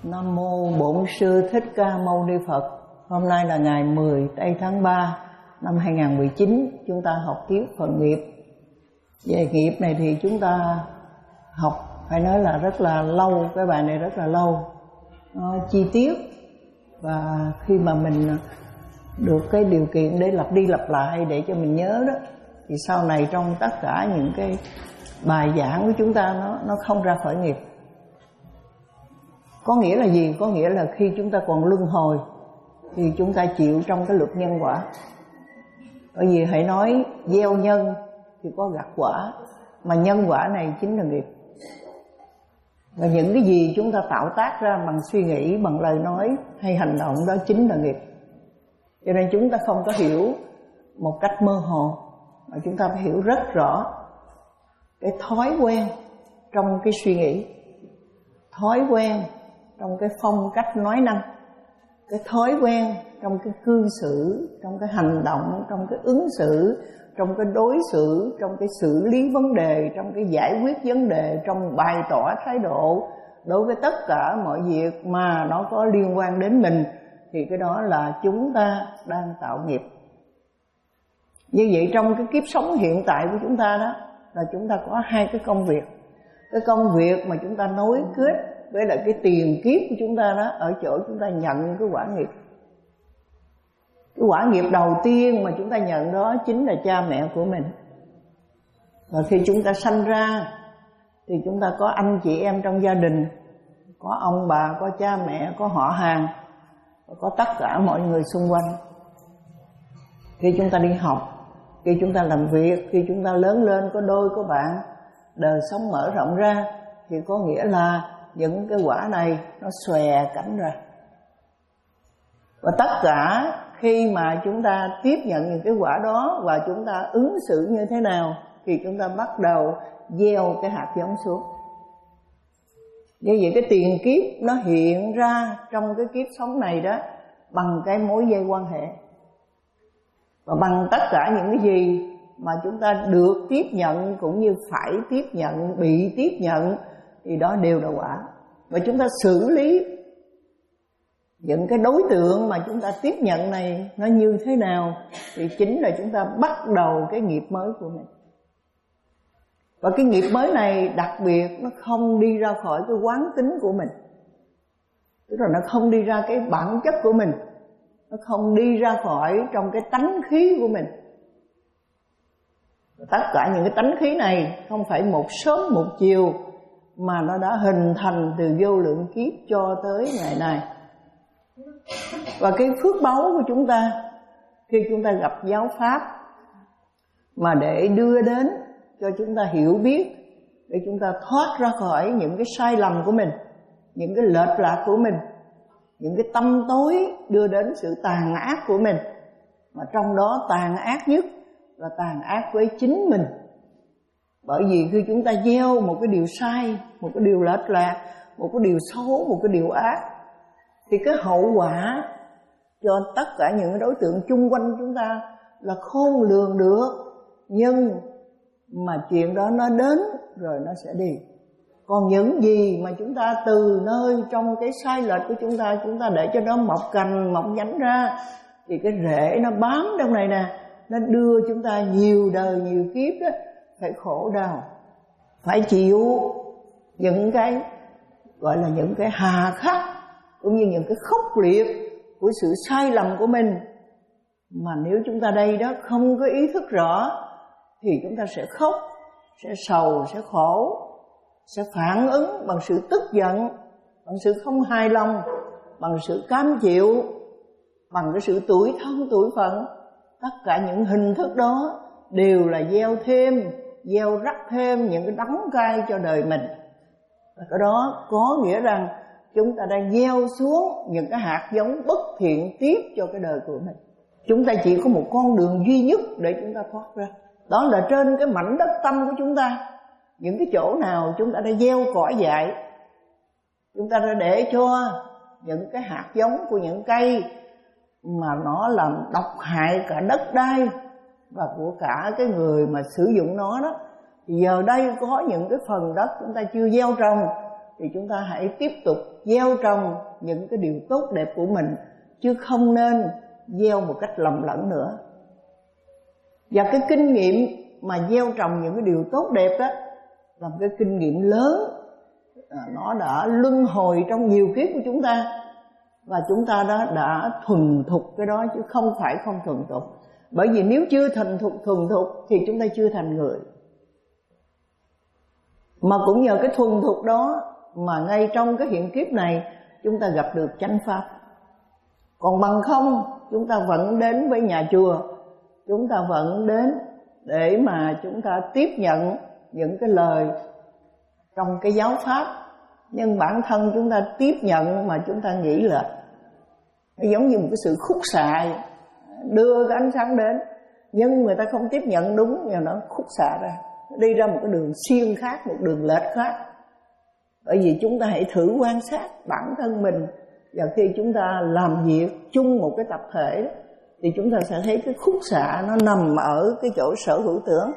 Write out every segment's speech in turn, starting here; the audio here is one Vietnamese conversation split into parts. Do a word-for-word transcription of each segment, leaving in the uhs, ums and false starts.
Nam mô Bổn Sư Thích Ca Mâu Ni Phật. Hôm nay là ngày mười tây tháng ba năm hai nghìn không trăm mười chín. Chúng ta học tiếp phần nghiệp. Về nghiệp này thì chúng ta học phải nói là rất là lâu. Cái bài này rất là lâu, nó chi tiết. Và khi mà mình được cái điều kiện để lặp đi lặp lại để cho mình nhớ đó, thì sau này trong tất cả những cái bài giảng của chúng ta nó, nó không ra khỏi nghiệp. Có nghĩa là gì? Có nghĩa là khi chúng ta còn luân hồi thì chúng ta chịu trong cái luật nhân quả. Bởi vì hãy nói gieo nhân thì có gặt quả, mà nhân quả này chính là nghiệp. Và những cái gì chúng ta tạo tác ra bằng suy nghĩ, bằng lời nói hay hành động, đó chính là nghiệp. Cho nên chúng ta không có hiểu một cách mơ hồ, mà chúng ta phải hiểu rất rõ cái thói quen trong cái suy nghĩ, thói quen trong cái phong cách nói năng, cái thói quen trong cái cư xử, trong cái hành động, trong cái ứng xử, trong cái đối xử, trong cái xử lý vấn đề, trong cái giải quyết vấn đề, trong bày tỏ thái độ đối với tất cả mọi việc mà nó có liên quan đến mình, thì cái đó là chúng ta đang tạo nghiệp. Như vậy trong cái kiếp sống hiện tại của chúng ta đó, là chúng ta có hai cái công việc. Cái công việc mà chúng ta nối kết với lại cái tiền kiếp của chúng ta đó, ở chỗ chúng ta nhận cái quả nghiệp. Cái quả nghiệp đầu tiên mà chúng ta nhận đó chính là cha mẹ của mình. Và khi chúng ta sanh ra thì chúng ta có anh chị em trong gia đình, có ông bà, có cha mẹ, có họ hàng, có tất cả mọi người xung quanh. Khi chúng ta đi học, khi chúng ta làm việc, khi chúng ta lớn lên có đôi có bạn, đời sống mở rộng ra, thì có nghĩa là những cái quả này nó xòe cánh ra. Và tất cả khi mà chúng ta tiếp nhận những cái quả đó và chúng ta ứng xử như thế nào, thì chúng ta bắt đầu gieo cái hạt giống xuống. Như vậy cái tiền kiếp nó hiện ra trong cái kiếp sống này đó bằng cái mối dây quan hệ, và bằng tất cả những cái gì mà chúng ta được tiếp nhận cũng như phải tiếp nhận, bị tiếp nhận, thì đó đều là quả. Và chúng ta xử lý những cái đối tượng mà chúng ta tiếp nhận này nó như thế nào, thì chính là chúng ta bắt đầu cái nghiệp mới của mình. Và cái nghiệp mới này đặc biệt nó không đi ra khỏi cái quán tính của mình, tức là nó không đi ra cái bản chất của mình, nó không đi ra khỏi trong cái tánh khí của mình. Và tất cả những cái tánh khí này không phải một sớm một chiều, mà nó đã hình thành từ vô lượng kiếp cho tới ngày này. Và cái phước báu của chúng ta khi chúng ta gặp giáo pháp mà để đưa đến cho chúng ta hiểu biết, để chúng ta thoát ra khỏi những cái sai lầm của mình, những cái lệch lạc của mình, những cái tâm tối đưa đến sự tàn ác của mình. Mà trong đó tàn ác nhất là tàn ác với chính mình. Bởi vì khi chúng ta gieo một cái điều sai, một cái điều lệch lạc, một cái điều xấu, một cái điều ác, thì cái hậu quả cho tất cả những đối tượng chung quanh chúng ta là khôn lường được. Nhưng mà chuyện đó nó đến rồi nó sẽ đi. Còn những gì mà chúng ta từ nơi trong cái sai lệch của chúng ta, chúng ta để cho nó mọc cành, mọc nhánh ra, thì cái rễ nó bám trong này nè, nó đưa chúng ta nhiều đời, nhiều kiếp đó, phải khổ đau, phải chịu những cái gọi là những cái hà khắc, cũng như những cái khốc liệt của sự sai lầm của mình. Mà nếu chúng ta đây đó không có ý thức rõ, thì chúng ta sẽ khóc, sẽ sầu, sẽ khổ, sẽ phản ứng bằng sự tức giận, bằng sự không hài lòng, bằng sự cam chịu, bằng cái sự tủi thân, tủi phận. Tất cả những hình thức đó đều là gieo thêm, gieo rắc thêm những cái đắng cay cho đời mình. Và cái đó có nghĩa rằng chúng ta đang gieo xuống những cái hạt giống bất thiện tiếp cho cái đời của mình. Chúng ta chỉ có một con đường duy nhất để chúng ta thoát ra, đó là trên cái mảnh đất tâm của chúng ta. Những cái chỗ nào chúng ta đã gieo cỏ dại, chúng ta đã để cho những cái hạt giống của những cây mà nó làm độc hại cả đất đai và của cả cái người mà sử dụng nó đó, thì giờ đây có những cái phần đất chúng ta chưa gieo trồng, thì chúng ta hãy tiếp tục gieo trồng những cái điều tốt đẹp của mình, chứ không nên gieo một cách lầm lẫn nữa. Và cái kinh nghiệm mà gieo trồng những cái điều tốt đẹp đó là một cái kinh nghiệm lớn, nó đã luân hồi trong nhiều kiếp của chúng ta, và chúng ta đã, đã thuần thục cái đó, chứ không phải không thuần thục. Bởi vì nếu chưa thuần thục thuần thục thì chúng ta chưa thành người. Mà cũng nhờ cái thuần thục đó mà ngay trong cái hiện kiếp này chúng ta gặp được chánh pháp. Còn bằng không chúng ta vẫn đến với nhà chùa, chúng ta vẫn đến để mà chúng ta tiếp nhận những cái lời trong cái giáo pháp, nhưng bản thân chúng ta tiếp nhận mà chúng ta nghĩ là giống như một cái sự khúc xạ, đưa cái ánh sáng đến, nhưng người ta không tiếp nhận đúng, và nó khúc xạ ra, đi ra một cái đường xiên khác, một đường lệch khác. Bởi vì chúng ta hãy thử quan sát bản thân mình, và khi chúng ta làm việc chung một cái tập thể thì chúng ta sẽ thấy cái khúc xạ nó nằm ở cái chỗ sở hữu tưởng.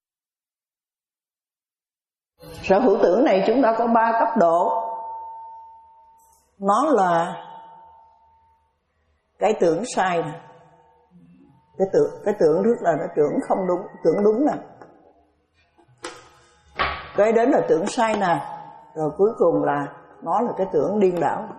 Sở hữu tưởng này chúng ta có ba cấp độ. Nó là cái tưởng sai nè, cái tưởng cái tưởng rất là nó tưởng không đúng, tưởng đúng nè. Cái đến là tưởng sai nè, rồi cuối cùng là nó là cái tưởng điên đảo.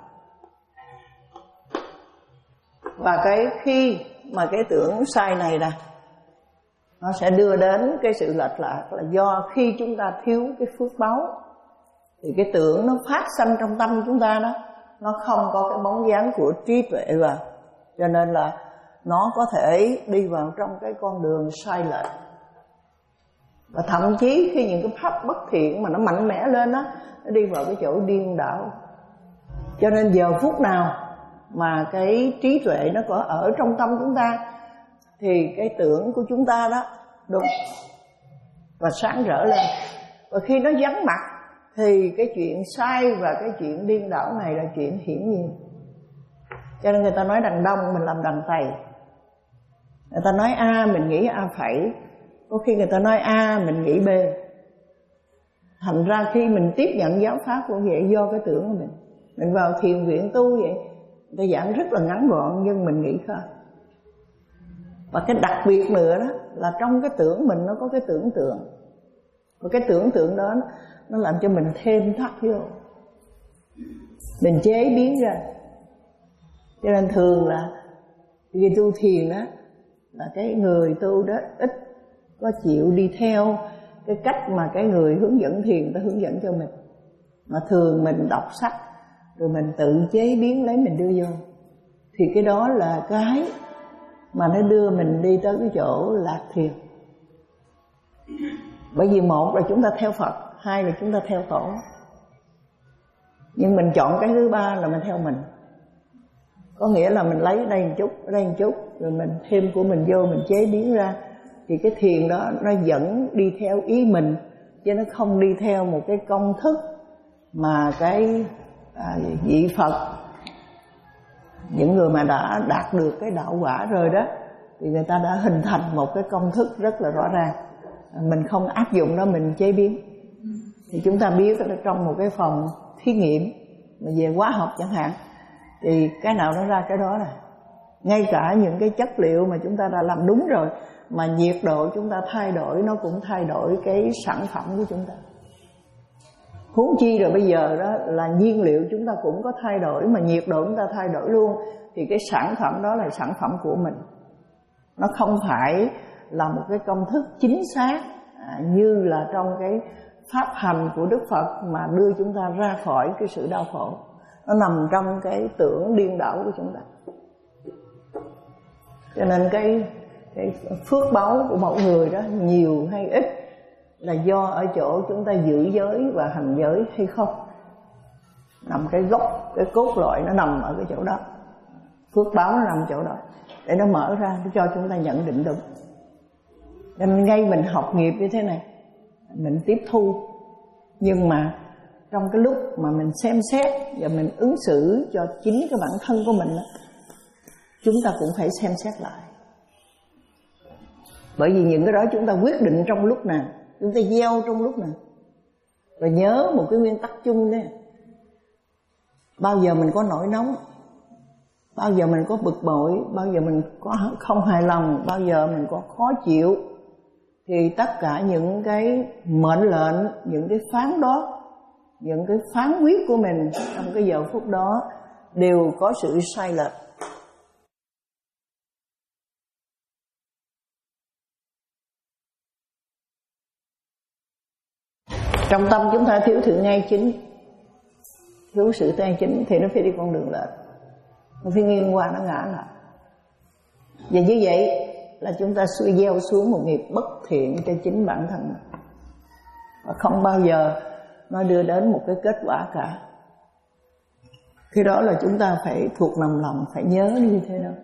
Và cái khi mà cái tưởng sai này nè, nó sẽ đưa đến cái sự lệch lạc, là do khi chúng ta thiếu cái phước báu thì cái tưởng nó phát sanh trong tâm chúng ta đó, nó không có cái bóng dáng của trí tuệ vào, cho nên là nó có thể đi vào trong cái con đường sai lệch. Và thậm chí khi những cái pháp bất thiện mà nó mạnh mẽ lên đó, nó đi vào cái chỗ điên đảo. Cho nên giờ phút nào mà cái trí tuệ nó có ở trong tâm chúng ta thì cái tưởng của chúng ta đó đúng và sáng rỡ lên. Và khi nó vắng mặt thì cái chuyện sai và cái chuyện điên đảo này là chuyện hiển nhiên. Cho nên người ta nói đằng đông mình làm đằng tây. Người ta nói A mình nghĩ A phẩy, có khi người ta nói A mình nghĩ B. Thành ra khi mình tiếp nhận giáo pháp cũng vậy, do cái tưởng của mình. Mình vào thiền viện tu vậy, người ta giảng rất là ngắn gọn nhưng mình nghĩ khác. Và cái đặc biệt nữa đó là trong cái tưởng mình nó có cái tưởng tượng. Và cái tưởng tượng đó nó làm cho mình thêm thắt vô, mình chế biến ra. Cho nên thường là khi tu thiền đó, là cái người tu đó ít có chịu đi theo cái cách mà cái người hướng dẫn thiền ta hướng dẫn cho mình. Mà thường mình đọc sách rồi mình tự chế biến lấy mình đưa vô, thì cái đó là cái mà nó đưa mình đi tới cái chỗ lạc thiền. Bởi vì một là chúng ta theo Phật, hai là chúng ta theo Tổ. Nhưng mình chọn cái thứ ba là mình theo mình. Có nghĩa là mình lấy ở đây một chút, ở đây một chút, rồi mình thêm của mình vô, mình chế biến ra. Thì cái thiền đó nó vẫn đi theo ý mình, chứ nó không đi theo một cái công thức mà cái à, vị Phật, những người mà đã đạt được cái đạo quả rồi đó, thì người ta đã hình thành một cái công thức rất là rõ ràng. Mình không áp dụng đó, mình chế biến. Thì chúng ta biết là trong một cái phòng thí nghiệm mà về hóa học chẳng hạn, thì cái nào nó ra cái đó này. Ngay cả những cái chất liệu mà chúng ta đã làm đúng rồi, mà nhiệt độ chúng ta thay đổi nó cũng thay đổi cái sản phẩm của chúng ta. Huống chi rồi bây giờ đó là nhiên liệu chúng ta cũng có thay đổi, mà nhiệt độ chúng ta thay đổi luôn, thì cái sản phẩm đó là sản phẩm của mình. Nó không phải là một cái công thức chính xác à, như là trong cái pháp hành của Đức Phật mà đưa chúng ta ra khỏi cái sự đau khổ. Nó nằm trong cái tưởng điên đảo của chúng ta. Cho nên cái, cái phước báu của mỗi người đó nhiều hay ít là do ở chỗ chúng ta giữ giới và hành giới hay không. Nằm cái gốc, cái cốt lõi nó nằm ở cái chỗ đó. Phước báo nó nằm chỗ đó, để nó mở ra, nó cho chúng ta nhận định đúng. Nên ngay mình học nghiệp như thế này, mình tiếp thu, nhưng mà trong cái lúc mà mình xem xét và mình ứng xử cho chính cái bản thân của mình đó, chúng ta cũng phải xem xét lại. Bởi vì những cái đó chúng ta quyết định trong lúc nào, chúng ta gieo trong lúc nào. Và nhớ một cái nguyên tắc chung đấy, bao giờ mình có nỗi nóng, bao giờ mình có bực bội, bao giờ mình có không hài lòng, bao giờ mình có khó chịu, thì tất cả những cái mệnh lệnh, những cái phán đoán, những cái phán quyết của mình trong cái giờ phút đó đều có sự sai lệch. Trong tâm chúng ta thiếu sự ngay chính, thiếu sự ngay chính thì nó phải đi con đường lệch, nó phải nghiêng qua, nó ngã lại. Và như vậy là chúng ta xuôi gieo xuống một nghiệp bất thiện cho chính bản thân mình, và không bao giờ nó đưa đến một cái kết quả cả. Khi đó là chúng ta phải thuộc nằm lòng, phải nhớ như thế đó.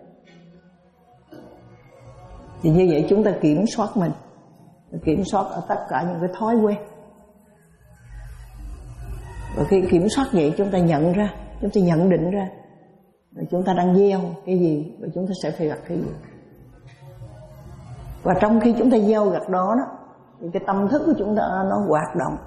Thì như vậy chúng ta kiểm soát mình, kiểm soát ở tất cả những cái thói quen. Và khi kiểm soát vậy chúng ta nhận ra, chúng ta nhận định ra là chúng ta đang gieo cái gì và chúng ta sẽ phải gặt cái gì. Và trong khi chúng ta gieo gặt đó, đó thì cái tâm thức của chúng ta nó hoạt động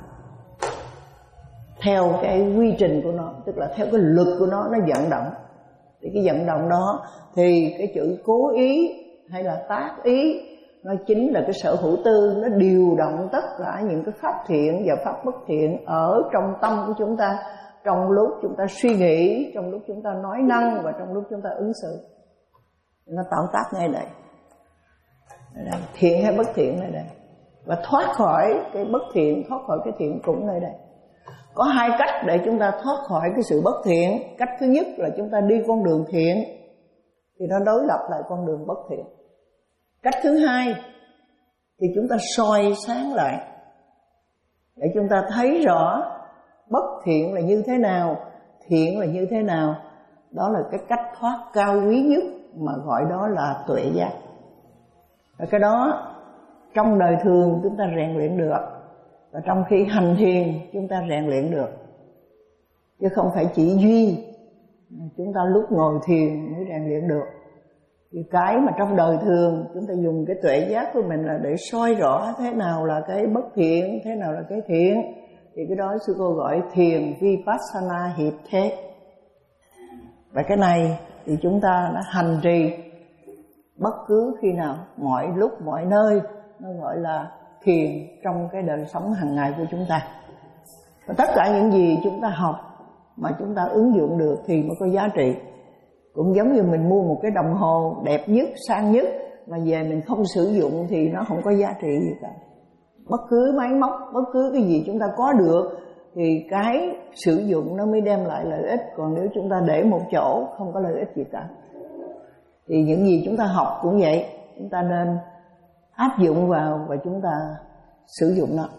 theo cái quy trình của nó, tức là theo cái luật của nó, nó vận động. Thì cái vận động đó thì cái chữ cố ý hay là tác ý nó chính là cái sở hữu tư, nó điều động tất cả những cái pháp thiện và pháp bất thiện ở trong tâm của chúng ta, trong lúc chúng ta suy nghĩ, trong lúc chúng ta nói năng và trong lúc chúng ta ứng xử. Nó tạo tác ngay đây, đây, thiện hay bất thiện nơi đây. Và thoát khỏi cái bất thiện, thoát khỏi cái thiện cũng nơi đây. Có hai cách để chúng ta thoát khỏi cái sự bất thiện. Cách thứ nhất là chúng ta đi con đường thiện thì nó đối lập lại con đường bất thiện. Cách thứ hai thì chúng ta soi sáng lại để chúng ta thấy rõ bất thiện là như thế nào, thiện là như thế nào. Đó là cái cách thoát cao quý nhất mà gọi đó là tuệ giác. Và cái đó trong đời thường chúng ta rèn luyện được, và trong khi hành thiền chúng ta rèn luyện được, chứ không phải chỉ duy chúng ta lúc ngồi thiền mới rèn luyện được. Thì cái mà trong đời thường chúng ta dùng cái tuệ giác của mình là để soi rõ thế nào là cái bất thiện, thế nào là cái thiện. Thì cái đó sư cô gọi thiền Vipassana hiệp thế. Và cái này thì chúng ta đã hành trì bất cứ khi nào, mọi lúc, mọi nơi. Nó gọi là thiền trong cái đời sống hàng ngày của chúng ta. Và tất cả những gì chúng ta học mà chúng ta ứng dụng được thì mới có giá trị. Cũng giống như mình mua một cái đồng hồ đẹp nhất, sang nhất mà về mình không sử dụng thì nó không có giá trị gì cả. Bất cứ máy móc, bất cứ cái gì chúng ta có được thì cái sử dụng nó mới đem lại lợi ích. Còn nếu chúng ta để một chỗ không có lợi ích gì cả. Thì những gì chúng ta học cũng vậy, chúng ta nên áp dụng vào và chúng ta sử dụng nó.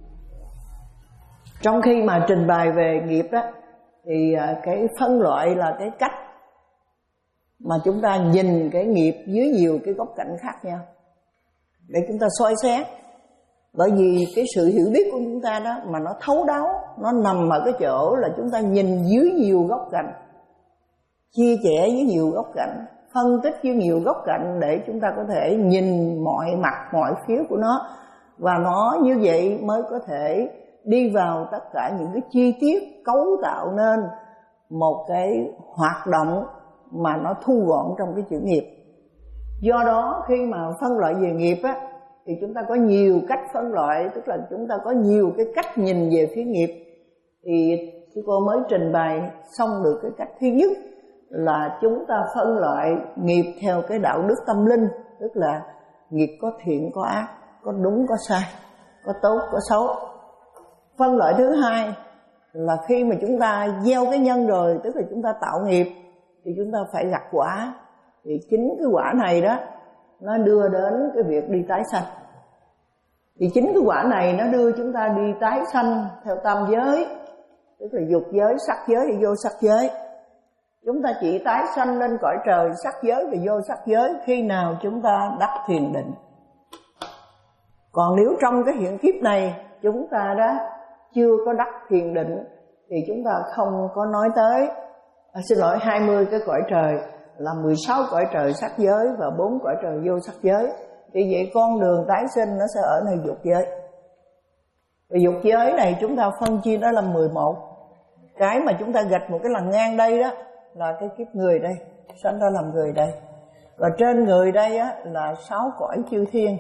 Trong khi mà trình bày về nghiệp đó thì cái phân loại là cái cách mà chúng ta nhìn cái nghiệp dưới nhiều cái góc cạnh khác nhau để chúng ta soi xét. Bởi vì cái sự hiểu biết của chúng ta đó mà nó thấu đáo, nó nằm ở cái chỗ là chúng ta nhìn dưới nhiều góc cạnh, chia sẻ với nhiều góc cạnh, phân tích với nhiều góc cạnh để chúng ta có thể nhìn mọi mặt, mọi phía của nó. Và nó như vậy mới có thể đi vào tất cả những cái chi tiết cấu tạo nên một cái hoạt động mà nó thu gọn trong cái chữ nghiệp. Do đó khi mà phân loại về nghiệp á thì chúng ta có nhiều cách phân loại, tức là chúng ta có nhiều cái cách nhìn về phía nghiệp. Thì sư cô mới trình bày xong được cái cách thứ nhất là chúng ta phân loại nghiệp theo cái đạo đức tâm linh, tức là nghiệp có thiện có ác, có đúng có sai, có tốt có xấu. Phân loại thứ hai là khi mà chúng ta gieo cái nhân rồi, tức là chúng ta tạo nghiệp thì chúng ta phải gặt quả. Thì chính cái quả này đó nó đưa đến cái việc đi tái sanh. Thì chính cái quả này nó đưa chúng ta đi tái sanh theo tam giới, tức là dục giới, sắc giới và vô sắc giới. Chúng ta chỉ tái sanh lên cõi trời sắc giới và vô sắc giới khi nào chúng ta đắc thiền định. Còn nếu trong cái hiện kiếp này chúng ta đã chưa có đắc thiền định thì chúng ta không có nói tới à, xin lỗi hai mươi cái cõi trời, là mười sáu cõi trời sắc giới và bốn cõi trời vô sắc giới. Thì vậy con đường tái sinh nó sẽ ở nơi dục giới. Và dục giới này chúng ta phân chia đó là mười một Cái mà chúng ta gạch một cái lằn ngang đây đó là cái kiếp người đây, sanh ra làm người đây. Và trên người đây á là sáu cõi chư thiên.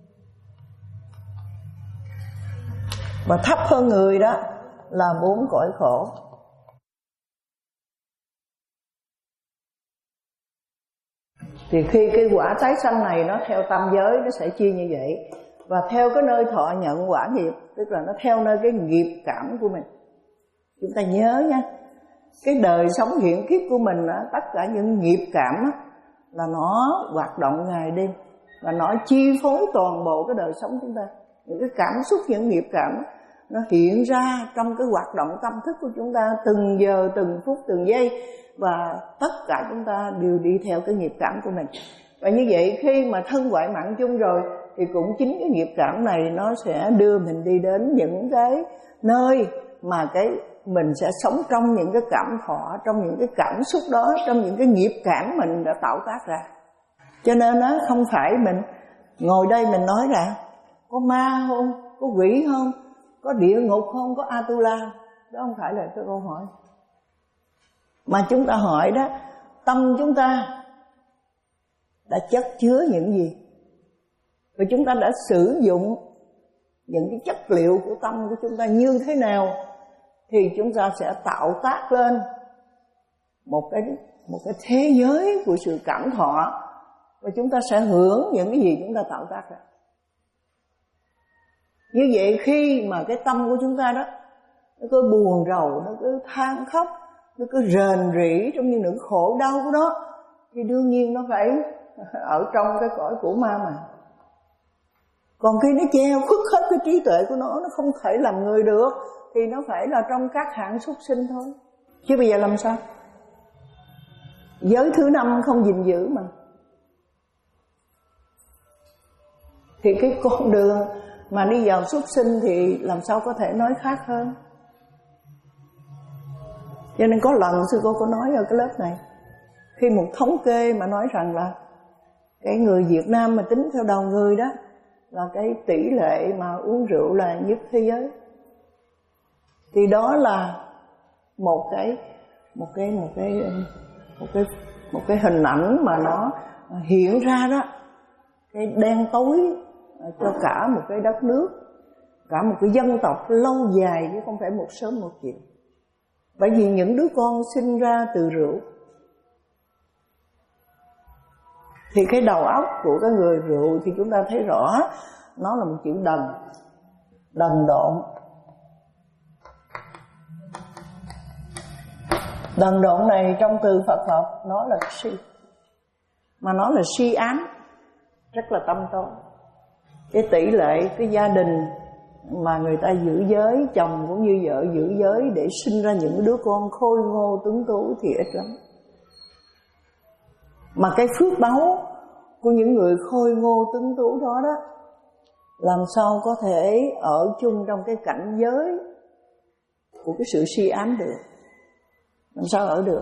Và thấp hơn người đó là bốn cõi khổ. Thì khi cái quả tái sanh này nó theo tam giới nó sẽ chia như vậy. Và theo cái nơi thọ nhận quả nghiệp, tức là nó theo nơi cái nghiệp cảm của mình. Chúng ta nhớ nha, cái đời sống hiện kiếp của mình á, tất cả những nghiệp cảm á, là nó hoạt động ngày đêm. Và nó chi phối toàn bộ cái đời sống chúng ta. Những cái cảm xúc, những nghiệp cảm á, nó hiện ra trong cái hoạt động tâm thức của chúng ta từng giờ, từng phút, từng giây. Và tất cả chúng ta đều đi theo cái nghiệp cảm của mình. Và như vậy khi mà thân ngoại mạng chung rồi thì cũng chính cái nghiệp cảm này nó sẽ đưa mình đi đến những cái nơi mà cái mình sẽ sống trong những cái cảm thọ, trong những cái cảm xúc đó, trong những cái nghiệp cảm mình đã tạo tác ra. Cho nên nó không phải mình ngồi đây mình nói rằng có ma không, có quỷ không, có địa ngục không, có Atula. Đó không phải là cái câu hỏi. Mà chúng ta hỏi đó, tâm chúng ta đã chất chứa những gì? Và chúng ta đã sử dụng những cái chất liệu của tâm của chúng ta như thế nào thì chúng ta sẽ tạo tác lên một cái một cái thế giới của sự cảm thọ, và chúng ta sẽ hưởng những cái gì chúng ta tạo tác ra. Như vậy khi mà cái tâm của chúng ta đó nó cứ buồn rầu, nó cứ than khóc, nó cứ rền rĩ trong những nỗi khổ đau của nó, thì đương nhiên nó phải ở trong cái cõi của ma mà. Còn khi nó che khuất hết cái trí tuệ của nó, nó không thể làm người được, thì nó phải là trong các hạng súc sinh thôi. Chứ bây giờ làm sao? Giới thứ năm không gìn giữ mà. Thì cái con đường mà đi vào súc sinh thì làm sao có thể nói khác hơn. Cho nên có lần sư cô có nói ở cái lớp này, khi một thống kê mà nói rằng là cái người Việt Nam mà tính theo đầu người đó là cái tỷ lệ mà uống rượu là nhất thế giới, thì đó là một cái một cái một cái một cái một cái hình ảnh mà nó hiện ra đó, cái đen tối cho cả một cái đất nước, cả một cái dân tộc lâu dài, chứ không phải một sớm một chiều. Bởi vì những đứa con sinh ra từ rượu, thì cái đầu óc của cái người rượu thì chúng ta thấy rõ nó là một chữ đần, đần độn. Đần độn này trong từ Phật học nó là si, mà nó là si ám, rất là tâm tối. Cái tỷ lệ cái gia đình mà người ta giữ giới, chồng cũng như vợ giữ giới để sinh ra những đứa con khôi ngô tuấn tú thì ít lắm. Mà cái phước báu của những người khôi ngô tuấn tú đó đó, làm sao có thể ở chung trong cái cảnh giới của cái sự si ám được? Làm sao ở được?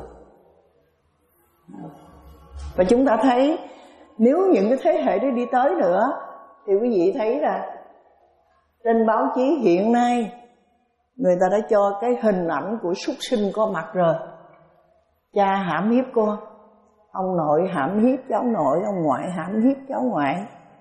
Và chúng ta thấy nếu những cái thế hệ đó đi tới nữa thì quý vị thấy là trên báo chí hiện nay người ta đã cho cái hình ảnh của súc sinh có mặt rồi. Cha hãm hiếp con, ông nội hãm hiếp cháu nội, ông ngoại hãm hiếp cháu ngoại.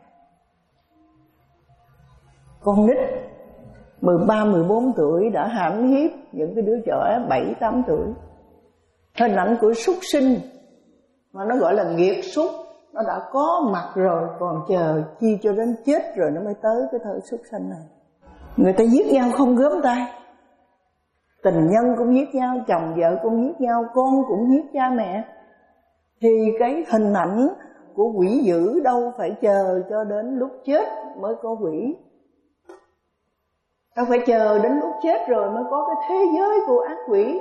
Con nít mười ba, mười bốn tuổi đã hãm hiếp những cái đứa trẻ bảy, tám tuổi. Hình ảnh của súc sinh mà nó gọi là nghiệt súc, nó đã có mặt rồi, còn chờ chi cho đến chết rồi nó mới tới cái thời súc sinh này. Người ta giết nhau không gớm tay, tình nhân cũng giết nhau, chồng vợ cũng giết nhau, con cũng giết cha mẹ. Thì cái hình ảnh của quỷ dữ đâu phải chờ cho đến lúc chết mới có quỷ, đâu phải chờ đến lúc chết rồi mới có cái thế giới của ác quỷ.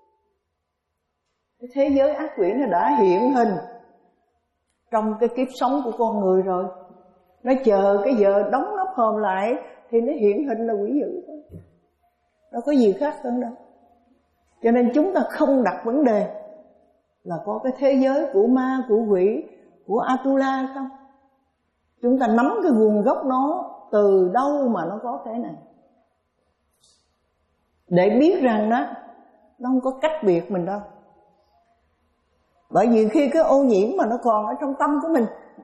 Cái thế giới ác quỷ nó đã hiện hình trong cái kiếp sống của con người rồi. Nó chờ cái giờ đóng nắp hòm lại thì nó hiện hình là quỷ dữ thôi, đâu có gì khác hơn đâu. Cho nên chúng ta không đặt vấn đề là có cái thế giới của ma, của quỷ, của Atula không. Chúng ta nắm cái nguồn gốc nó từ đâu mà nó có thế này, để biết rằng đó nó không có cách biệt mình đâu. Bởi vì khi cái ô nhiễm mà nó còn ở trong tâm của mình,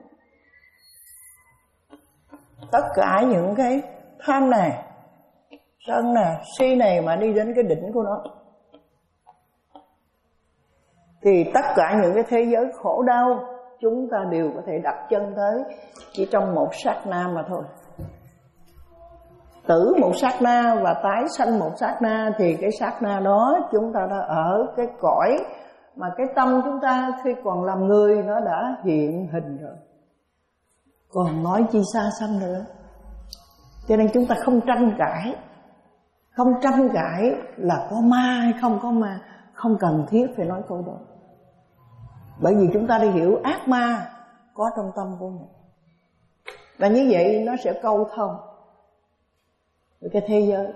tất cả những cái tham này, sân nè, si này mà đi đến cái đỉnh của nó, thì tất cả những cái thế giới khổ đau chúng ta đều có thể đặt chân tới chỉ trong một sát na mà thôi. Tử một sát na và tái sanh một sát na, thì cái sát na đó chúng ta đã ở cái cõi mà cái tâm chúng ta khi còn làm người nó đã hiện hình rồi, còn nói chi xa xăm nữa. Cho nên chúng ta không tranh cãi. Không tranh cãi là có ma hay không có ma, không cần thiết phải nói câu đó. Bởi vì chúng ta đi hiểu ác ma có trong tâm của mình, và như vậy nó sẽ câu thông với cái thế giới.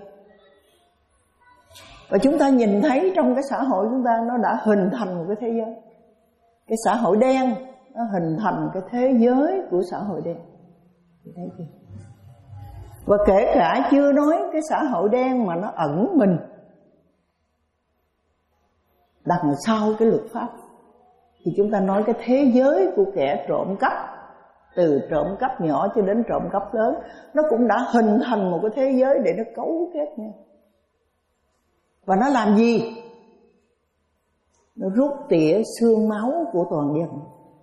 Và chúng ta nhìn thấy trong cái xã hội chúng ta nó đã hình thành một cái thế giới. Cái xã hội đen nó hình thành cái thế giới của xã hội đen. Thấy chưa? Và kể cả chưa nói cái xã hội đen mà nó ẩn mình đằng sau cái luật pháp, thì chúng ta nói cái thế giới của kẻ trộm cắp, từ trộm cắp nhỏ cho đến trộm cắp lớn, nó cũng đã hình thành một cái thế giới để nó cấu kết nhau. Và nó làm gì? Nó rút tỉa xương máu của toàn dân.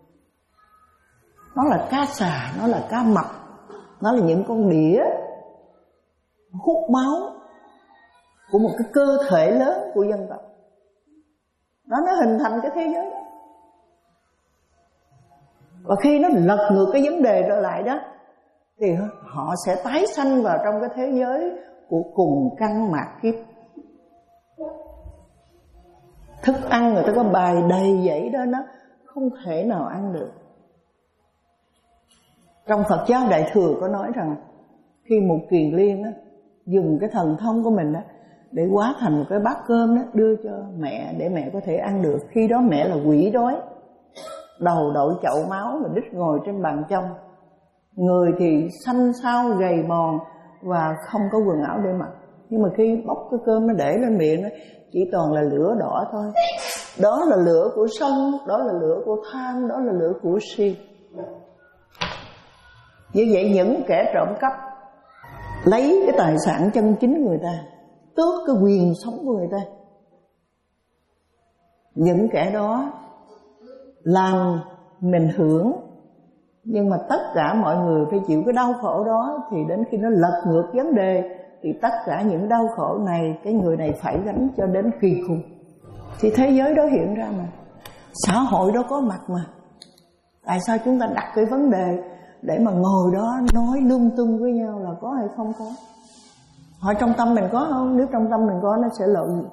Nó là cá sà, nó là cá mập, nó là những con đĩa hút máu của một cái cơ thể lớn của dân tộc. Đó, nó hình thành cái thế giới đó. Và khi nó lật ngược cái vấn đề trở lại đó, thì họ sẽ tái sanh vào trong cái thế giới của cùng căn mạt kiếp. Thức ăn người ta có bài đầy vậy đó, nó không thể nào ăn được. Trong Phật giáo Đại Thừa có nói rằng khi một kiền liên á, dùng cái thần thông của mình á, để hóa thành một cái bát cơm đó, đưa cho mẹ để mẹ có thể ăn được. Khi đó mẹ là quỷ đói, đầu đội chậu máu và đít ngồi trên bàn trong, người thì xanh xao gầy mòn và không có quần áo để mặc. Nhưng mà khi bóc cái cơm nó để lên miệng đó, chỉ toàn là lửa đỏ thôi. Đó là lửa của sân, đó là lửa của tham, đó là lửa của si. Như vậy những kẻ trộm cắp lấy cái tài sản chân chính người ta, tước cái quyền sống của người ta, những kẻ đó làm mình hưởng, nhưng mà tất cả mọi người phải chịu cái đau khổ đó. Thì đến khi nó lật ngược vấn đề, thì tất cả những đau khổ này cái người này phải gánh cho đến khi cùng. Thì thế giới đó hiện ra mà, xã hội đó có mặt mà. Tại sao chúng ta đặt cái vấn đề để mà ngồi đó nói lung tung với nhau là có hay không có? Hỏi trong tâm mình có không? Nếu trong tâm mình có, nó sẽ lộ gì?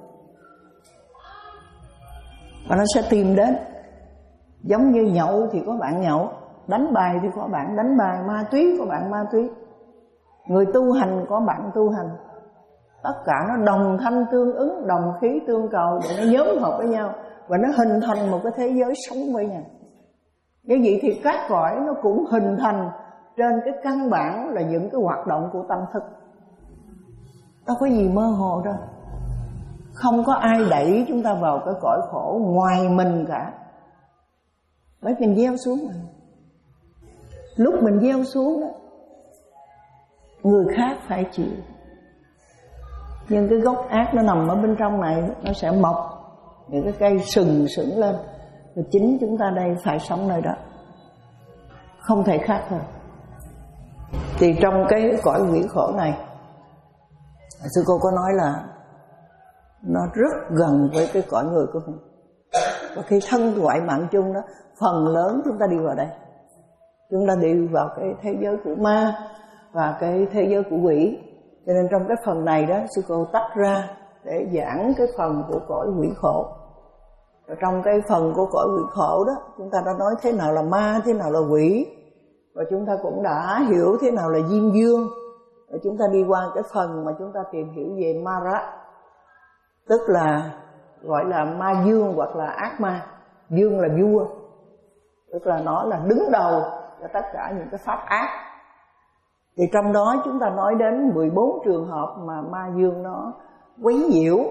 Và nó sẽ tìm đến. Giống như nhậu thì có bạn nhậu, đánh bài thì có bạn đánh bài, ma túy có bạn ma túy, người tu hành có bạn tu hành. Tất cả nó đồng thanh tương ứng, đồng khí tương cầu để nó nhóm hợp với nhau, và nó hình thành một cái thế giới sống với nhau. Như vậy thì các cõi nó cũng hình thành trên cái căn bản là những cái hoạt động của tâm thức. Đâu có gì mơ hồ đâu. Không có ai đẩy chúng ta vào cái cõi khổ ngoài mình cả. Bởi mình gieo xuống mà. Lúc mình gieo xuống đó, người khác phải chịu. Nhưng cái gốc ác nó nằm ở bên trong này, nó sẽ mọc những cái cây sừng sững lên. Và chính chúng ta đây phải sống nơi đó, không thể khác thôi. Thì trong cái cõi quỷ khổ này, sư cô có nói là nó rất gần với cái cõi người của mình. Và khi thân ngoại mạng chung đó, phần lớn chúng ta đi vào đây. Chúng ta đi vào cái thế giới của ma và cái thế giới của quỷ. Cho nên trong cái phần này đó, sư cô tách ra để giảng cái phần của cõi quỷ khổ. Và trong cái phần của cõi quỷ khổ đó, chúng ta đã nói thế nào là ma, thế nào là quỷ. Và chúng ta cũng đã hiểu thế nào là diêm dương. Và chúng ta đi qua cái phần mà chúng ta tìm hiểu về Mara, tức là gọi là ma dương hoặc là ác ma. Dương là vua, tức là nó là đứng đầu cho tất cả những cái pháp ác. Thì trong đó chúng ta nói đến mười bốn trường hợp mà ma dương nó quấy nhiễu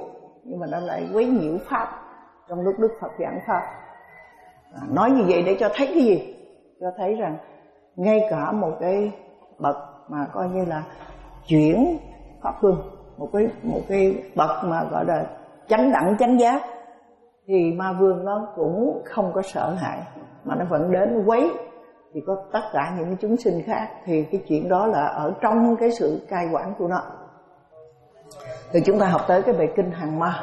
nhưng mà nó lại quấy nhiễu pháp trong lúc Đức Phật giảng pháp. À, nói như vậy để cho thấy cái gì? Cho thấy rằng ngay cả một cái bậc mà coi như là chuyển pháp luân, một cái một cái bậc mà gọi là chánh đẳng chánh giác, thì ma vương nó cũng không có sợ hãi, mà nó vẫn đến quấy thì có tất cả những cái chúng sinh khác, thì cái chuyện đó là ở trong cái sự cai quản của nó. Thì chúng ta học tới cái bài kinh hàng ma,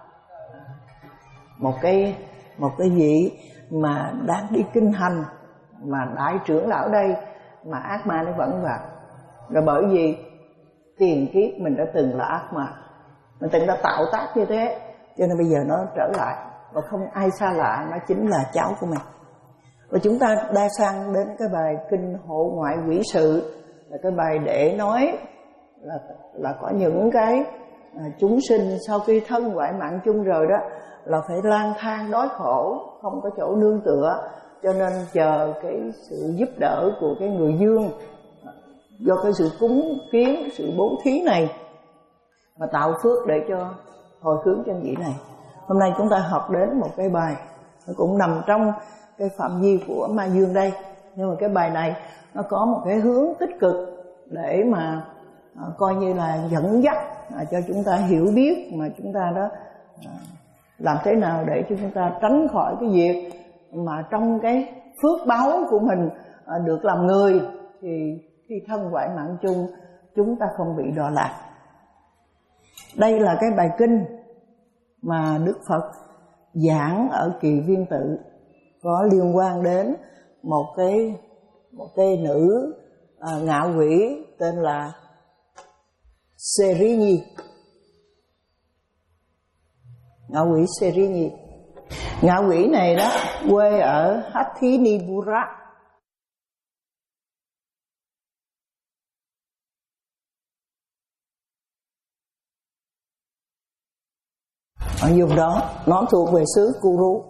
một cái một cái vị mà đang đi kinh hành mà đại trưởng lão đây mà ác ma nó vẫn vào. Rồi bởi vì tiền kiếp mình đã từng là ác ma, mình từng đã tạo tác như thế, cho nên bây giờ nó trở lại và không ai xa lạ, nó chính là cháu của mình. Và chúng ta đa sang đến cái bài kinh hộ ngoại quỷ sự, là cái bài để nói là là có những cái à, chúng sinh sau khi thân ngoại mạng chung rồi đó là phải lang thang đói khổ, không có chỗ nương tựa, cho nên chờ cái sự giúp đỡ của cái người dương, do cái sự cúng kiến, sự bố thí này mà tạo phước để cho hồi hướng chân vị này. Hôm nay chúng ta học đến một cái bài nó cũng nằm trong cái phạm vi của ma dương đây, nhưng mà cái bài này nó có một cái hướng tích cực để mà à, coi như là dẫn dắt à, cho chúng ta hiểu biết, mà chúng ta đó à, làm thế nào để cho chúng ta tránh khỏi cái việc mà trong cái phước báu của mình à, được làm người, thì khi thân ngoại mạng chung chúng ta không bị đọa lạc. Đây là cái bài kinh mà Đức Phật giảng ở Kỳ Viên Tự, có liên quan đến một cái một cái nữ à, ngạ quỷ tên là Serini. Ngạ quỷ Serini. Ngạ quỷ này đó quê ở Hathinipura. Ở vùng đó nó thuộc về xứ Kuru.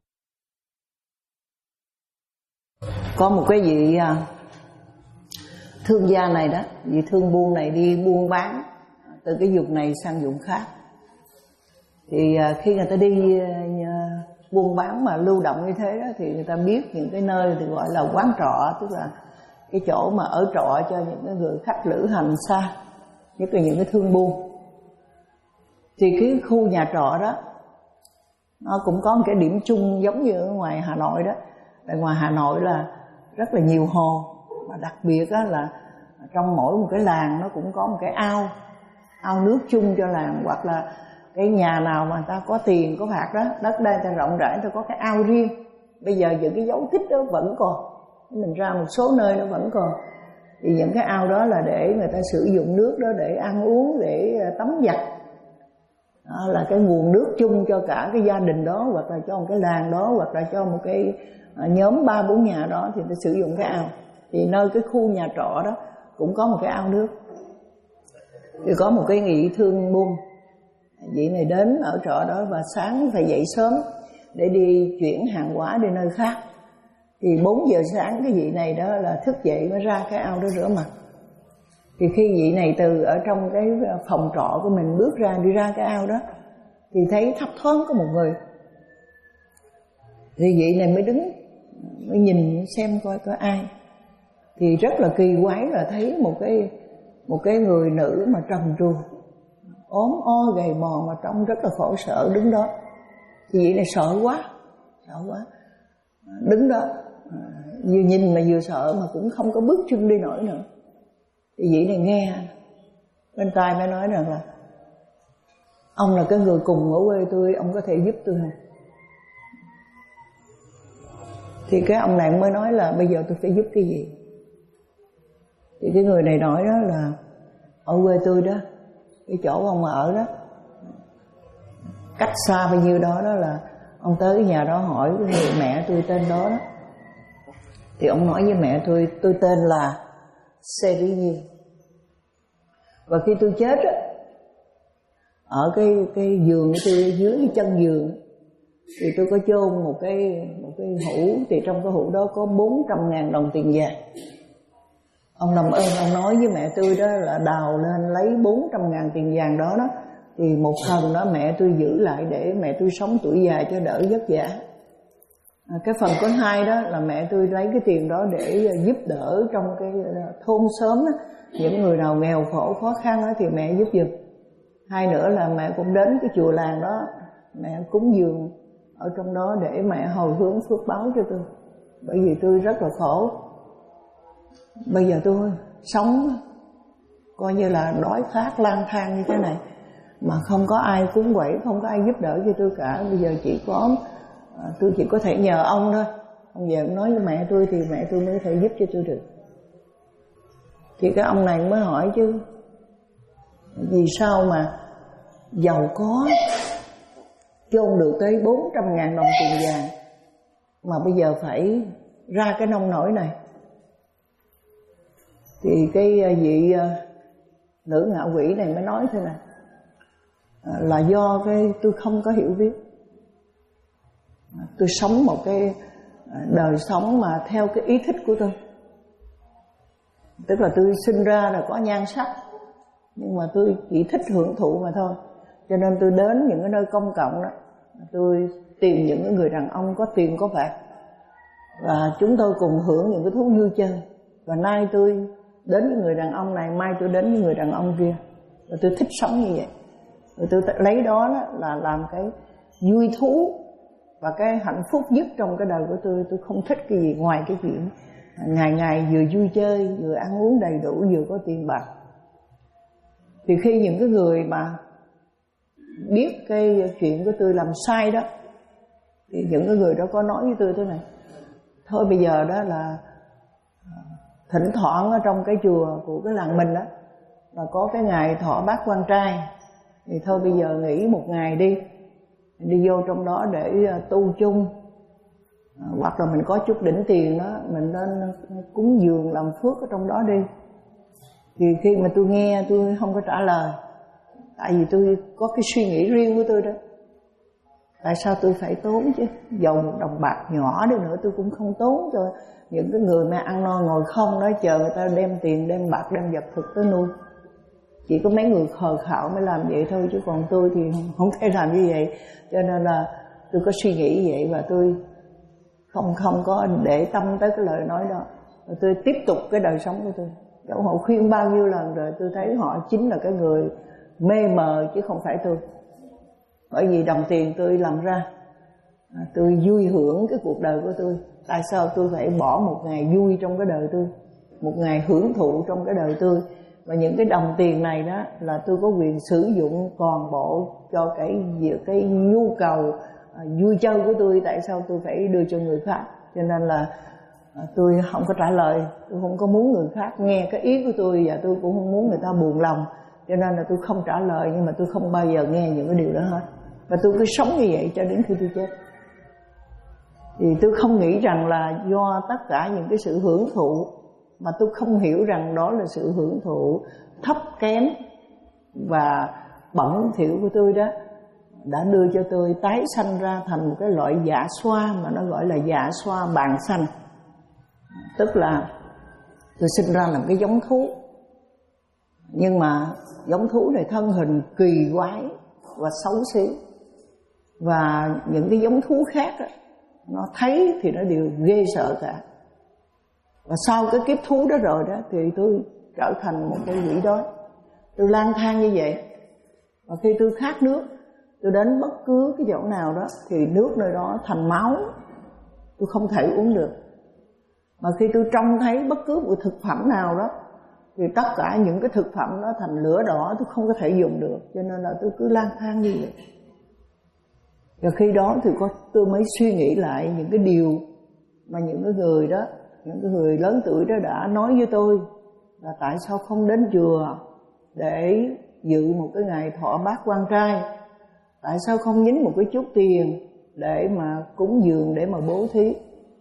Có một cái vị thương gia này đó, vị thương buôn này đi buôn bán từ cái vùng này sang vùng khác. Thì khi người ta đi buôn bán mà lưu động như thế đó, thì người ta biết những cái nơi thì gọi là quán trọ, tức là cái chỗ mà ở trọ cho những cái người khách lữ hành xa, nhất là những cái thương buôn. Thì cái khu nhà trọ đó nó cũng có một cái điểm chung giống như ở ngoài Hà Nội đó. Tại ngoài Hà Nội là rất là nhiều hồ, mà đặc biệt á là trong mỗi một cái làng nó cũng có một cái ao, ao nước chung cho làng, hoặc là cái nhà nào mà người ta có tiền có bạc đó, đất đai ta rộng rãi, ta có cái ao riêng. Bây giờ những cái dấu tích đó vẫn còn, mình ra một số nơi nó vẫn còn. Thì những cái ao đó là để người ta sử dụng nước đó để ăn uống, để tắm giặt. Đó là cái nguồn nước chung cho cả cái gia đình đó, hoặc là cho một cái làng đó, hoặc là cho một cái nhóm ba bốn nhà đó thì ta sử dụng cái ao. Thì nơi cái khu nhà trọ đó cũng có một cái ao nước. Thì có một cái nghị thương buôn, vị này đến ở trọ đó và sáng phải dậy sớm để đi chuyển hàng hóa đi nơi khác. Thì bốn giờ sáng cái vị này đó là thức dậy mới ra cái ao đó rửa mặt. Thì khi vị này từ ở trong cái phòng trọ của mình bước ra, đi ra cái ao đó, thì thấy thấp thoáng có một người. Thì vị này mới đứng, mới nhìn xem coi có ai. Thì rất là kỳ quái là thấy một cái một cái người nữ mà trần truồng, ốm o gầy mòn mà trông rất là khổ sở đứng đó. Thì vị này sợ quá, sợ quá, đứng đó vừa nhìn mà vừa sợ mà cũng không có bước chân đi nổi nữa. Thì vị này nghe bên tai mới nói rằng là ông là cái người cùng ở quê tôi, ông có thể giúp tôi không? Thì cái ông này mới nói là bây giờ tôi phải giúp cái gì? Thì cái người này nói đó là ở quê tôi đó, cái chỗ ông ở đó, cách xa bao nhiêu đó đó là ông tới cái nhà đó hỏi cái người mẹ tôi tên đó đó. Thì ông nói với mẹ tôi, tôi tên là Serini. Và khi tôi chết á, ở cái cái giường của tôi, dưới cái chân giường, thì tôi có chôn một cái một cái hũ, thì trong cái hũ đó có bốn trăm ngàn đồng tiền vàng. Ông làm ơn ông nói với mẹ tôi đó là đào lên lấy bốn trăm ngàn tiền vàng đó đó, Thì một phần đó mẹ tôi giữ lại để mẹ tôi sống tuổi già cho đỡ vất vả. À, cái phần thứ hai đó là mẹ tôi lấy cái tiền đó để giúp đỡ trong cái thôn xóm đó, những người nào nghèo khổ khó khăn đó thì mẹ giúp giùm. Hai nữa là mẹ cũng đến cái chùa làng đó, mẹ cúng dường ở trong đó để mẹ hồi hướng phước báo cho tôi. Bởi vì tôi rất là khổ. Bây giờ tôi sống coi như là đói khát lang thang như thế này, mà không có ai cúng quẩy, không có ai giúp đỡ cho tôi cả. Bây giờ chỉ có tôi chỉ có thể nhờ ông thôi. Ông về ông nói với mẹ tôi thì mẹ tôi mới thể giúp cho tôi được. Thì cái ông này mới hỏi chứ, vì sao mà giàu có chôn được tới bốn trăm ngàn đồng tiền vàng mà bây giờ phải ra cái nông nổi này? Thì cái vị nữ ngạ quỷ này mới nói thế này, là do cái tôi không có hiểu biết. Tôi sống một cái đời sống mà theo cái ý thích của tôi. Tức là tôi sinh ra là có nhan sắc, nhưng mà tôi chỉ thích hưởng thụ mà thôi. Cho nên tôi đến những cái nơi công cộng đó, tôi tìm những người đàn ông có tiền có bạc, và chúng tôi cùng hưởng những cái thú vui chơi. Và nay tôi đến với người đàn ông này, mai tôi đến với người đàn ông kia. Và tôi thích sống như vậy. Và tôi lấy đó, đó là làm cái vui thú và cái hạnh phúc nhất trong cái đời của tôi. Tôi không thích cái gì ngoài cái chuyện ngày ngày vừa vui chơi, vừa ăn uống đầy đủ, vừa có tiền bạc. Thì khi những cái người mà biết cái chuyện của tôi làm sai đó, thì những cái người đó có nói với tôi thế này: thôi bây giờ đó là thỉnh thoảng ở trong cái chùa của cái làng mình đó là có cái ngày thọ bát quan trai, thì thôi bây giờ nghỉ một ngày đi, đi vô trong đó để tu chung, à, hoặc là mình có chút đỉnh tiền đó mình nên cúng dường làm phước ở trong đó đi. Thì khi mà tôi nghe tôi không có trả lời, tại vì tôi có cái suy nghĩ riêng của tôi đó. Tại sao tôi phải tốn chứ? Dầu một đồng bạc nhỏ đi nữa tôi cũng không tốn cho những cái người mà ăn no ngồi không đó, chờ người ta đem tiền, đem bạc, đem vật thực tới nuôi. Chỉ có mấy người khờ khạo mới làm vậy thôi, chứ còn tôi thì không thể làm như vậy. Cho nên là tôi có suy nghĩ vậy, và tôi không không có để tâm tới cái lời nói đó. Và tôi tiếp tục cái đời sống của tôi. Dẫu họ khuyên bao nhiêu lần rồi, tôi thấy họ chính là cái người mê mờ chứ không phải tôi. Bởi vì đồng tiền tôi làm ra, tôi vui hưởng cái cuộc đời của tôi. Tại sao tôi phải bỏ một ngày vui trong cái đời tôi, một ngày hưởng thụ trong cái đời tôi? Và những cái đồng tiền này đó là tôi có quyền sử dụng toàn bộ cho cái cái nhu cầu à, vui chơi của tôi. Tại sao tôi phải đưa cho người khác? Cho nên là à, tôi không có trả lời. Tôi không có muốn người khác nghe cái ý của tôi, và tôi cũng không muốn người ta buồn lòng. Cho nên là tôi không trả lời, nhưng mà tôi không bao giờ nghe những cái điều đó hết. Và tôi cứ sống như vậy cho đến khi tôi chết. Thì tôi không nghĩ rằng là do tất cả những cái sự hưởng thụ, mà tôi không hiểu rằng đó là sự hưởng thụ thấp kém và bẩn thỉu của tôi đó, đã đưa cho tôi tái sanh ra thành một cái loại dạ xoa, mà nó gọi là dạ xoa bàn xanh. Tức là tôi sinh ra làm cái giống thú, nhưng mà giống thú này thân hình kỳ quái và xấu xí. Và những cái giống thú khác đó, nó thấy thì nó đều ghê sợ cả. Và sau cái kiếp thú đó rồi đó, thì tôi trở thành một cái quỷ đói. Tôi lang thang như vậy. Và khi tôi khát nước, tôi đến bất cứ cái chỗ nào đó thì nước nơi đó thành máu, tôi không thể uống được. Mà khi tôi trông thấy bất cứ một thực phẩm nào đó, thì tất cả những cái thực phẩm đó thành lửa đỏ, tôi không có thể dùng được. Cho nên là tôi cứ lang thang như vậy. Và khi đó thì có tôi mới suy nghĩ lại những cái điều mà những cái người đó, những cái người lớn tuổi đó đã nói với tôi, là tại sao không đến chùa để dự một cái ngày thọ bát quan trai, tại sao không nhín một cái chút tiền để mà cúng dường, để mà bố thí.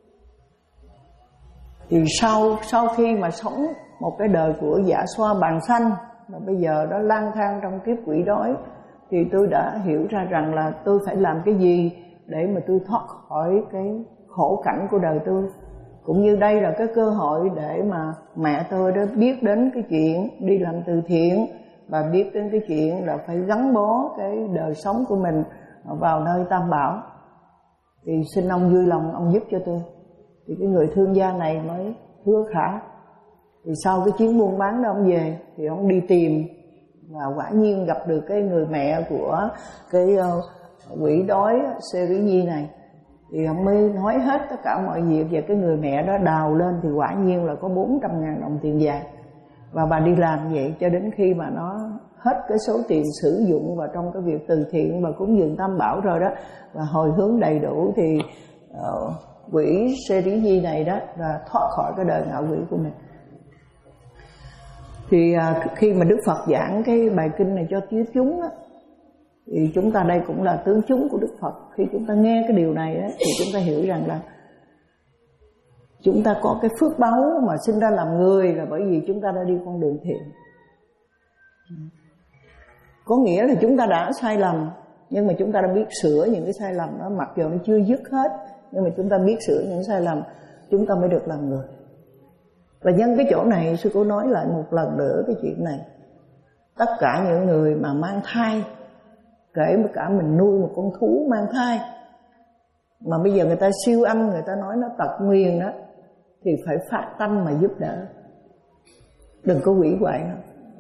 Thì sau sau khi mà sống một cái đời của dạ xoa bàn xanh, và bây giờ đó lang thang trong kiếp quỷ đói, thì tôi đã hiểu ra rằng là tôi phải làm cái gì để mà tôi thoát khỏi cái khổ cảnh của đời tôi. Cũng như đây là cái cơ hội để mà mẹ tôi đã biết đến cái chuyện đi làm từ thiện, bà biết đến cái chuyện là phải gắn bó cái đời sống của mình vào nơi Tam Bảo. Thì xin ông vui lòng ông giúp cho tôi. Thì cái người thương gia này mới hứa khả. Thì sau cái chuyến buôn bán đó ông về, thì ông đi tìm, và quả nhiên gặp được cái người mẹ của cái uh, quỷ đói Seri Nhi này. Thì ông mới nói hết tất cả mọi việc về cái người mẹ đó. Đào lên thì quả nhiên là có bốn trăm ngàn đồng tiền vàng. Và bà đi làm vậy cho đến khi mà nó hết cái số tiền sử dụng vào trong cái việc từ thiện và cúng dường Tam Bảo rồi đó, và hồi hướng đầy đủ, thì uh, quỷ Seri Nhi này đó là thoát khỏi cái đời ngạ quỷ của mình. Thì uh, khi mà Đức Phật giảng cái bài kinh này cho tiếp chúng á, thì chúng ta đây cũng là tướng chúng của Đức Phật. Khi chúng ta nghe cái điều này á, thì chúng ta hiểu rằng là chúng ta có cái phước báu mà sinh ra làm người là bởi vì chúng ta đã đi con đường thiện. Có nghĩa là chúng ta đã sai lầm, nhưng mà chúng ta đã biết sửa những cái sai lầm đó. Mặc dù nó chưa dứt hết, nhưng mà chúng ta biết sửa những sai lầm, chúng ta mới được làm người. Và nhân cái chỗ này, sư cô nói lại một lần nữa cái chuyện này. Tất cả những người mà mang thai, kể cả mình nuôi một con thú mang thai, mà bây giờ người ta siêu âm, người ta nói nó tật nguyền đó, thì phải phát tâm mà giúp đỡ, đừng có hủy hoại nó.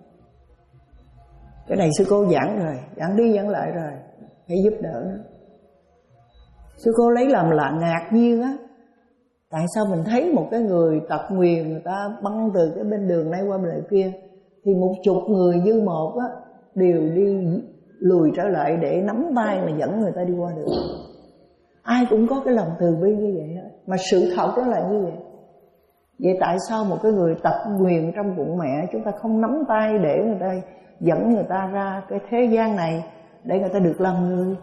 Cái này sư cô giảng rồi, giảng đi giảng lại rồi, phải giúp đỡ nó. Sư cô lấy làm là ngạc nhiên á, tại sao mình thấy một cái người tật nguyền, người ta băng từ cái bên đường này qua bên kia, thì một chục người như một á đều đi lùi trở lại để nắm tay mà dẫn người ta đi qua đường. Ai cũng có cái lòng từ bi như vậy hết, mà sự thật đó là như vậy. Vậy tại sao một cái người tật nguyền trong bụng mẹ, chúng ta không nắm tay để người ta dẫn người ta ra cái thế gian này để người ta được làm người?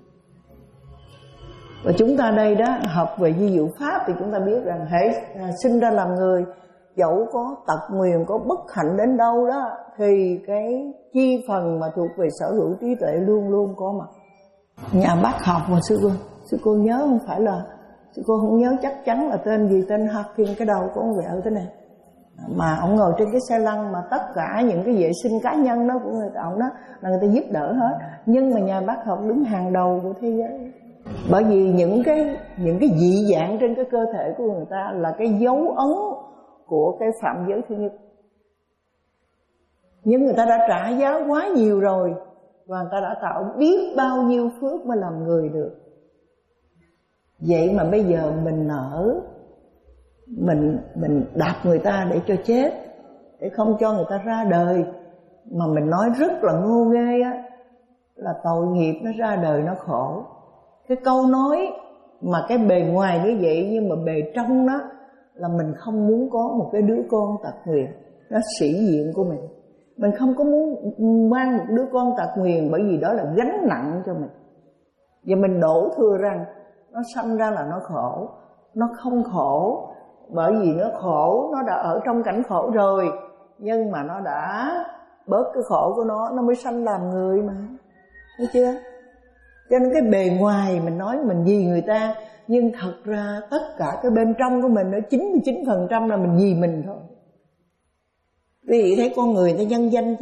Và chúng ta đây đó, học về di diệu pháp thì chúng ta biết rằng hễ sinh ra làm người, dẫu có tật nguyền, có bất hạnh đến đâu đó, thì cái chi phần mà thuộc về sở hữu trí tuệ luôn luôn có mặt. Nhà bác học mà sư cô, sư cô nhớ không phải là, sư cô không nhớ chắc chắn là tên gì, tên Hakim, cái đầu của ông vẹo thế này. Mà ông ngồi trên cái xe lăn, mà tất cả những cái vệ sinh cá nhân đó của người ta, ông đó là người ta giúp đỡ hết. Nhưng mà nhà bác học đứng hàng đầu của thế giới. Bởi vì những cái những cái dị dạng trên cái cơ thể của người ta là cái dấu ấn của cái phạm giới thứ nhất. Nhưng người ta đã trả giá quá nhiều rồi, và người ta đã tạo biết bao nhiêu phước mới làm người được. Vậy mà bây giờ mình nở, Mình mình đạp người ta để cho chết, để không cho người ta ra đời. Mà mình nói rất là ngô nghê á, là tội nghiệp nó ra đời nó khổ. Cái câu nói mà cái bề ngoài như vậy, nhưng mà bề trong đó là mình không muốn có một cái đứa con tật nguyền. Nó sĩ diện của mình. Mình không có muốn mang một đứa con tật nguyền, bởi vì đó là gánh nặng cho mình. Và mình đổ thừa rằng nó sanh ra là nó khổ. Nó không khổ, bởi vì nó khổ, nó đã ở trong cảnh khổ rồi, nhưng mà nó đã bớt cái khổ của nó, nó mới sanh làm người mà. Thấy chưa? Cho nên cái bề ngoài mình nói mình vì người ta, nhưng thật ra tất cả cái bên trong của mình nó chín mươi chín phần trăm là mình vì mình thôi. Quý vị thấy con người người ta nhân danh chưa?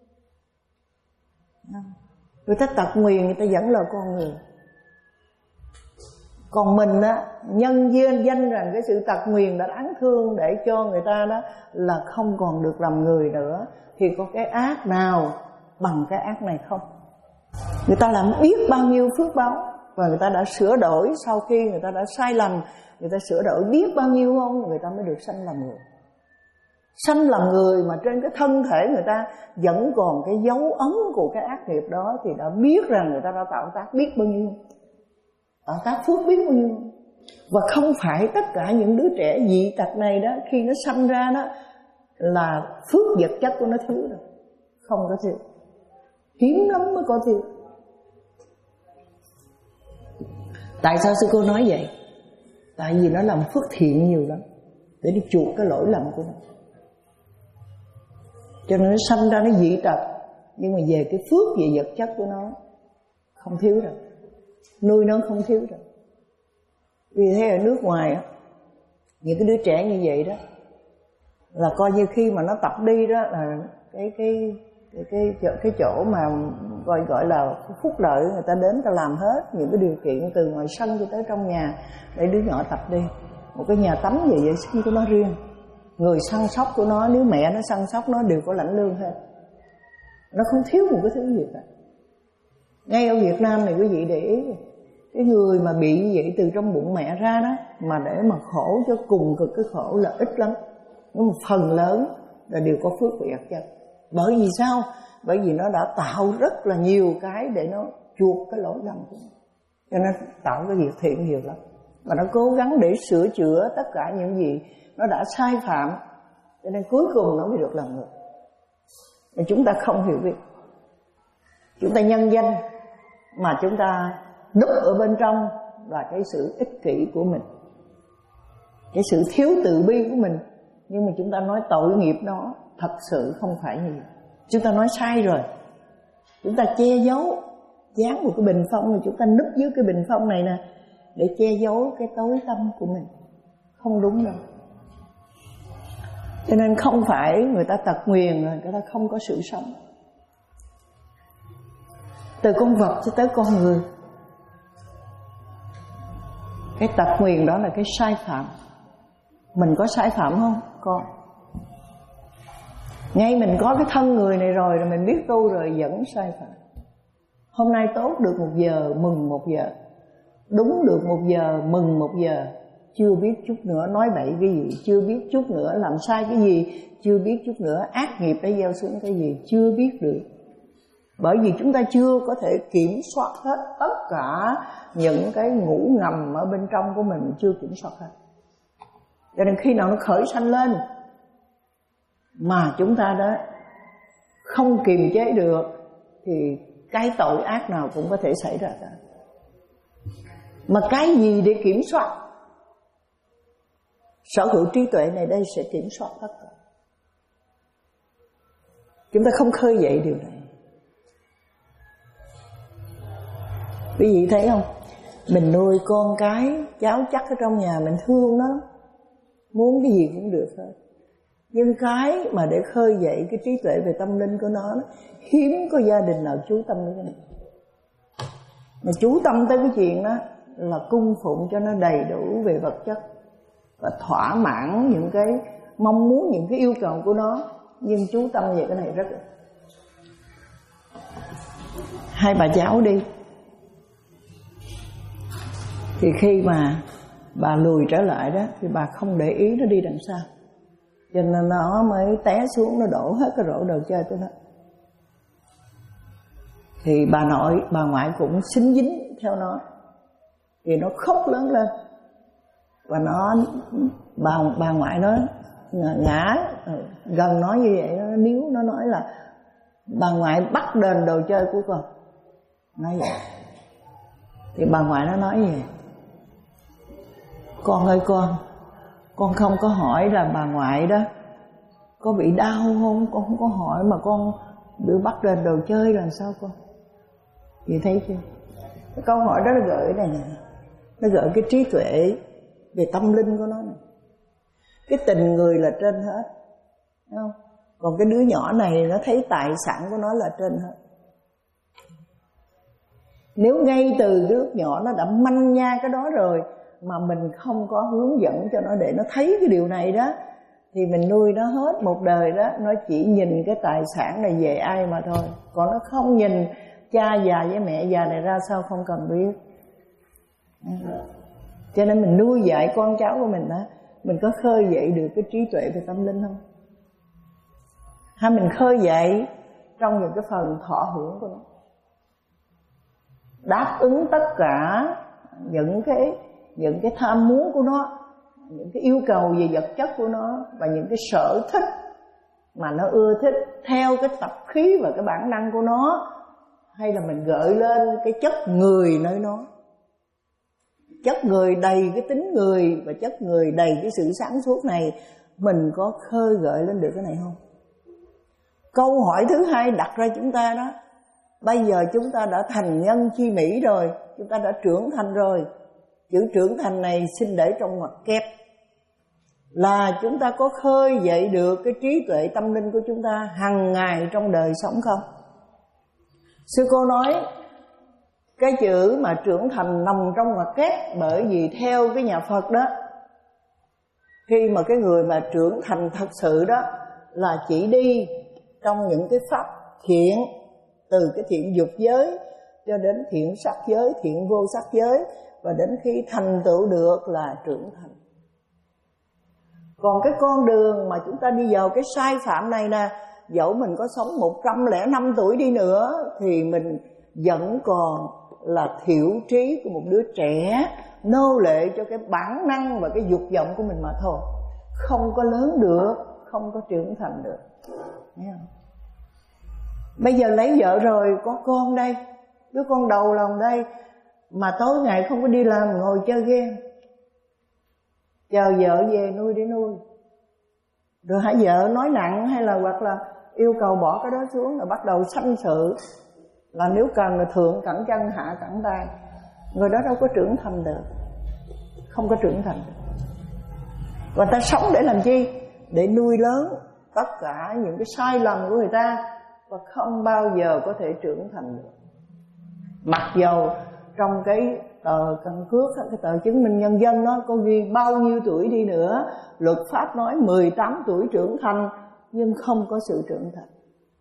Người ta tật nguyền, người ta vẫn là con người. Còn mình á, nhân duyên danh rằng cái sự tật nguyền đã đáng thương để cho người ta đó là không còn được làm người nữa, thì có cái ác nào bằng cái ác này không? Người ta làm biết bao nhiêu phước báo, và người ta đã sửa đổi sau khi người ta đã sai lầm, người ta sửa đổi biết bao nhiêu không, người ta mới được sanh làm người. Sanh làm người mà trên cái thân thể người ta vẫn còn cái dấu ấn của cái ác nghiệp đó, thì đã biết rằng người ta đã tạo tác biết bao nhiêu, tạo tác phước biết bao nhiêu. Và không phải tất cả những đứa trẻ dị tật này đó, khi nó sanh ra đó là phước vật chất của nó thiếu đâu. Không có thiếu, hiếm lắm mới có thiếu. Tại sao sư cô nói vậy? Tại vì nó làm phước thiện nhiều lắm, để đi chuộc cái lỗi lầm của nó. Cho nên nó sanh ra nó dị tật, nhưng mà về cái phước về vật chất của nó không thiếu đâu, nuôi nó không thiếu đâu. Vì thế ở nước ngoài những cái đứa trẻ như vậy đó, là coi như khi mà nó tập đi đó là cái cái cái cái chỗ, cái chỗ mà gọi gọi là phúc lợi, người ta đến ta làm hết những cái điều kiện từ ngoài sân cho tới trong nhà để đứa nhỏ tập đi. Một cái nhà tắm về vệ sinh của nó riêng, người săn sóc của nó, nếu mẹ nó săn sóc nó đều có lãnh lương hết, nó không thiếu một cái thứ gì cả. Ngay ở Việt Nam này quý vị để ý, cái người mà bị như vậy từ trong bụng mẹ ra đó, mà để mà khổ cho cùng cực cái khổ là ít lắm, nhưng một phần lớn là đều có phước về vật chất. Bởi vì sao? Bởi vì nó đã tạo rất là nhiều cái để nó chuộc cái lỗi lầm của nó, cho nên tạo cái việc thiện nhiều lắm. Và nó cố gắng để sửa chữa tất cả những gì nó đã sai phạm, cho nên cuối cùng nó mới được làm người. Mà chúng ta không hiểu biết, chúng ta nhân danh, mà chúng ta núp ở bên trong là cái sự ích kỷ của mình, cái sự thiếu từ bi của mình. Nhưng mà chúng ta nói tội nghiệp nó thật sự không phải như vậy. Chúng ta nói sai rồi, chúng ta che giấu, dán một cái bình phong, rồi chúng ta núp dưới cái bình phong này nè để che giấu cái tối tâm của mình. Không đúng đâu. Cho nên không phải người ta tật nguyền rồi người ta không có sự sống. Từ con vật cho tới con người, cái tật nguyền đó là cái sai phạm. Mình có sai phạm không? Có. Ngay mình có cái thân người này rồi, rồi mình biết tu rồi vẫn sai phạm. Hôm nay tốt được một giờ mừng một giờ, đúng được một giờ mừng một giờ, chưa biết chút nữa nói bậy cái gì, chưa biết chút nữa làm sai cái gì, chưa biết chút nữa ác nghiệp đã gieo xuống cái gì, chưa biết được. Bởi vì chúng ta chưa có thể kiểm soát hết tất cả những cái ngủ ngầm ở bên trong của mình, chưa kiểm soát hết. Cho nên khi nào nó khởi sanh lên mà chúng ta đó không kiềm chế được thì cái tội ác nào cũng có thể xảy ra cả. Mà cái gì để kiểm soát? Sở hữu trí tuệ này đây sẽ kiểm soát tất cả. Chúng ta không khơi dậy điều này. Quý vị thấy không? Mình nuôi con cái, cháu chắc ở trong nhà mình thương nó, muốn cái gì cũng được hết. Nhưng cái mà để khơi dậy cái trí tuệ về tâm linh của nó, hiếm có gia đình nào chú tâm đến cái này. Mà chú tâm tới cái chuyện đó là cung phụng cho nó đầy đủ về vật chất và thỏa mãn những cái mong muốn, những cái yêu cầu của nó. Nhưng chú tâm về cái này rất là... Hai bà cháu đi, thì khi mà bà lùi trở lại đó thì bà không để ý nó đi đằng sau, cho nên nó mới té xuống, nó đổ hết cái rổ đồ chơi của nó. Thì bà nội, bà ngoại cũng xính dính theo nó, thì nó khóc lớn lên. Và nó, bà, bà ngoại nó ngã gần nó như vậy, nó níu, nó nói là bà ngoại bắt đền đồ chơi của con. Nói vậy. Thì bà ngoại nó nói gì? Con ơi con, con không có hỏi là bà ngoại đó có bị đau không, con không có hỏi, mà con bị bắt đền đồ chơi là sao con? Chị thấy chưa? Cái câu hỏi đó nó gợi này nè, nó gợi cái trí tuệ về tâm linh của nó này. Cái tình người là trên hết, thấy không? Còn cái đứa nhỏ này nó thấy tài sản của nó là trên hết. Nếu ngay từ cái lúc nhỏ nó đã manh nha cái đó rồi mà mình không có hướng dẫn cho nó để nó thấy cái điều này đó, thì mình nuôi nó hết một đời đó, nó chỉ nhìn cái tài sản này về ai mà thôi. Còn nó không nhìn cha già với mẹ già này ra sao không cần biết. Cho nên mình nuôi dạy con cháu của mình đó, mình có khơi dậy được cái trí tuệ về tâm linh không? Hay mình khơi dậy trong những cái phần thọ hưởng của nó, đáp ứng tất cả những cái những cái tham muốn của nó, những cái yêu cầu về vật chất của nó, và những cái sở thích mà nó ưa thích theo cái tập khí và cái bản năng của nó. Hay là mình gợi lên cái chất người nơi nó, chất người đầy cái tính người và chất người đầy cái sự sáng suốt này, mình có khơi gợi lên được cái này không? Câu hỏi thứ hai đặt ra chúng ta đó, bây giờ chúng ta đã thành nhân chi mỹ rồi, chúng ta đã trưởng thành rồi. Chữ trưởng thành này xin để trong ngoặc kép. là chúng ta có khơi dậy được cái trí tuệ tâm linh của chúng ta hàng ngày trong đời sống không? Sư cô nói cái chữ mà trưởng thành nằm trong ngoặc kép, bởi vì theo cái nhà Phật đó, khi mà cái người mà trưởng thành thật sự đó là chỉ đi trong những cái pháp thiện, từ cái thiện dục giới cho đến thiện sắc giới, thiện vô sắc giới, và đến khi thành tựu được là trưởng thành. Còn cái con đường mà chúng ta đi vào cái sai phạm này nè, dẫu mình có sống một trăm lẻ năm tuổi đi nữa thì mình vẫn còn là thiểu trí của một đứa trẻ, nô lệ cho cái bản năng và cái dục vọng của mình mà thôi. Không có lớn được, không có trưởng thành được. Thấy không? Bây giờ lấy vợ rồi, có con đây, đứa con đầu lòng đây, mà tối ngày không có đi làm, ngồi chơi game, chờ vợ về nuôi để nuôi. Rồi hả, vợ nói nặng hay là hoặc là yêu cầu bỏ cái đó xuống, rồi bắt đầu sanh sự, là nếu cần là thượng cẳng chân hạ cẳng tay. Người đó đâu có trưởng thành được, không có trưởng thành được. Và ta sống để làm chi? Để nuôi lớn tất cả những cái sai lầm của người ta, và không bao giờ có thể trưởng thành được. Mặc dầu trong cái tờ căn cước, cái tờ chứng minh nhân dân nó có ghi bao nhiêu tuổi đi nữa, luật pháp nói mười tám tuổi trưởng thành, nhưng không có sự trưởng thành.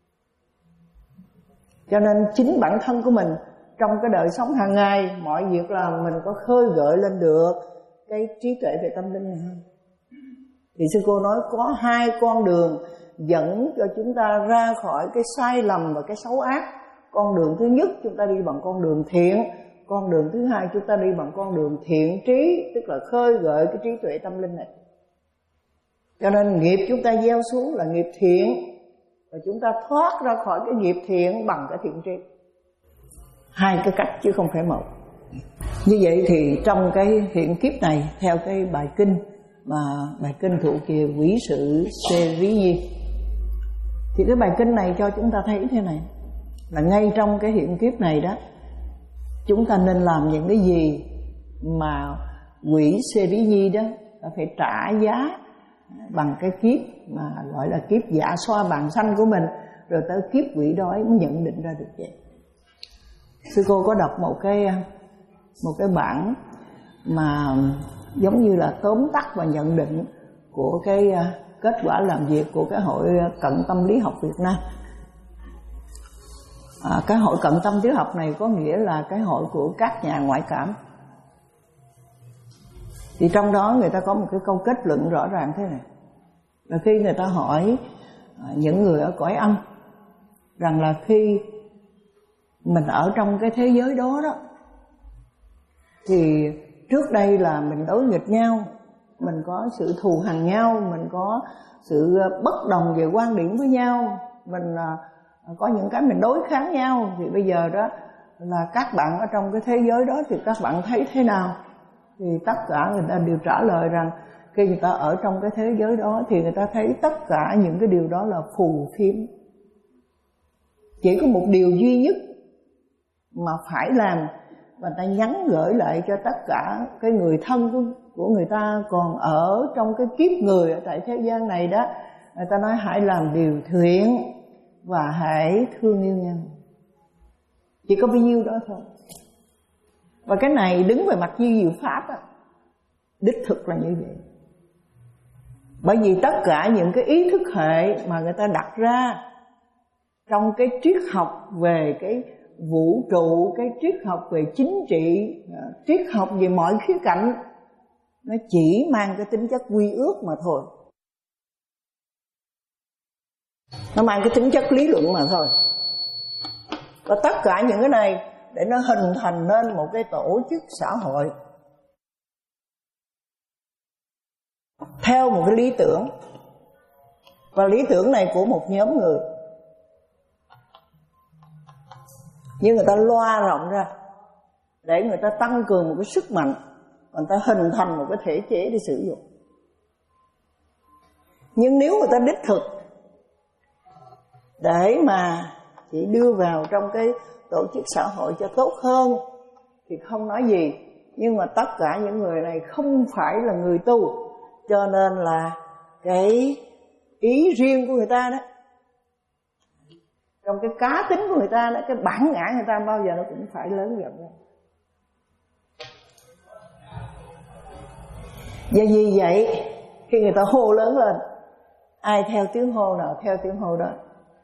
Cho nên chính bản thân của mình trong cái đời sống hàng ngày, mọi việc làm mình có khơi gợi lên được cái trí tuệ về tâm linh này không? Thì sư cô nói có hai con đường dẫn cho chúng ta ra khỏi cái sai lầm và cái xấu ác. Con đường thứ nhất chúng ta đi bằng con đường thiện, con đường thứ hai chúng ta đi bằng con đường thiện trí, tức là khơi gợi cái trí tuệ tâm linh này. Cho nên nghiệp chúng ta gieo xuống là nghiệp thiện, và chúng ta thoát ra khỏi cái nghiệp thiện bằng cái thiện trí. Hai cái cách chứ không phải một. Như vậy thì trong cái hiện kiếp này, theo cái bài kinh mà bài kinh thuộc về Quỷ Sự Xê Ví Nhi, thì cái bài kinh này cho chúng ta thấy thế này, là ngay trong cái hiện kiếp này đó, chúng ta nên làm những cái gì mà quỷ Xê Ví Nhi đó là phải trả giá bằng cái kiếp mà gọi là kiếp dạ xoa bàn sanh của mình, rồi tới kiếp quỷ đói mới nhận định ra được vậy. Sư cô có đọc một cái một cái bản mà giống như là tóm tắt và nhận định của cái kết quả làm việc của cái hội cận tâm lý học Việt Nam. À, cái hội cận tâm lý học này có nghĩa là cái hội của các nhà ngoại cảm. Thì trong đó người ta có một cái câu kết luận rõ ràng thế này, là khi người ta hỏi những người ở cõi âm rằng là khi mình ở trong cái thế giới đó đó, thì trước đây là mình đối nghịch nhau, mình có sự thù hằn nhau, mình có sự bất đồng về quan điểm với nhau, mình có những cái mình đối kháng nhau. Thì bây giờ đó là các bạn ở trong cái thế giới đó thì các bạn thấy thế nào? Thì tất cả người ta đều trả lời rằng khi người ta ở trong cái thế giới đó thì người ta thấy tất cả những cái điều đó là phù phiếm. Chỉ có một điều duy nhất mà phải làm, và ta nhắn gửi lại cho tất cả cái người thân của, của người ta còn ở trong cái kiếp người ở tại thế gian này đó. Người ta nói hãy làm điều thiện và hãy thương yêu nhau. Chỉ có bao nhiêu đó thôi. Và cái này đứng về mặt duy diệu pháp á, đích thực là như vậy. Bởi vì tất cả những cái ý thức hệ mà người ta đặt ra trong cái triết học về cái vũ trụ, cái triết học về chính trị, triết học về mọi khía cạnh, nó chỉ mang cái tính chất quy ước mà thôi. Nó mang cái tính chất lý luận mà thôi. Và tất cả những cái này để nó hình thành nên một cái tổ chức xã hội theo một cái lý tưởng. Và lý tưởng này của một nhóm người, nhưng người ta loa rộng ra để người ta tăng cường một cái sức mạnh, người ta hình thành một cái thể chế để sử dụng. Nhưng nếu người ta đích thực để mà chỉ đưa vào trong cái tổ chức xã hội cho tốt hơn thì không nói gì. Nhưng mà tất cả những người này không phải là người tu, Cho nên là cái ý riêng của người ta đó, trong cái cá tính của người ta đó, cái bản ngã người ta bao giờ nó cũng phải lớn dần lên. Và vì vậy khi người ta hô lớn lên, ai theo tiếng hô nào theo tiếng hô đó,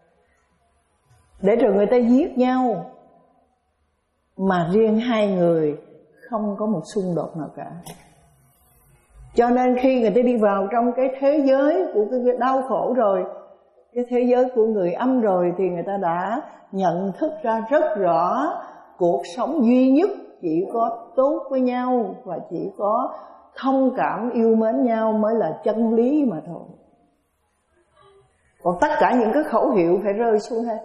để rồi người ta giết nhau, mà riêng hai người không có một xung đột nào cả. Cho nên khi người ta đi vào trong cái thế giới của cái đau khổ rồi, cái thế giới của người âm rồi, thì người ta đã nhận thức ra rất rõ cuộc sống duy nhất chỉ có tốt với nhau và chỉ có thông cảm yêu mến nhau mới là chân lý mà thôi. Còn tất cả những cái khẩu hiệu phải rơi xuống hết.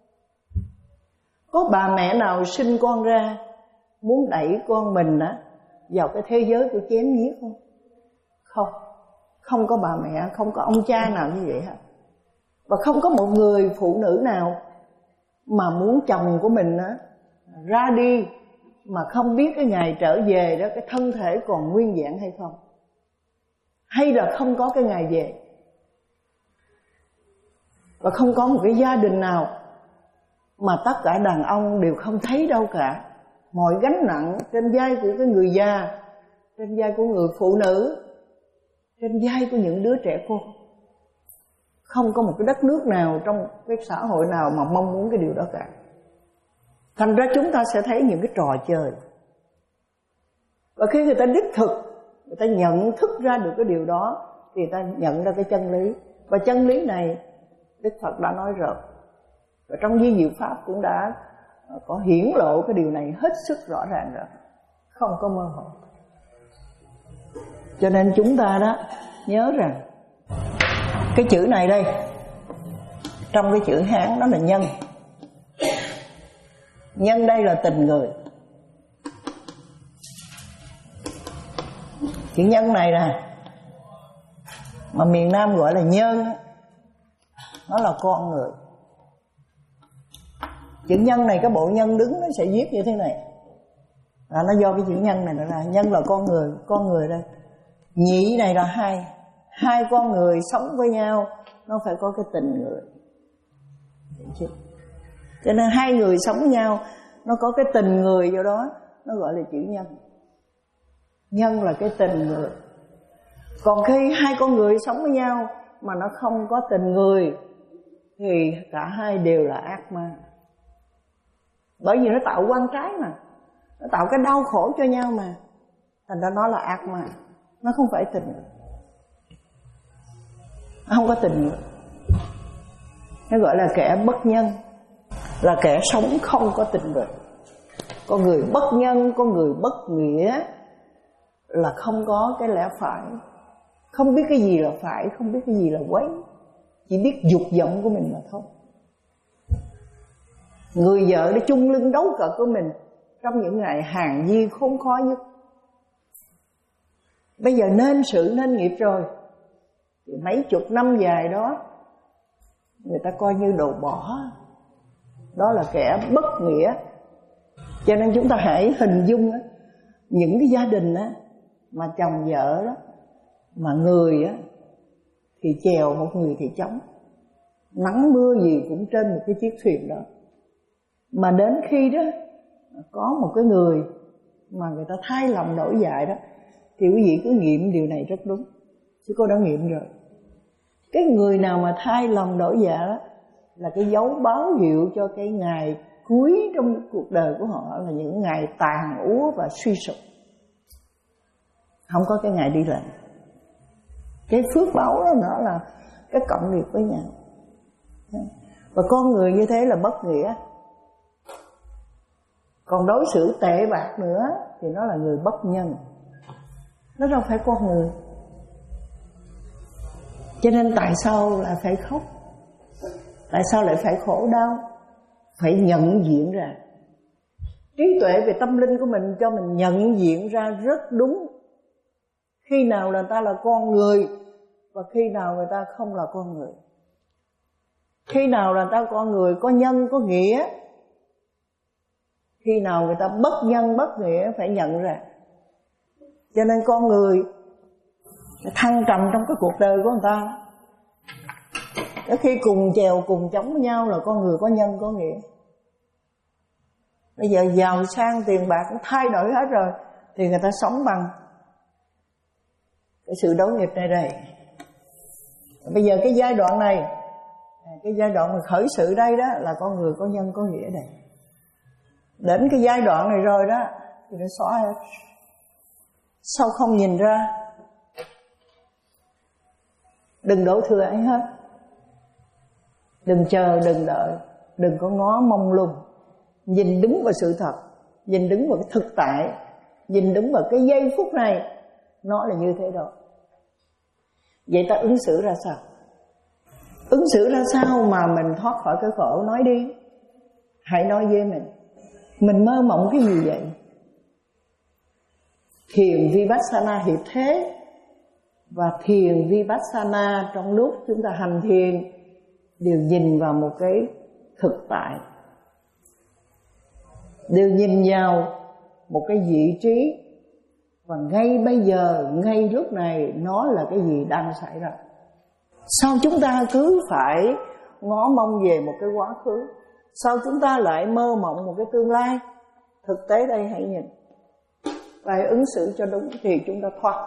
Có bà mẹ nào sinh con ra muốn đẩy con mình á vào cái thế giới của chém giết không? Không. Không có bà mẹ, không có ông cha nào như vậy hết. Và không có một người phụ nữ nào mà muốn chồng của mình á ra đi mà không biết cái ngày trở về đó cái thân thể còn nguyên vẹn hay không, hay là không có cái ngày về. Và không có một cái gia đình nào mà tất cả đàn ông đều không thấy đâu cả. Mọi gánh nặng trên vai của cái người già, trên vai của người phụ nữ, trên vai của những đứa trẻ con. Không có một cái đất nước nào, trong cái xã hội nào mà mong muốn cái điều đó cả. Thành ra chúng ta sẽ thấy những cái trò chơi. Và khi người ta đích thực, người ta nhận thức ra được cái điều đó, thì người ta nhận ra cái chân lý. Và chân lý này Đức Phật đã nói rồi, và trong Di Diệu Pháp cũng đã có hiển lộ cái điều này hết sức rõ ràng rồi, không có mơ hồ. Cho nên chúng ta đó nhớ rằng cái chữ này đây, trong cái chữ Hán đó là nhân. Nhân đây là tình người. Chữ nhân này nè, mà miền Nam gọi là nhân, nó là con người. Chữ nhân này, cái bộ nhân đứng nó sẽ viết như thế này, à, nó do cái chữ nhân này nó ra. Nhân là con người, con người đây. Nhị này là hai, hai con người sống với nhau nó phải có cái tình người. Cho nên hai người sống với nhau nó có cái tình người, do đó nó gọi là chữ nhân. Nhân là cái tình người. Còn khi hai con người sống với nhau mà nó không có tình người thì cả hai đều là ác ma. Bởi vì nó tạo quan trái mà, nó tạo cái đau khổ cho nhau mà, thành ra nó là ác ma. Nó không phải tình người, nó không có tình người. Nó gọi là kẻ bất nhân, là kẻ sống không có tình người. Con người bất nhân, con người bất nghĩa là không có cái lẽ phải, không biết cái gì là phải, không biết cái gì là quấy, chỉ biết dục vọng của mình mà thôi. Người vợ để chung lưng đấu cợt của mình trong những ngày hàng di khốn khó nhất. Bây giờ nên sự nên nghiệp rồi, thì mấy chục năm dài đó người ta coi như đồ bỏ, đó là kẻ bất nghĩa. Cho nên chúng ta hãy hình dung đó, những cái gia đình đó, mà chồng vợ đó, mà người á, thì chèo, một người thì chống, nắng mưa gì cũng trên một cái chiếc thuyền đó. Mà đến khi đó có một cái người mà người ta thay lòng đổi dạ đó, thì quý vị cứ nghiệm điều này rất đúng, chứ cô đã nghiệm rồi. Cái người nào mà thay lòng đổi dạ đó là cái dấu báo hiệu cho cái ngày cuối trong cuộc đời của họ, là những ngày tàn úa và suy sụp, không có cái ngày đi lên. Cái phước báo đó nữa là cái cộng nghiệp với nhau. Và con người như thế là bất nghĩa. Còn đối xử tệ bạc nữa thì nó là người bất nhân, nó đâu phải con người. Cho nên tại sao lại phải khóc, tại sao lại phải khổ đau? Phải nhận diện ra. Trí tuệ về tâm linh của mình cho mình nhận diện ra rất đúng khi nào là ta là con người và khi nào người ta không là con người. Khi nào là ta con người có nhân có nghĩa, khi nào người ta bất nhân bất nghĩa, phải nhận ra. Cho nên con người thăng trầm trong cái cuộc đời của người ta. Cái khi cùng chèo cùng chống với nhau là con người có nhân có nghĩa. Bây giờ giàu sang tiền bạc cũng thay đổi hết rồi, thì người ta sống bằng cái sự đấu nghịch này đây. Bây giờ cái giai đoạn này, cái giai đoạn mà khởi sự đây đó là con người có nhân có nghĩa đây. Đến cái giai đoạn này rồi đó thì nó xóa hết. Sao không nhìn ra? Đừng đổ thừa ai hết. Đừng chờ, đừng đợi, đừng có ngó mông lung. Nhìn đúng vào sự thật, nhìn đúng vào cái thực tại, nhìn đúng vào cái giây phút này, nó là như thế đó. Vậy ta ứng xử ra sao? Ứng xử ra sao mà mình thoát khỏi cái khổ? Nói đi. Hãy nói với mình. Mình mơ mộng cái gì vậy? Thiền Vipassana hiệp thế. Và thiền Vipassana trong lúc chúng ta hành thiền đều nhìn vào một cái thực tại, đều nhìn vào một cái vị trí. Và ngay bây giờ, ngay lúc này, nó là cái gì đang xảy ra? Sao chúng ta cứ phải ngó mông về một cái quá khứ? Sao chúng ta lại mơ mộng một cái tương lai? Thực tế đây hãy nhìn. Và hãy ứng xử cho đúng thì chúng ta thoát.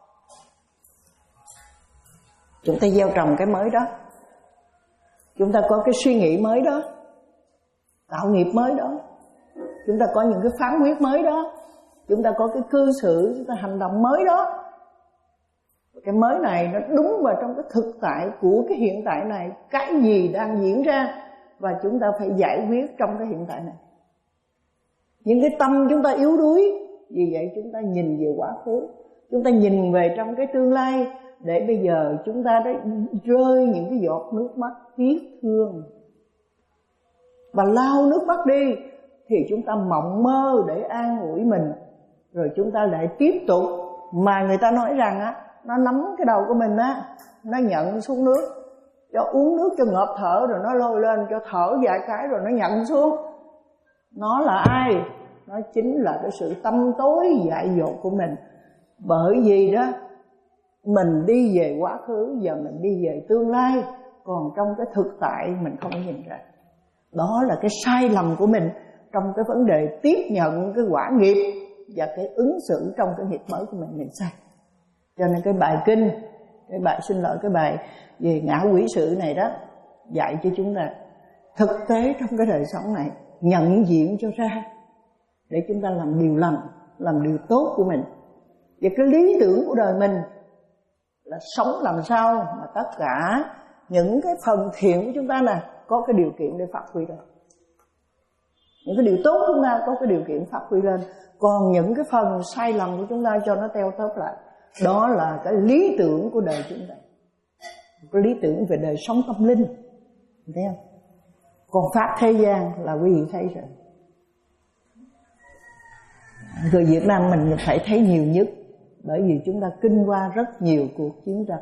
Chúng ta gieo trồng cái mới đó. Chúng ta có cái suy nghĩ mới đó, tạo nghiệp mới đó. Chúng ta có những cái phán quyết mới đó. Chúng ta có cái cư xử, chúng ta hành động mới đó. Cái mới này nó đúng vào trong cái thực tại của cái hiện tại này. Cái gì đang diễn ra và chúng ta phải giải quyết trong cái hiện tại này. Những cái tâm chúng ta yếu đuối, vì vậy chúng ta nhìn về quá khứ, chúng ta nhìn về trong cái tương lai, để bây giờ chúng ta đã rơi những cái giọt nước mắt tiếc thương và lau nước mắt đi, thì chúng ta mộng mơ để an ủi mình, rồi chúng ta lại tiếp tục. Mà người ta nói rằng á, nó nắm cái đầu của mình á, nó nhận xuống nước, cho uống nước cho ngợp thở, rồi nó lôi lên cho thở vài cái rồi nó nhận xuống. Nó là ai? Nó chính là cái sự tâm tối dại dột của mình. Bởi vì đó mình đi về quá khứ, giờ mình đi về tương lai, còn trong cái thực tại mình không nhìn ra. Đó là cái sai lầm của mình trong cái vấn đề tiếp nhận cái quả nghiệp và cái ứng xử trong cái nghiệp mới của mình, mình sai. Cho nên cái bài kinh, cái bài xin lỗi cái bài về ngã quỷ sự này đó, dạy cho chúng ta thực tế trong cái đời sống này nhận diện cho ra, để chúng ta làm điều lành, làm điều tốt của mình. Và cái lý tưởng của đời mình là sống làm sao mà tất cả những cái phần thiện của chúng ta nè có cái điều kiện để phát huy lên. Những cái điều tốt của chúng ta có cái điều kiện phát huy lên. Còn những cái phần sai lầm của chúng ta cho nó teo tóp lại. Đó là cái lý tưởng của đời chúng ta, cái lý tưởng về đời sống tâm linh, thấy không? Còn pháp thế gian là quý vị thấy rồi. Người Việt Nam mình phải thấy nhiều nhất, bởi vì chúng ta kinh qua rất nhiều cuộc chiến tranh.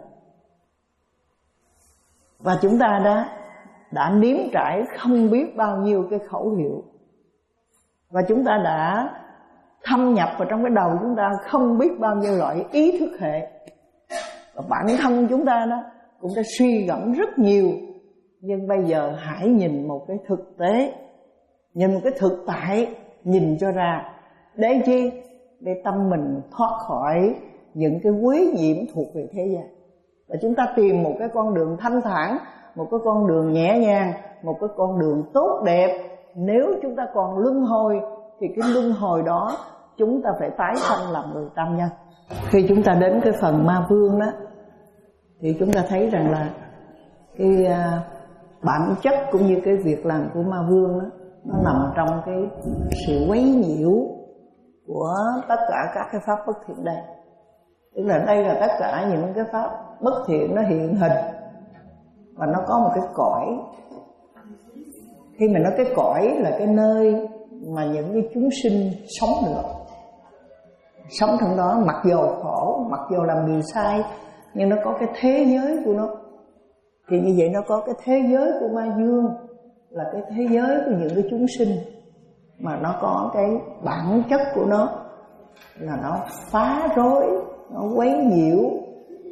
Và chúng ta đã, đã nếm trải không biết bao nhiêu cái khẩu hiệu. Và chúng ta đã thâm nhập vào trong cái đầu chúng ta không biết bao nhiêu loại ý thức hệ. Và bản thân chúng ta đó cũng đã suy gẫm rất nhiều. Nhưng bây giờ hãy nhìn một cái thực tế, nhìn một cái thực tại, nhìn cho ra. Để chi? Để tâm mình thoát khỏi những cái quấy nhiễm thuộc về thế gian. Và chúng ta tìm một cái con đường thanh thản, một cái con đường nhẹ nhàng, một cái con đường tốt đẹp. Nếu chúng ta còn luân hồi thì cái luân hồi đó chúng ta phải tái sanh làm người tam nhân. Khi chúng ta đến cái phần ma vương đó, thì chúng ta thấy rằng là cái bản chất cũng như cái việc làm của ma vương đó, nó nằm trong cái sự quấy nhiễu của tất cả các cái pháp bất thiện đây. Tức là đây là tất cả những cái pháp bất thiện nó hiện hình, và nó có một cái cõi. Khi mà nói cái cõi là cái nơi mà những cái chúng sinh sống được, sống trong đó, mặc dù khổ, mặc dù làm điều sai, nhưng nó có cái thế giới của nó. Thì như vậy nó có cái thế giới của ma dương, là cái thế giới của những cái chúng sinh, mà nó có cái bản chất của nó là nó phá rối, nó quấy nhiễu,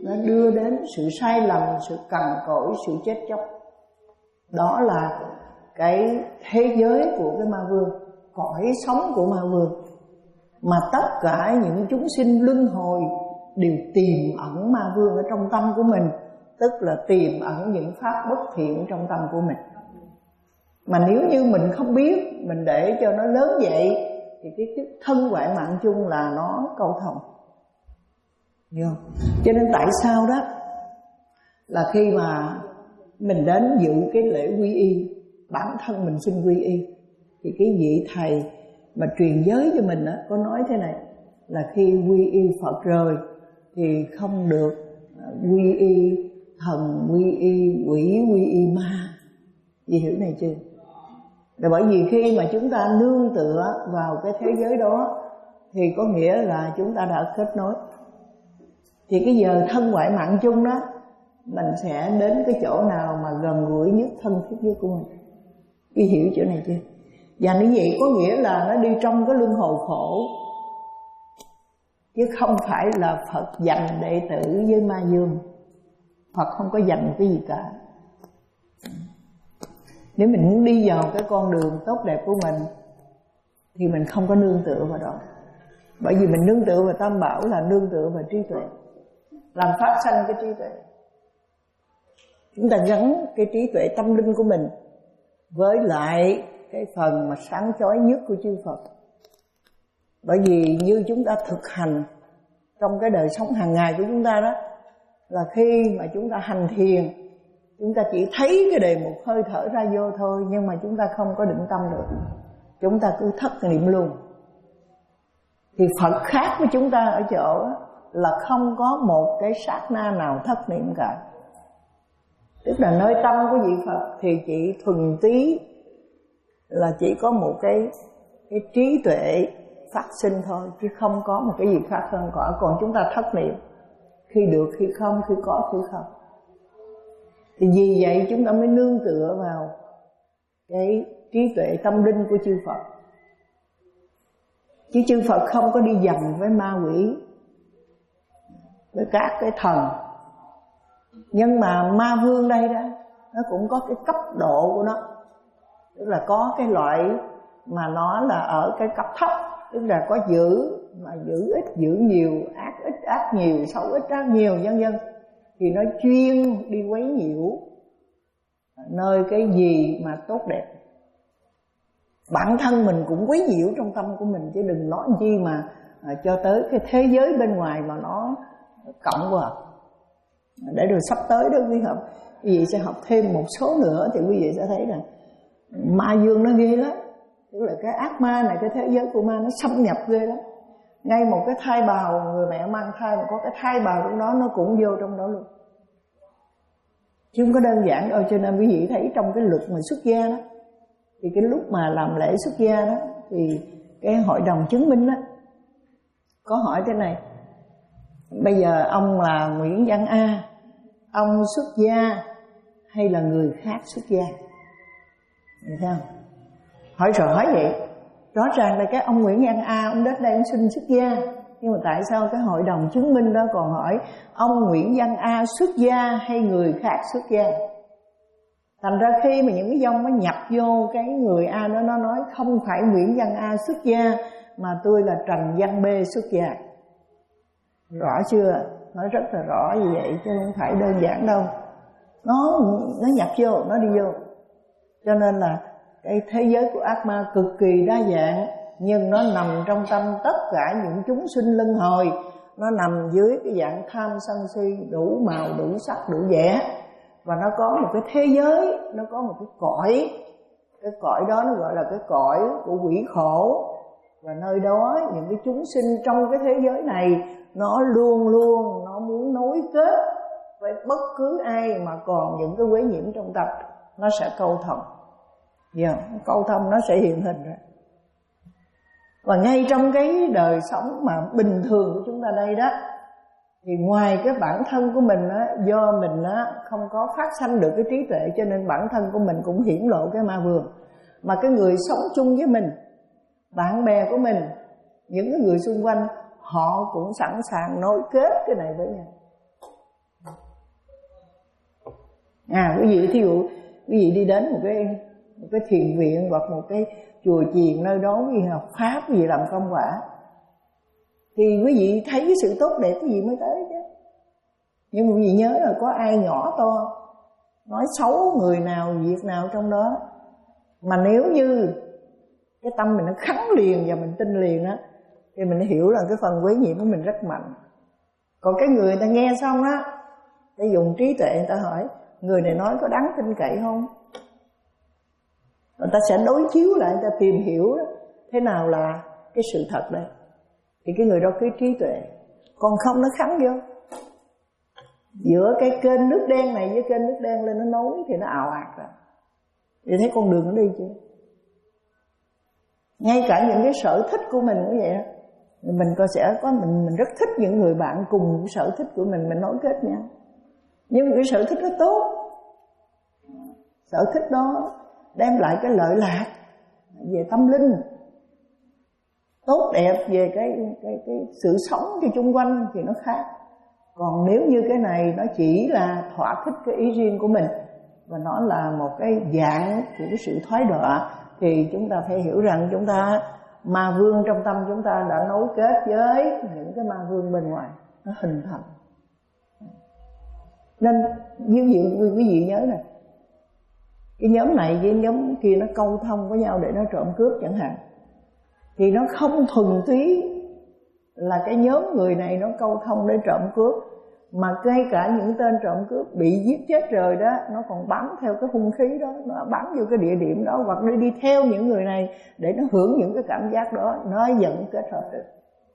nó đưa đến sự sai lầm, sự cằn cỗi, sự chết chóc. Đó là cái thế giới của cái ma vương, cõi sống của ma vương, mà tất cả những chúng sinh luân hồi đều tiềm ẩn ma vương ở trong tâm của mình, tức là tiềm ẩn những pháp bất thiện trong tâm của mình. Mà nếu như mình không biết, mình để cho nó lớn vậy thì cái thân ngoại mạng chung là nó câu thông. Hiểu không? Cho nên tại sao đó là khi mà mình đến dự cái lễ quy y, bản thân mình xin quy y, thì cái vị thầy mà truyền giới cho mình đó, có nói thế này là khi quy y Phật rồi thì không được quy y thần, quy y quỷ, quy y ma. Vì hiểu này chưa? Là bởi vì khi mà chúng ta nương tựa vào cái thế giới đó thì có nghĩa là chúng ta đã kết nối. Thì cái giờ thân ngoại mạng chung đó, mình sẽ đến cái chỗ nào mà gần gũi nhất, thân thiết nhất của mình. Quý hiểu chỗ này chưa? Và như vậy có nghĩa là nó đi trong cái luân hồi khổ, chứ không phải là Phật dành đệ tử với ma dương. Phật không có dành cái gì cả. Nếu mình muốn đi vào cái con đường tốt đẹp của mình thì mình không có nương tựa vào đó. Bởi vì mình nương tựa vào Tam Bảo là nương tựa vào trí tuệ, làm phát sanh cái trí tuệ. Chúng ta gắn cái trí tuệ tâm linh của mình với lại cái phần mà sáng chói nhất của chư Phật. Bởi vì như chúng ta thực hành trong cái đời sống hàng ngày của chúng ta đó, là khi mà chúng ta hành thiền, chúng ta chỉ thấy cái đề mục hơi thở ra vô thôi, nhưng mà chúng ta không có định tâm được, chúng ta cứ thất niệm luôn. Thì Phật khác với chúng ta ở chỗ là không có một cái sát na nào thất niệm cả. Tức là nơi tâm của vị Phật thì chỉ thuần túy là chỉ có một cái cái trí tuệ phát sinh thôi, chứ không có một cái gì khác hơn cả. Còn chúng ta thất niệm, khi được khi không, khi có khi không. Thì vì vậy chúng ta mới nương tựa vào cái trí tuệ tâm linh của chư Phật. Chứ chư Phật không có đi dầm với ma quỷ, với các cái thần. Nhưng mà ma vương đây đó, nó cũng có cái cấp độ của nó. Tức là có cái loại mà nó là ở cái cấp thấp, tức là có dữ, mà dữ ít dữ nhiều, ác ít ác nhiều, xấu ít ác nhiều, vân vân. Thì nó chuyên đi quấy nhiễu nơi cái gì mà tốt đẹp. Bản thân mình cũng quấy nhiễu trong tâm của mình, chứ đừng nói chi mà à, cho tới cái thế giới bên ngoài mà nó cộng vào. Để rồi sắp tới đó quý học, quý vị sẽ học thêm một số nữa thì quý vị sẽ thấy rằng ma dương nó ghê lắm. Tức là cái ác ma này, cái thế giới của ma nó xâm nhập ghê lắm. Ngay một cái thai bào, người mẹ mang thai mà có cái thai bào trong đó, nó cũng vô trong đó luôn, chứ không có đơn giản đâu. Cho nên quý vị thấy trong cái luật mà xuất gia đó, thì cái lúc mà làm lễ xuất gia đó, thì cái hội đồng chứng minh đó có hỏi thế này: bây giờ ông là Nguyễn Văn A, ông xuất gia hay là người khác xuất gia? Được không? Hỏi rõ vậy. Rõ ràng là cái ông Nguyễn Văn A, ông đến đây ông xin xuất gia, nhưng mà tại sao cái hội đồng chứng minh đó còn hỏi ông Nguyễn Văn A xuất gia hay người khác xuất gia? Thành ra khi mà những cái dòng nó nhập vô cái người A đó, nó nói không phải Nguyễn Văn A xuất gia, mà tôi là Trần Văn B xuất gia. Rõ chưa? Nói rất là rõ như vậy, chứ không phải đơn giản đâu. Nó nó nhập vô, nó đi vô. Cho nên là cái thế giới của ác ma cực kỳ đa dạng, nhưng nó nằm trong tâm tất cả những chúng sinh luân hồi. Nó nằm dưới cái dạng tham sân si, đủ màu, đủ sắc, đủ vẻ. Và nó có một cái thế giới, nó có một cái cõi. Cái cõi đó nó gọi là cái cõi của quỷ khổ. Và nơi đó những cái chúng sinh trong cái thế giới này, nó luôn luôn nó muốn nối kết với bất cứ ai mà còn những cái quấy nhiễm trong tâm, nó sẽ câu thông. Yeah, câu thông nó sẽ hiện hình ra. Và ngay trong cái đời sống mà bình thường của chúng ta đây đó, thì ngoài cái bản thân của mình á, do mình á không có phát sanh được cái trí tuệ, cho nên bản thân của mình cũng hiển lộ cái ma vương. Mà cái người sống chung với mình, bạn bè của mình, những cái người xung quanh, họ cũng sẵn sàng nối kết cái này với nhau. À quý vị thí dụ quý vị đi đến một cái một cái thiền viện hoặc một cái chùa chiền nơi đó quý vị học pháp, quý vị làm công quả, thì quý vị thấy cái sự tốt đẹp quý vị mới tới chứ. Nhưng mà quý vị nhớ là có ai nhỏ to nói xấu người nào việc nào trong đó, mà nếu như cái tâm mình nó khắn liền và mình tin liền á, thì mình hiểu là cái phần quấy nhiễm của mình rất mạnh. Còn cái người ta nghe xong á, ta dùng trí tuệ người ta hỏi người này nói có đáng tin cậy không, người ta sẽ đối chiếu lại, người ta tìm hiểu đó, thế nào là cái sự thật đây, thì cái người đó cái trí tuệ. Còn không nó khắn vô giữa cái kênh nước đen này với kênh nước đen lên nó nối thì nó ào ạt ra. Thì thấy con đường nó đi chưa? Ngay cả những cái sở thích của mình cũng vậy đó. Mình có sẽ có mình mình rất thích những người bạn cùng sở thích của mình, mình nối kết nhau. Nhưng cái sở thích nó tốt, sở thích đó đem lại cái lợi lạc về tâm linh, tốt đẹp về cái cái cái sự sống cho chung quanh thì nó khác. Còn nếu như cái này nó chỉ là thỏa thích cái ý riêng của mình và nó là một cái dạng của cái sự thoái đọa, thì chúng ta phải hiểu rằng chúng ta ma vương trong tâm chúng ta đã nối kết với những cái ma vương bên ngoài nó hình thành. Nên như vậy quý vị nhớ này, cái nhóm này với nhóm kia nó câu thông với nhau để nó trộm cướp chẳng hạn, thì nó không thuần túy là cái nhóm người này nó câu thông để trộm cướp, mà ngay cả những tên trộm cướp bị giết chết rồi đó, nó còn bám theo cái hung khí đó, nó bám vô cái địa điểm đó, hoặc nó đi theo những người này để nó hưởng những cái cảm giác đó, nó dẫn kết hợp được.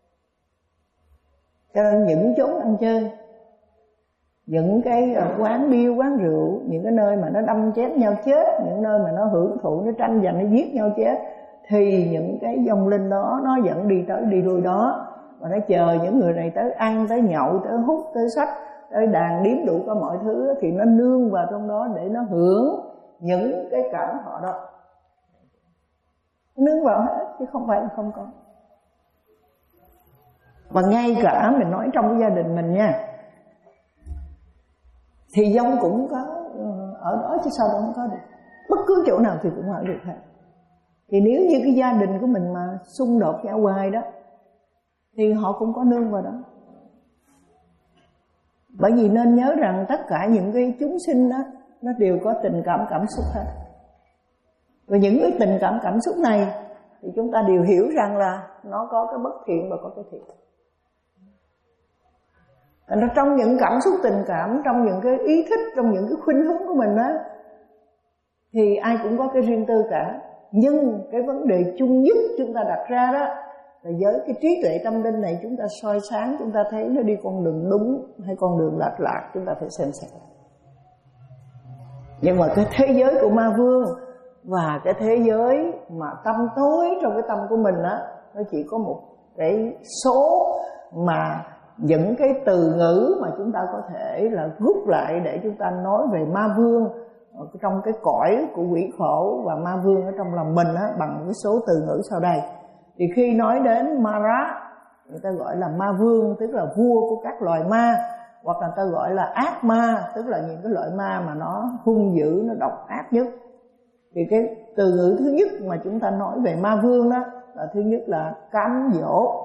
Cho nên những chốn ăn chơi, những cái quán bia, quán rượu, những cái nơi mà nó đâm chém nhau chết, những nơi mà nó hưởng thụ, nó tranh giành, nó giết nhau chết, thì những cái vong linh đó nó vẫn đi tới đi lui đó, và nó chờ những người này tới ăn, tới nhậu, tới hút, tới sách, tới đàn điếm đủ cả mọi thứ, thì nó nương vào trong đó để nó hưởng những cái cảm thọ đó. Nương vào hết chứ không phải là không có. Và ngay cả mình nói trong cái gia đình mình nha, thì vong cũng có ở đó chứ sao đâu không có được. Bất cứ chỗ nào thì cũng ở được hết. Thì nếu như cái gia đình của mình mà xung đột nhau hoài đó, thì họ cũng có nương vào đó. Bởi vì nên nhớ rằng tất cả những cái chúng sinh đó, nó đều có tình cảm cảm xúc hết. Và những cái tình cảm cảm xúc này thì chúng ta đều hiểu rằng là nó có cái bất thiện và có cái thiện. Nó trong những cảm xúc tình cảm, trong những cái ý thích, trong những cái khuynh hướng của mình đó, thì ai cũng có cái riêng tư cả. Nhưng cái vấn đề chung nhất chúng ta đặt ra đó là với cái trí tuệ tâm linh này, chúng ta soi sáng, chúng ta thấy nó đi con đường đúng hay con đường lạc lạc, chúng ta phải xem xét. Nhưng mà cái thế giới của ma vương và cái thế giới mà tâm tối trong cái tâm của mình á, nó chỉ có một cái số mà những cái từ ngữ mà chúng ta có thể là rút lại để chúng ta nói về ma vương trong cái cõi của quỷ khổ và ma vương ở trong lòng mình á, bằng cái số từ ngữ sau đây. Thì khi nói đến Mara, người ta gọi là ma vương, tức là vua của các loài ma, hoặc là ta gọi là ác ma, tức là những cái loại ma mà nó hung dữ, nó độc ác nhất. Thì cái từ ngữ thứ nhất mà chúng ta nói về ma vương đó là thứ nhất là cám dỗ.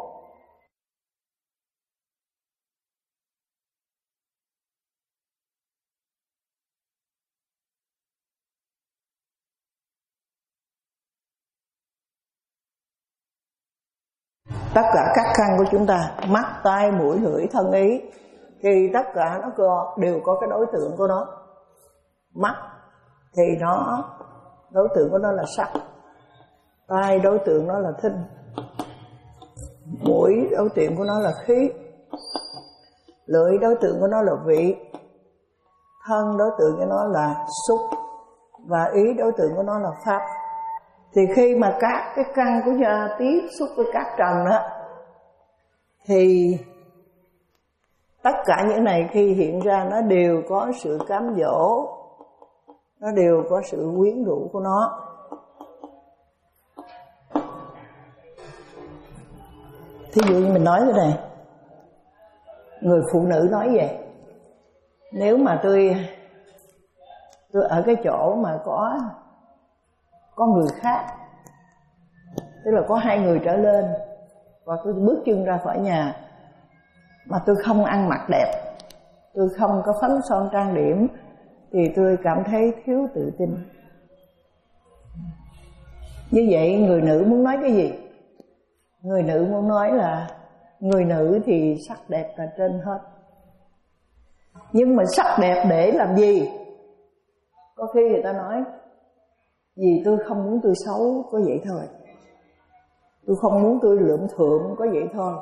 Tất cả các căn của chúng ta, mắt, tai, mũi, lưỡi, thân, ý, thì tất cả nó có, đều có cái đối tượng của nó. Mắt thì nó, đối tượng của nó là sắc. Tai đối tượng nó là thính. Mũi đối tượng của nó là khí. Lưỡi đối tượng của nó là vị. Thân đối tượng của nó là xúc. Và ý đối tượng của nó là pháp. Thì khi mà các cái căn của gia tiếp xúc với các trần đó, thì tất cả những này khi hiện ra nó đều có sự cám dỗ, nó đều có sự quyến rũ của nó. Thí dụ như mình nói thế này, người phụ nữ nói vậy: nếu mà tôi tôi ở cái chỗ mà có có người khác, tức là có hai người trở lên, và tôi bước chân ra khỏi nhà mà tôi không ăn mặc đẹp, tôi không có phấn son trang điểm, thì tôi cảm thấy thiếu tự tin. Như vậy người nữ muốn nói cái gì? Người nữ muốn nói là người nữ thì sắc đẹp là trên hết. Nhưng mà sắc đẹp để làm gì? Có khi người ta nói vì tôi không muốn tôi xấu, có vậy thôi. Tôi không muốn tôi lượm thượm, có vậy thôi.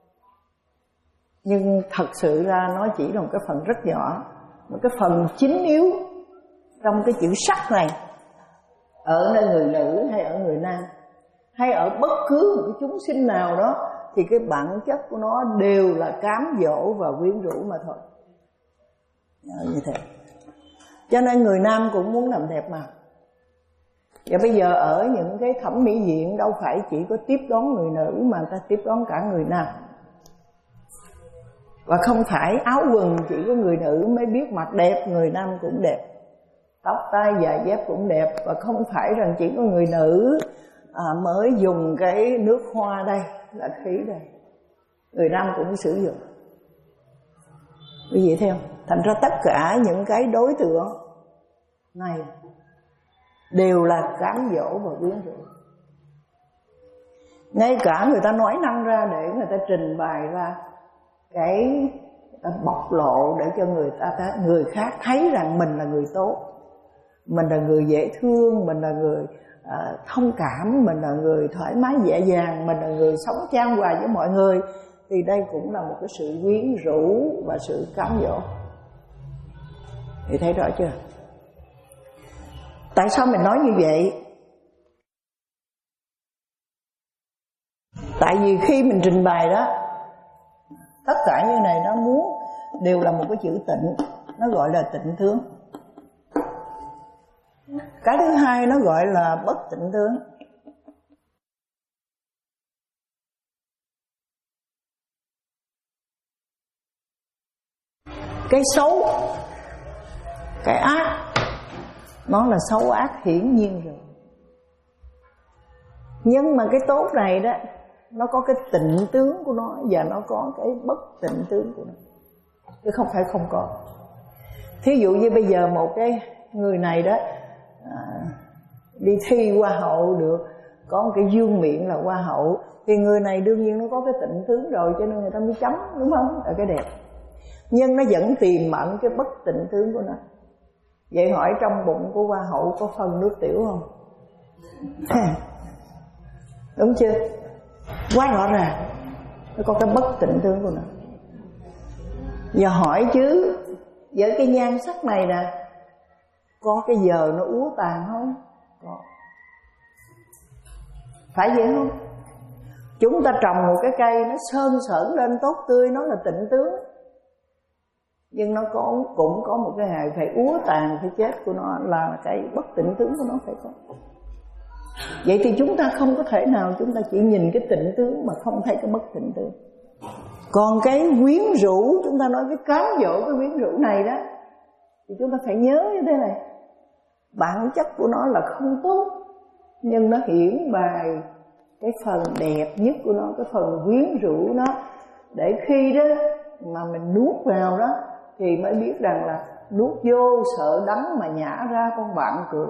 Nhưng thật sự ra nó chỉ là một cái phần rất nhỏ. Một cái phần chính yếu trong cái chữ sắc này, ở nơi người nữ hay ở người nam, hay ở bất cứ một cái chúng sinh nào đó, thì cái bản chất của nó đều là cám dỗ và quyến rũ mà thôi. Như thế. Cho nên người nam cũng muốn làm đẹp mà. Và bây giờ ở những cái thẩm mỹ viện đâu phải chỉ có tiếp đón người nữ, mà ta tiếp đón cả người nam. Và không phải áo quần chỉ có người nữ mới biết mặc đẹp, người nam cũng đẹp. Tóc tai giày dép cũng đẹp. Và không phải rằng chỉ có người nữ à, mới dùng cái nước hoa đây, là khí đây, người nam cũng sử dụng. Quý vị thấy không? Thành ra tất cả những cái đối tượng này đều là cám dỗ và quyến rũ. Ngay cả người ta nói năng ra để người ta trình bày ra cái bộc lộ để cho người ta người khác thấy rằng mình là người tốt, mình là người dễ thương, mình là người à, thông cảm, mình là người thoải mái dễ dàng, mình là người sống chan hòa với mọi người, thì đây cũng là một cái sự quyến rũ và sự cám dỗ. Thì thấy rõ chưa? Tại sao mình nói như vậy? Tại vì khi mình trình bày đó, tất cả như này nó muốn đều là một cái chữ tịnh, nó gọi là tịnh tướng. Cái thứ hai nó gọi là bất tịnh tướng. Cái xấu, cái ác, nó là xấu ác hiển nhiên rồi. Nhưng mà cái tốt này đó, nó có cái tịnh tướng của nó, và nó có cái bất tịnh tướng của nó, chứ không phải không có. Thí dụ như bây giờ một cái người này đó à, đi thi hoa hậu được, có một cái vương miện là hoa hậu, thì người này đương nhiên nó có cái tịnh tướng rồi, cho nên người ta mới chấm, đúng không? Ở cái đẹp. Nhưng nó vẫn tiềm ẩn cái bất tịnh tướng của nó. Vậy hỏi trong bụng của hoa hậu có phân nước tiểu không? Đúng chưa? Quá rõ ràng nó có cái bất tịnh tướng của nó. Giờ hỏi chứ, với cái nhan sắc này nè, có cái giờ nó úa tàn không? Có. Phải vậy không? Chúng ta trồng một cái cây nó sơn sởn lên tốt tươi, nó là tịnh tướng. Nhưng nó có, cũng có một cái ngày phải úa tàn, phải chết của nó, là cái bất tịnh tướng của nó phải có. Vậy thì chúng ta không có thể nào chúng ta chỉ nhìn cái tịnh tướng mà không thấy cái bất tịnh tướng. Còn cái quyến rũ, chúng ta nói cái cám dỗ cái quyến rũ này đó, thì chúng ta phải nhớ như thế này. Bản chất của nó là không tốt, nhưng nó hiển bày cái phần đẹp nhất của nó, cái phần quyến rũ nó, để khi đó mà mình nuốt vào đó thì mới biết rằng là nuốt vô sợ đắng mà nhả ra con bạn cười.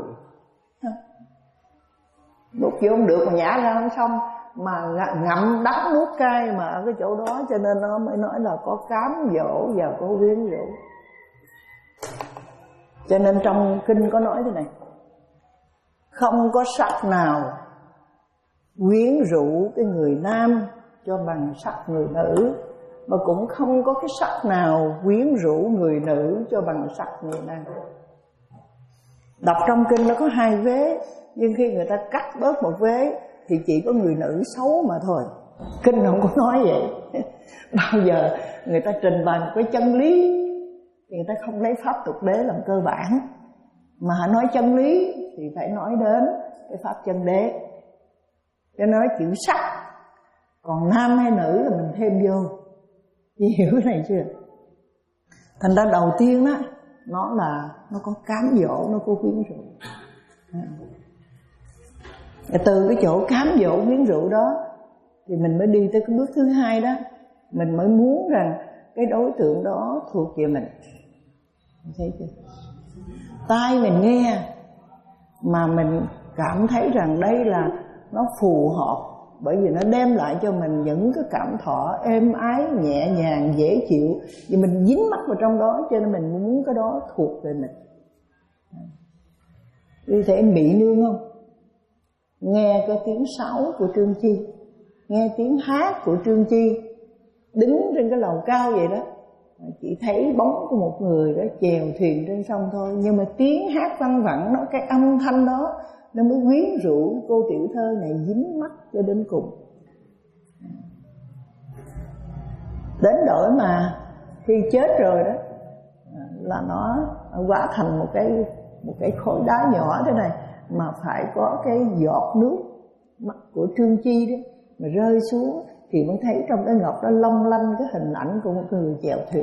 Nuốt vô không được mà nhả ra không xong, mà ngậm đắng nuốt cay mà ở cái chỗ đó, cho nên nó mới nói là có cám dỗ và có quyến rũ. Cho nên trong kinh có nói thế này: không có sắc nào quyến rũ cái người nam cho bằng sắc người nữ, mà cũng không có cái sắc nào quyến rũ người nữ cho bằng sắc người nam. Đọc trong kinh nó có hai vế, nhưng khi người ta cắt bớt một vế thì chỉ có người nữ xấu mà thôi. Kinh không có nói vậy. Bao giờ người ta trình bày một cái chân lý thì người ta không lấy pháp tục đế làm cơ bản, mà nói chân lý thì phải nói đến cái pháp chân đế. Cho nói chữ sắc, còn nam hay nữ là mình thêm vô. Chị hiểu cái này chưa? Thành ra đầu tiên đó, nó là nó có cám dỗ, nó có quyến rũ. Từ cái chỗ cám dỗ quyến rũ đó thì mình mới đi tới cái bước thứ hai đó. Mình mới muốn rằng cái đối tượng đó thuộc về mình. Thấy chưa? Tai mình nghe mà mình cảm thấy rằng đây là nó phù hợp, bởi vì nó đem lại cho mình những cái cảm thọ êm ái, nhẹ nhàng, dễ chịu, vì mình dính mắc vào trong đó, cho nên mình muốn cái đó thuộc về mình. Như thể Mỹ Nương không? Nghe cái tiếng sáo của Trương Chi, nghe tiếng hát của Trương Chi, đứng trên cái lầu cao vậy đó, chỉ thấy bóng của một người đó chèo thuyền trên sông thôi, nhưng mà tiếng hát văng vẳng nó, cái âm thanh đó nó mới quyến rũ cô tiểu thơ này dính mắt cho đến cùng. Đến đổi mà khi chết rồi đó là nó hóa thành một cái một cái khối đá nhỏ thế này, mà phải có cái giọt nước mắt của Trương Chi đó mà rơi xuống thì mới thấy trong cái ngọc đó long lanh cái hình ảnh của một người chèo thuyền.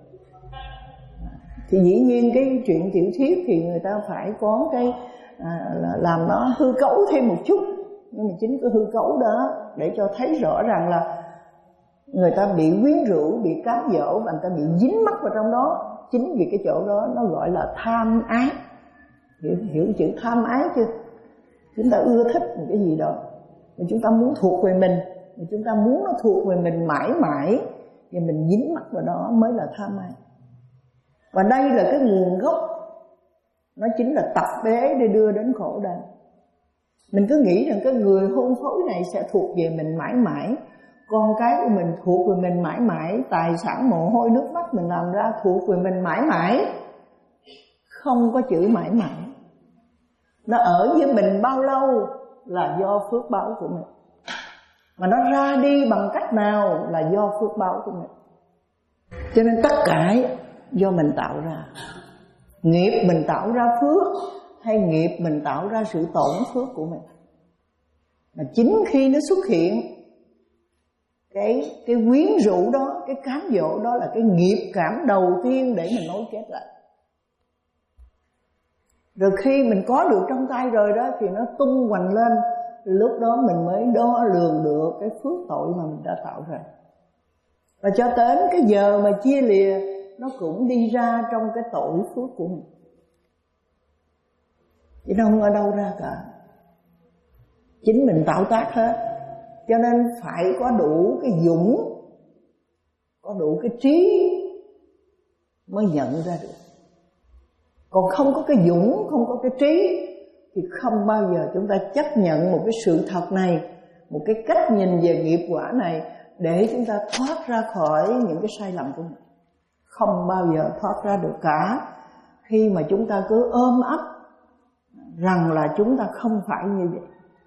Thì dĩ nhiên cái chuyện tiểu thuyết thì người ta phải có cái à, làm nó hư cấu thêm một chút, nhưng mà chính cái hư cấu đó để cho thấy rõ ràng là người ta bị quyến rũ, bị cám dỗ và người ta bị dính mắc vào trong đó. Chính vì cái chỗ đó nó gọi là tham ái. Hiểu, hiểu chữ tham ái chưa? Chúng ta ưa thích một cái gì đó mà chúng ta muốn thuộc về mình, mà chúng ta muốn nó thuộc về mình mãi mãi, và mình dính mắc vào đó mới là tham ái. Và đây là cái nguồn gốc, nó chính là tập bế để đưa đến khổ đau. Mình cứ nghĩ rằng cái người hôn phối này sẽ thuộc về mình mãi mãi, con cái của mình thuộc về mình mãi mãi, tài sản mồ hôi nước mắt mình làm ra thuộc về mình mãi mãi. Không có chữ mãi mãi. Nó ở với mình bao lâu là do phước báo của mình, mà nó ra đi bằng cách nào là do phước báo của mình. Cho nên tất cả do mình tạo ra. Nghiệp mình tạo ra phước, hay nghiệp mình tạo ra sự tổn phước của mình. Mà chính khi nó xuất hiện cái cái quyến rũ đó, cái cám dỗ đó là cái nghiệp cảm đầu tiên để mình nối kết lại. Rồi khi mình có được trong tay rồi đó thì nó tung hoành lên, lúc đó mình mới đo lường được cái phước tội mà mình đã tạo ra. Và cho đến cái giờ mà chia lìa, nó cũng đi ra trong cái tội phước của mình, chứ nó không ở đâu ra cả. Chính mình tạo tác hết. Cho nên phải có đủ cái dũng, có đủ cái trí mới nhận ra được. Còn không có cái dũng, không có cái trí thì không bao giờ chúng ta chấp nhận một cái sự thật này, một cái cách nhìn về nghiệp quả này để chúng ta thoát ra khỏi những cái sai lầm của mình. Không bao giờ thoát ra được cả. Khi mà chúng ta cứ ôm ấp rằng là chúng ta không phải như vậy,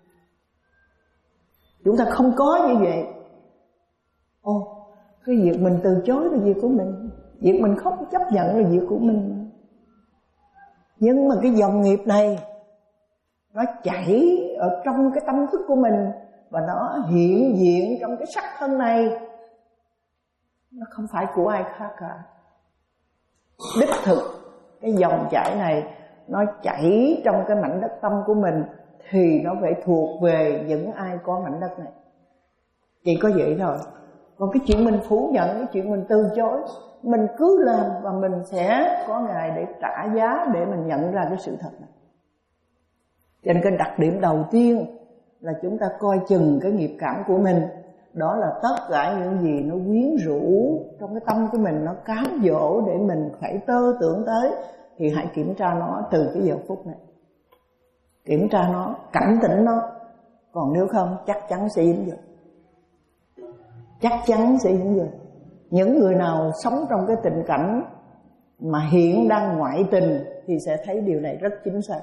chúng ta không có như vậy. Ồ, cái việc mình từ chối là việc của mình, việc mình không chấp nhận là việc của mình. Nhưng mà cái dòng nghiệp này nó chảy ở trong cái tâm thức của mình, và nó hiện diện trong cái sắc thân này. Nó không phải của ai khác cả. Đích thực cái dòng chảy này nó chảy trong cái mảnh đất tâm của mình, thì nó phải thuộc về những ai có mảnh đất này. Chỉ có vậy thôi. Còn cái chuyện mình phủ nhận, cái chuyện mình từ chối, mình cứ làm và mình sẽ có ngày để trả giá để mình nhận ra cái sự thật này. Cho nên cái đặc điểm đầu tiên là chúng ta coi chừng cái nghiệp cảm của mình. Đó là tất cả những gì nó quyến rũ trong cái tâm của mình, nó cám dỗ để mình phải tơ tưởng tới, thì hãy kiểm tra nó từ cái giờ phút này. Kiểm tra nó, cảnh tỉnh nó. Còn nếu không chắc chắn sẽ dính rồi. Chắc chắn sẽ dính rồi. Những người nào sống trong cái tình cảnh mà hiện đang ngoại tình thì sẽ thấy điều này rất chính xác.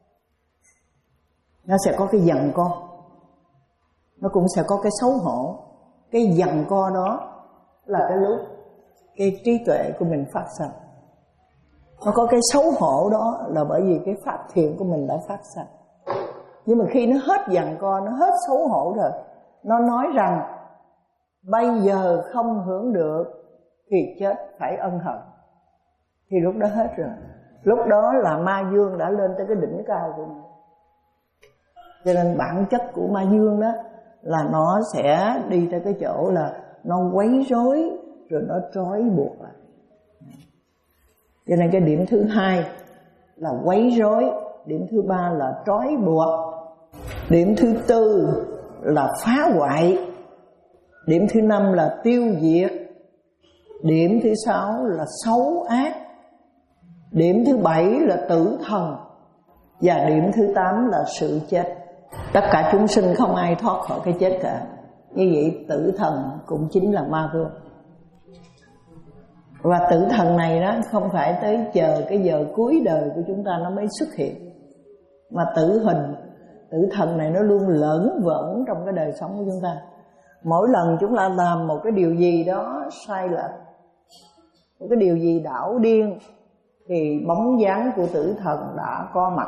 Nó sẽ có cái giằng co, nó cũng sẽ có cái xấu hổ. Cái giằng co đó là cái lúc cái trí tuệ của mình phát sinh. Nó có cái xấu hổ đó là bởi vì cái pháp thiện của mình đã phát sinh. Nhưng mà khi nó hết giằng co, nó hết xấu hổ rồi, nó nói rằng bây giờ không hưởng được thì chết phải ân hận. thì lúc đó hết rồi. Lúc đó là ma dương đã lên tới cái đỉnh cao của nó. Cho nên bản chất của ma dương đó là nó sẽ đi tới cái chỗ là nó quấy rối rồi nó trói buộc lại. Cho nên cái điểm thứ hai là quấy rối, điểm thứ ba là trói buộc, điểm thứ tư là phá hoại, điểm thứ năm là tiêu diệt, điểm thứ sáu là xấu ác, điểm thứ bảy là tử thần, và điểm thứ tám là sự chết. Tất cả chúng sinh không ai thoát khỏi cái chết cả. Như vậy tử thần cũng chính là ma vương. Và tử thần này đó không phải tới chờ cái giờ cuối đời của chúng ta nó mới xuất hiện, mà tử hình, tử thần này nó luôn lởn vởn trong cái đời sống của chúng ta. Mỗi lần chúng ta làm một cái điều gì đó sai lệch, một cái điều gì đảo điên, thì bóng dáng của tử thần đã có mặt.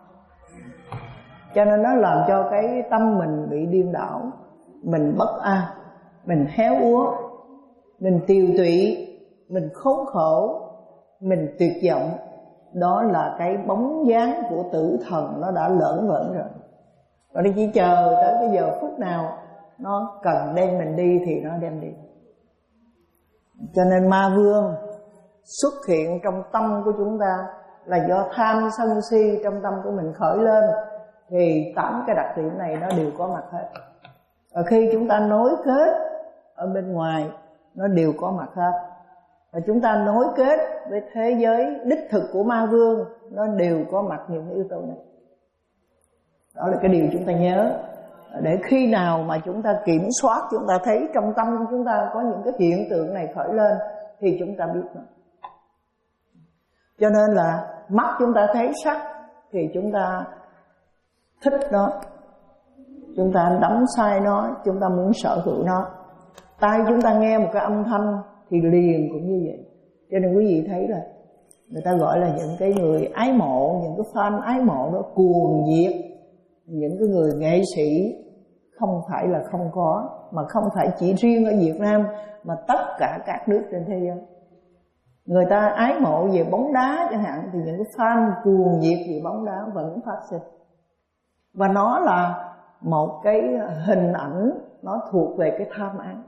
Cho nên nó làm cho cái tâm mình bị điên đảo, mình bất an, mình héo úa, mình tiều tụy, mình khốn khổ, mình tuyệt vọng. Đó là cái bóng dáng của tử thần nó đã lởn vởn rồi. Và nó chỉ chờ tới cái giờ phút nào nó cần đem mình đi thì nó đem đi. Cho nên ma vương xuất hiện trong tâm của chúng ta là do tham sân si trong tâm của mình khởi lên, thì tám cái đặc điểm này nó đều có mặt hết. Và khi chúng ta nối kết ở bên ngoài, nó đều có mặt hết. Và chúng ta nối kết với thế giới đích thực của ma vương, nó đều có mặt những yếu tố này. Đó là cái điều chúng ta nhớ. Để khi nào mà chúng ta kiểm soát, chúng ta thấy trong tâm của chúng ta có những cái hiện tượng này khởi lên, thì chúng ta biết nó. Cho nên là mắt chúng ta thấy sắc thì chúng ta thích nó, chúng ta đắm say nó, chúng ta muốn sở hữu nó. Tai chúng ta nghe một cái âm thanh thì liền cũng như vậy. Cho nên quý vị thấy là người ta gọi là những cái người ái mộ, những cái fan ái mộ đó cuồng nhiệt. Những cái người nghệ sĩ không phải là không có, mà không phải chỉ riêng ở Việt Nam, mà tất cả các nước trên thế giới. Người ta ái mộ về bóng đá chẳng hạn, thì những cái fan cuồng nhiệt về bóng đá vẫn phát sinh. Và nó là một cái hình ảnh, nó thuộc về cái tham án.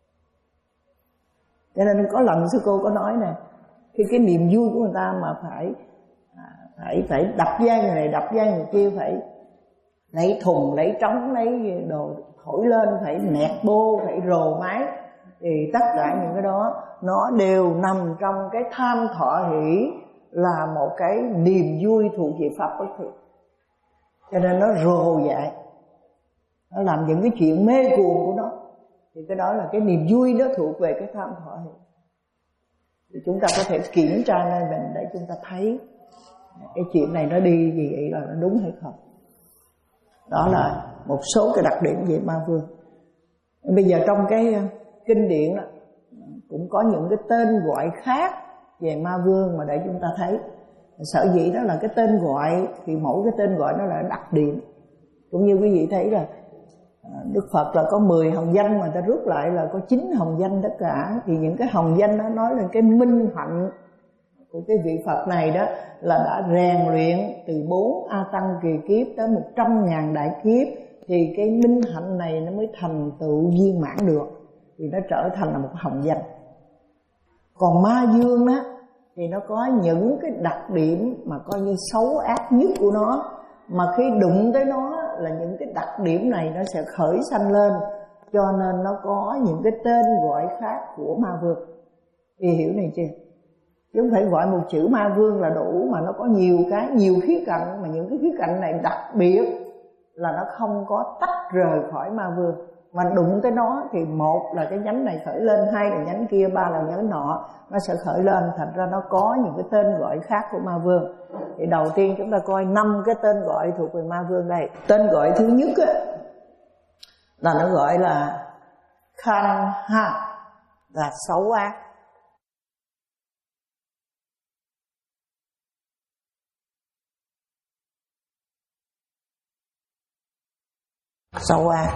Cho nên có lần sư cô có nói nè, khi cái niềm vui của người ta mà phải phải phải đập vai người này, đập vai người kia, phải lấy thùng, lấy trống, lấy đồ thổi lên, phải nẹt bô, phải rồ máy, thì tất cả những cái đó nó đều nằm trong cái tham thọ hỷ, là một cái niềm vui thuộc về pháp bất thiện. Cho nên nó rồ dại, nó làm những cái chuyện mê cuồng của nó, thì cái đó là cái niềm vui nó thuộc về cái tham thọ hỷ. Thì chúng ta có thể kiểm tra nơi mình để chúng ta thấy cái chuyện này nó đi gì vậy, là nó đúng hay không. Đó là một số cái đặc điểm về ma vương. Bây giờ trong cái kinh điển đó, cũng có những cái tên gọi khác về ma vương mà để chúng ta thấy. Sở dĩ đó là cái tên gọi, thì mỗi cái tên gọi nó là đặc điểm. Cũng như quý vị thấy là Đức Phật là có mười hồng danh, mà ta rút lại là có chín hồng danh tất cả. Thì những cái hồng danh đó nói lên cái minh hạnh của cái vị Phật này đó, là đã rèn luyện từ bốn A Tăng kỳ kiếp tới một trăm ngàn đại kiếp, thì cái minh hạnh này nó mới thành tựu viên mãn được, thì nó trở thành là một hồng danh. Còn ma dương á thì nó có những cái đặc điểm mà coi như xấu ác nhất của nó, mà khi đụng tới nó là những cái đặc điểm này nó sẽ khởi sanh lên, cho nên nó có những cái tên gọi khác của ma vương. Thì hiểu này chưa? Chứ không phải gọi một chữ ma vương là đủ, mà nó có nhiều cái, nhiều khía cạnh, mà những cái khía cạnh này đặc biệt là nó không có tách rời khỏi ma vương. Mà đụng tới nó thì một là cái nhánh này khởi lên, hai là nhánh kia, ba là nhánh nọ, nó sẽ khởi lên. Thành ra nó có những cái tên gọi khác của ma vương. Thì đầu tiên chúng ta coi năm cái tên gọi thuộc về ma vương đây. Tên gọi thứ nhất á, là nó gọi là Khan Ha, là xấu ác. Xấu ác.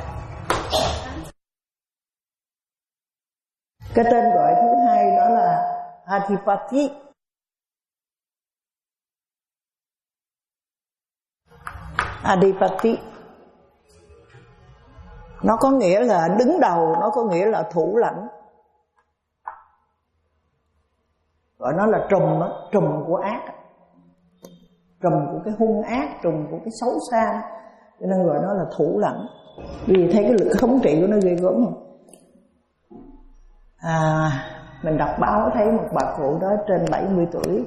Cái tên gọi thứ hai đó là Adipati, Adipati. Nó có nghĩa là đứng đầu, nó có nghĩa là thủ lãnh. Gọi nó là trùm á, trùm của ác, trùm của cái hung ác, trùm của cái xấu xa, cho nên gọi nó là thủ lãnh. Vì thấy cái lực thống trị của nó ghê gớm không? À, mình đọc báo thấy một bà cụ đó trên bảy mươi tuổi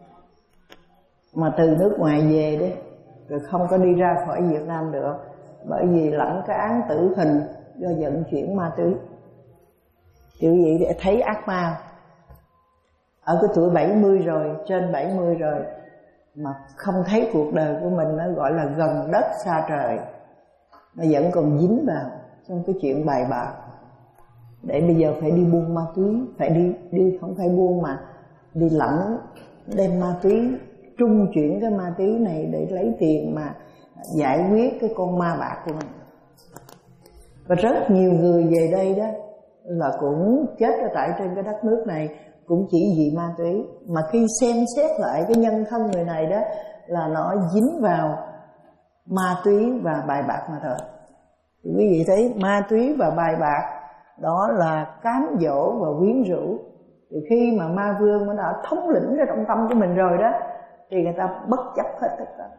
mà từ nước ngoài về đấy, rồi không có đi ra khỏi Việt Nam được, bởi vì lãnh cái án tử hình do vận chuyển ma túy. Chữ vậy để thấy ác ma. Ở cái tuổi bảy mươi rồi, trên bảy mươi rồi mà không thấy cuộc đời của mình, nó gọi là gần đất xa trời, nó vẫn còn dính vào trong cái chuyện bài bạc. Để bây giờ phải đi buôn ma túy, phải đi đi không phải buôn mà đi lãnh, đem ma túy, trung chuyển cái ma túy này để lấy tiền mà giải quyết cái con ma bạc của mình. Và rất nhiều người về đây đó là cũng chết ở tại trên cái đất nước này cũng chỉ vì ma túy. Mà khi xem xét lại cái nhân thân người này đó là nó dính vào ma túy và bài bạc mà thôi. Thì quý vị thấy ma túy và bài bạc đó là cám dỗ và quyến rũ. Thì khi mà ma vương nó đã thống lĩnh ra trong tâm của mình rồi đó thì người ta bất chấp hết tất cả.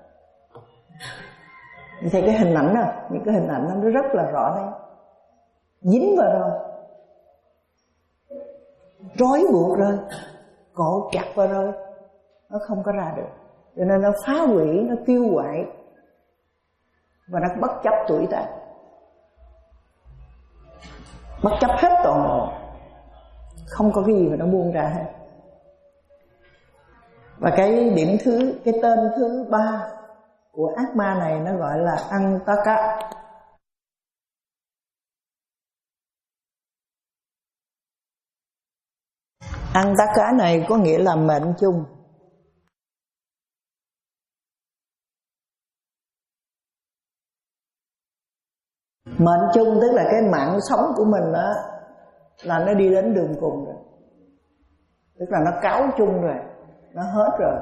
Thì thấy cái hình ảnh đó, những cái hình ảnh đó nó rất là rõ nét, dính vào rồi, trói buộc rồi, cột chặt vào rồi, nó không có ra được. Cho nên nó phá hủy, nó tiêu hoại và nó bất chấp tuổi tác, bất chấp hết toàn bộ, không có cái gì mà nó buông ra hết. Và cái điểm thứ, cái tên thứ ba của ác ma này nó gọi là Antaka. Antaka này có nghĩa là mệnh chung. Mệnh chung tức là cái mạng sống của mình đó là nó đi đến đường cùng rồi, tức là nó cáo chung rồi, nó hết rồi.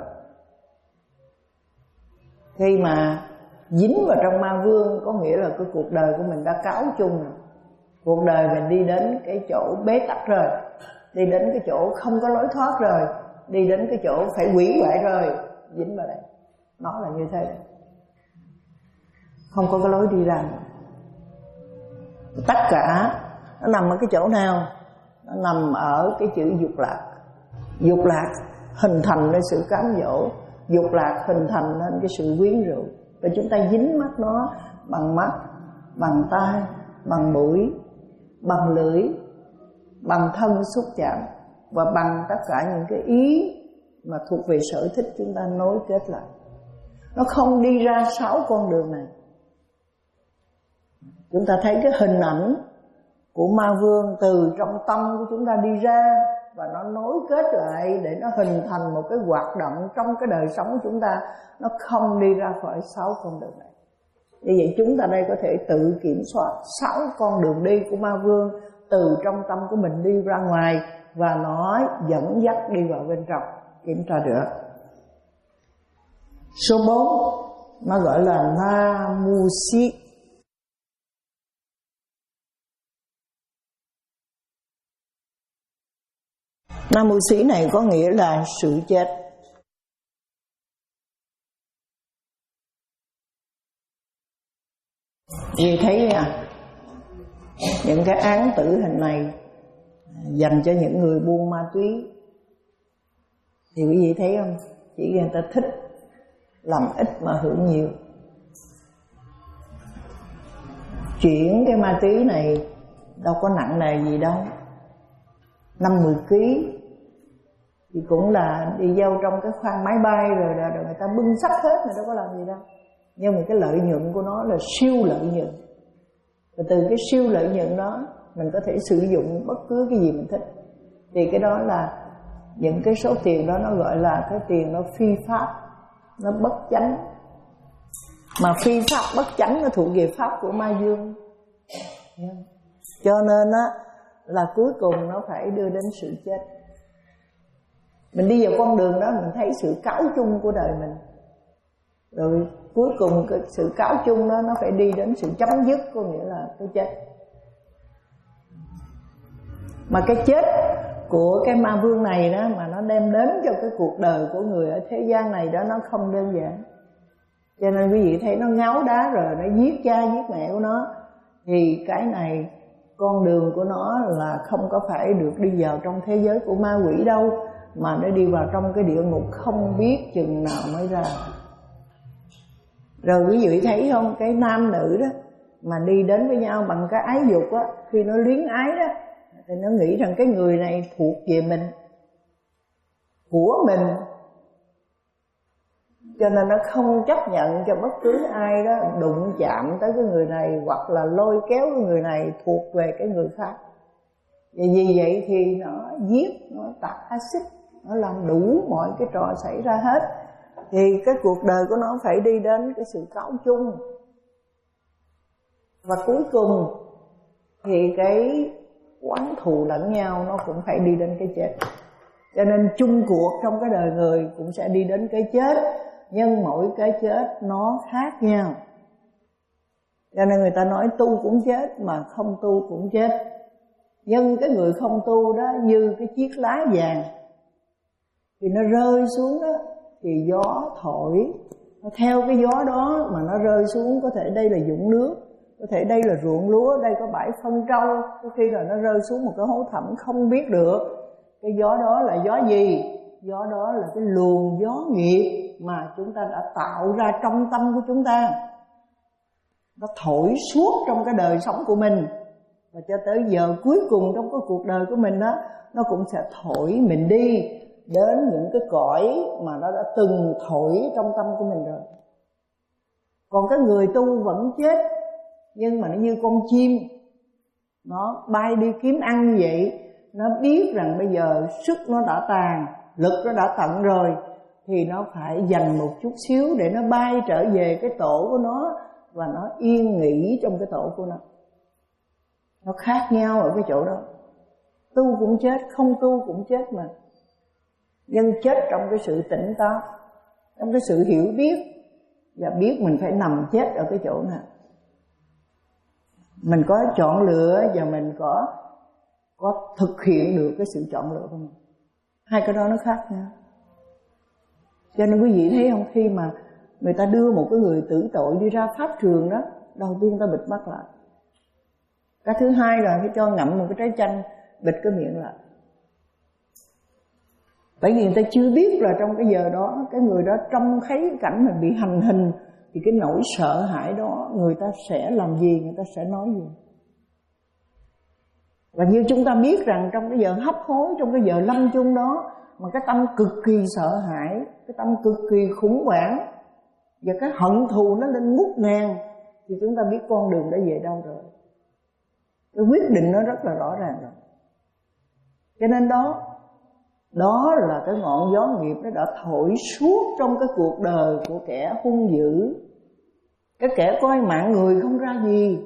Khi mà dính vào trong ma vương có nghĩa là cái cuộc đời của mình đã cáo chung rồi. Cuộc đời mình đi đến cái chỗ bế tắc rồi, đi đến cái chỗ không có lối thoát rồi, đi đến cái chỗ phải hủy hoại rồi, dính vào đây. Nó là như thế đấy, không có cái lối đi ra nữa. Tất cả nó nằm ở cái chỗ nào? Nó nằm ở cái chữ dục lạc. Dục lạc hình thành nên sự cám dỗ, dục lạc hình thành nên cái sự quyến rũ. Và chúng ta dính mắt nó bằng mắt, bằng tai, bằng mũi, bằng lưỡi, bằng thân xúc chạm và bằng tất cả những cái ý mà thuộc về sở thích chúng ta nối kết lại. Nó không đi ra sáu con đường này. Chúng ta thấy cái hình ảnh của ma vương từ trong tâm của chúng ta đi ra và nó nối kết lại để nó hình thành một cái hoạt động trong cái đời sống của chúng ta. Nó không đi ra khỏi sáu con đường này. Như vậy chúng ta đây có thể tự kiểm soát sáu con đường đi của ma vương từ trong tâm của mình đi ra ngoài và nó dẫn dắt đi vào bên trong, kiểm tra được. Số bốn nó gọi là Namusi. Namusi này có nghĩa là sự chết. Vì thấy à, những cái án tử hình này dành cho những người buôn ma túy thì quý vị thấy không? Chỉ người ta thích làm ít mà hưởng nhiều. Chuyển cái ma túy này đâu có nặng nề gì đâu, năm mười ký thì cũng là đi vô trong cái khoang máy bay rồi, rồi, rồi người ta bưng xách hết, người đâu có làm gì đâu. Nhưng mà cái lợi nhuận của nó là siêu lợi nhuận. Và từ cái siêu lợi nhuận đó mình có thể sử dụng bất cứ cái gì mình thích. Thì cái đó là những cái số tiền đó nó gọi là cái tiền nó phi pháp, nó bất chánh. Mà phi pháp bất chánh nó thuộc về pháp của ma dương. Cho nên á là cuối cùng nó phải đưa đến sự chết. Mình đi vào con đường đó mình thấy sự cáo chung của đời mình, rồi cuối cùng cái sự cáo chung đó nó phải đi đến sự chấm dứt, có nghĩa là cái chết. Mà cái chết của cái ma vương này đó mà nó đem đến cho cái cuộc đời của người ở thế gian này đó, nó không đơn giản. Cho nên quý vị thấy nó ngáo đá rồi nó giết cha giết mẹ của nó, thì cái này con đường của nó là không có phải được đi vào trong thế giới của ma quỷ đâu, mà nó đi vào trong cái địa ngục không biết chừng nào mới ra. Rồi quý vị thấy không, cái nam nữ đó mà đi đến với nhau bằng cái ái dục á, khi nó luyến ái đó thì nó nghĩ rằng cái người này thuộc về mình, của mình, cho nên nó không chấp nhận cho bất cứ ai đó đụng chạm tới cái người này, hoặc là lôi kéo cái người này thuộc về cái người khác. Và vì vậy thì nó giết, nó tạt axit, nó làm đủ mọi cái trò xảy ra hết. Thì cái cuộc đời của nó phải đi đến cái sự cáo chung. Và cuối cùng thì cái oán thù lẫn nhau nó cũng phải đi đến cái chết. Cho nên chung cuộc trong cái đời người cũng sẽ đi đến cái chết, nhưng mỗi cái chết nó khác nhau. Cho nên người ta nói tu cũng chết mà không tu cũng chết. Nhưng cái người không tu đó như cái chiếc lá vàng, thì nó rơi xuống đó thì gió thổi, nó theo cái gió đó mà nó rơi xuống. Có thể đây là vũng nước, có thể đây là ruộng lúa, đây có bãi phân trâu, có khi là nó rơi xuống một cái hố thẳm không biết được. Cái gió đó là gió gì? Gió đó là cái luồng gió nghiệp mà chúng ta đã tạo ra trong tâm của chúng ta. Nó thổi suốt trong cái đời sống của mình, và cho tới giờ cuối cùng trong cái cuộc đời của mình đó, nó cũng sẽ thổi mình đi đến những cái cõi mà nó đã từng thổi trong tâm của mình rồi. Còn cái người tu vẫn chết, nhưng mà nó như con chim, nó bay đi kiếm ăn như vậy. Nó biết rằng bây giờ sức nó đã tàn, lực nó đã tận rồi, thì nó phải dành một chút xíu để nó bay trở về cái tổ của nó, và nó yên nghỉ trong cái tổ của nó. Nó khác nhau ở cái chỗ đó. Tu cũng chết, không tu cũng chết mà. Nhưng chết trong cái sự tỉnh táo, trong cái sự hiểu biết, và biết mình phải nằm chết ở cái chỗ nào. Mình có chọn lựa và mình có có thực hiện được cái sự chọn lựa của mình. Hai cái đó nó khác nhau. Cho nên quý vị thấy không, khi mà người ta đưa một cái người tử tội đi ra pháp trường đó, đầu tiên ta bịt mắt lại. Cái thứ hai là phải cho ngậm một cái trái chanh, bịt cái miệng lại. Bởi vì người ta chưa biết là trong cái giờ đó, cái người đó trông thấy cái cảnh mình bị hành hình, thì cái nỗi sợ hãi đó người ta sẽ làm gì, người ta sẽ nói gì. Và như chúng ta biết rằng trong cái giờ hấp hối, trong cái giờ lâm chung đó, mà cái tâm cực kỳ sợ hãi, cái tâm cực kỳ khủng hoảng, và cái hận thù nó lên ngút ngàn, thì chúng ta biết con đường đã về đâu rồi. Cái quyết định nó rất là rõ ràng rồi. Cho nên đó, đó là cái ngọn gió nghiệp nó đã thổi suốt trong cái cuộc đời của kẻ hung dữ. Cái kẻ coi mạng người không ra gì,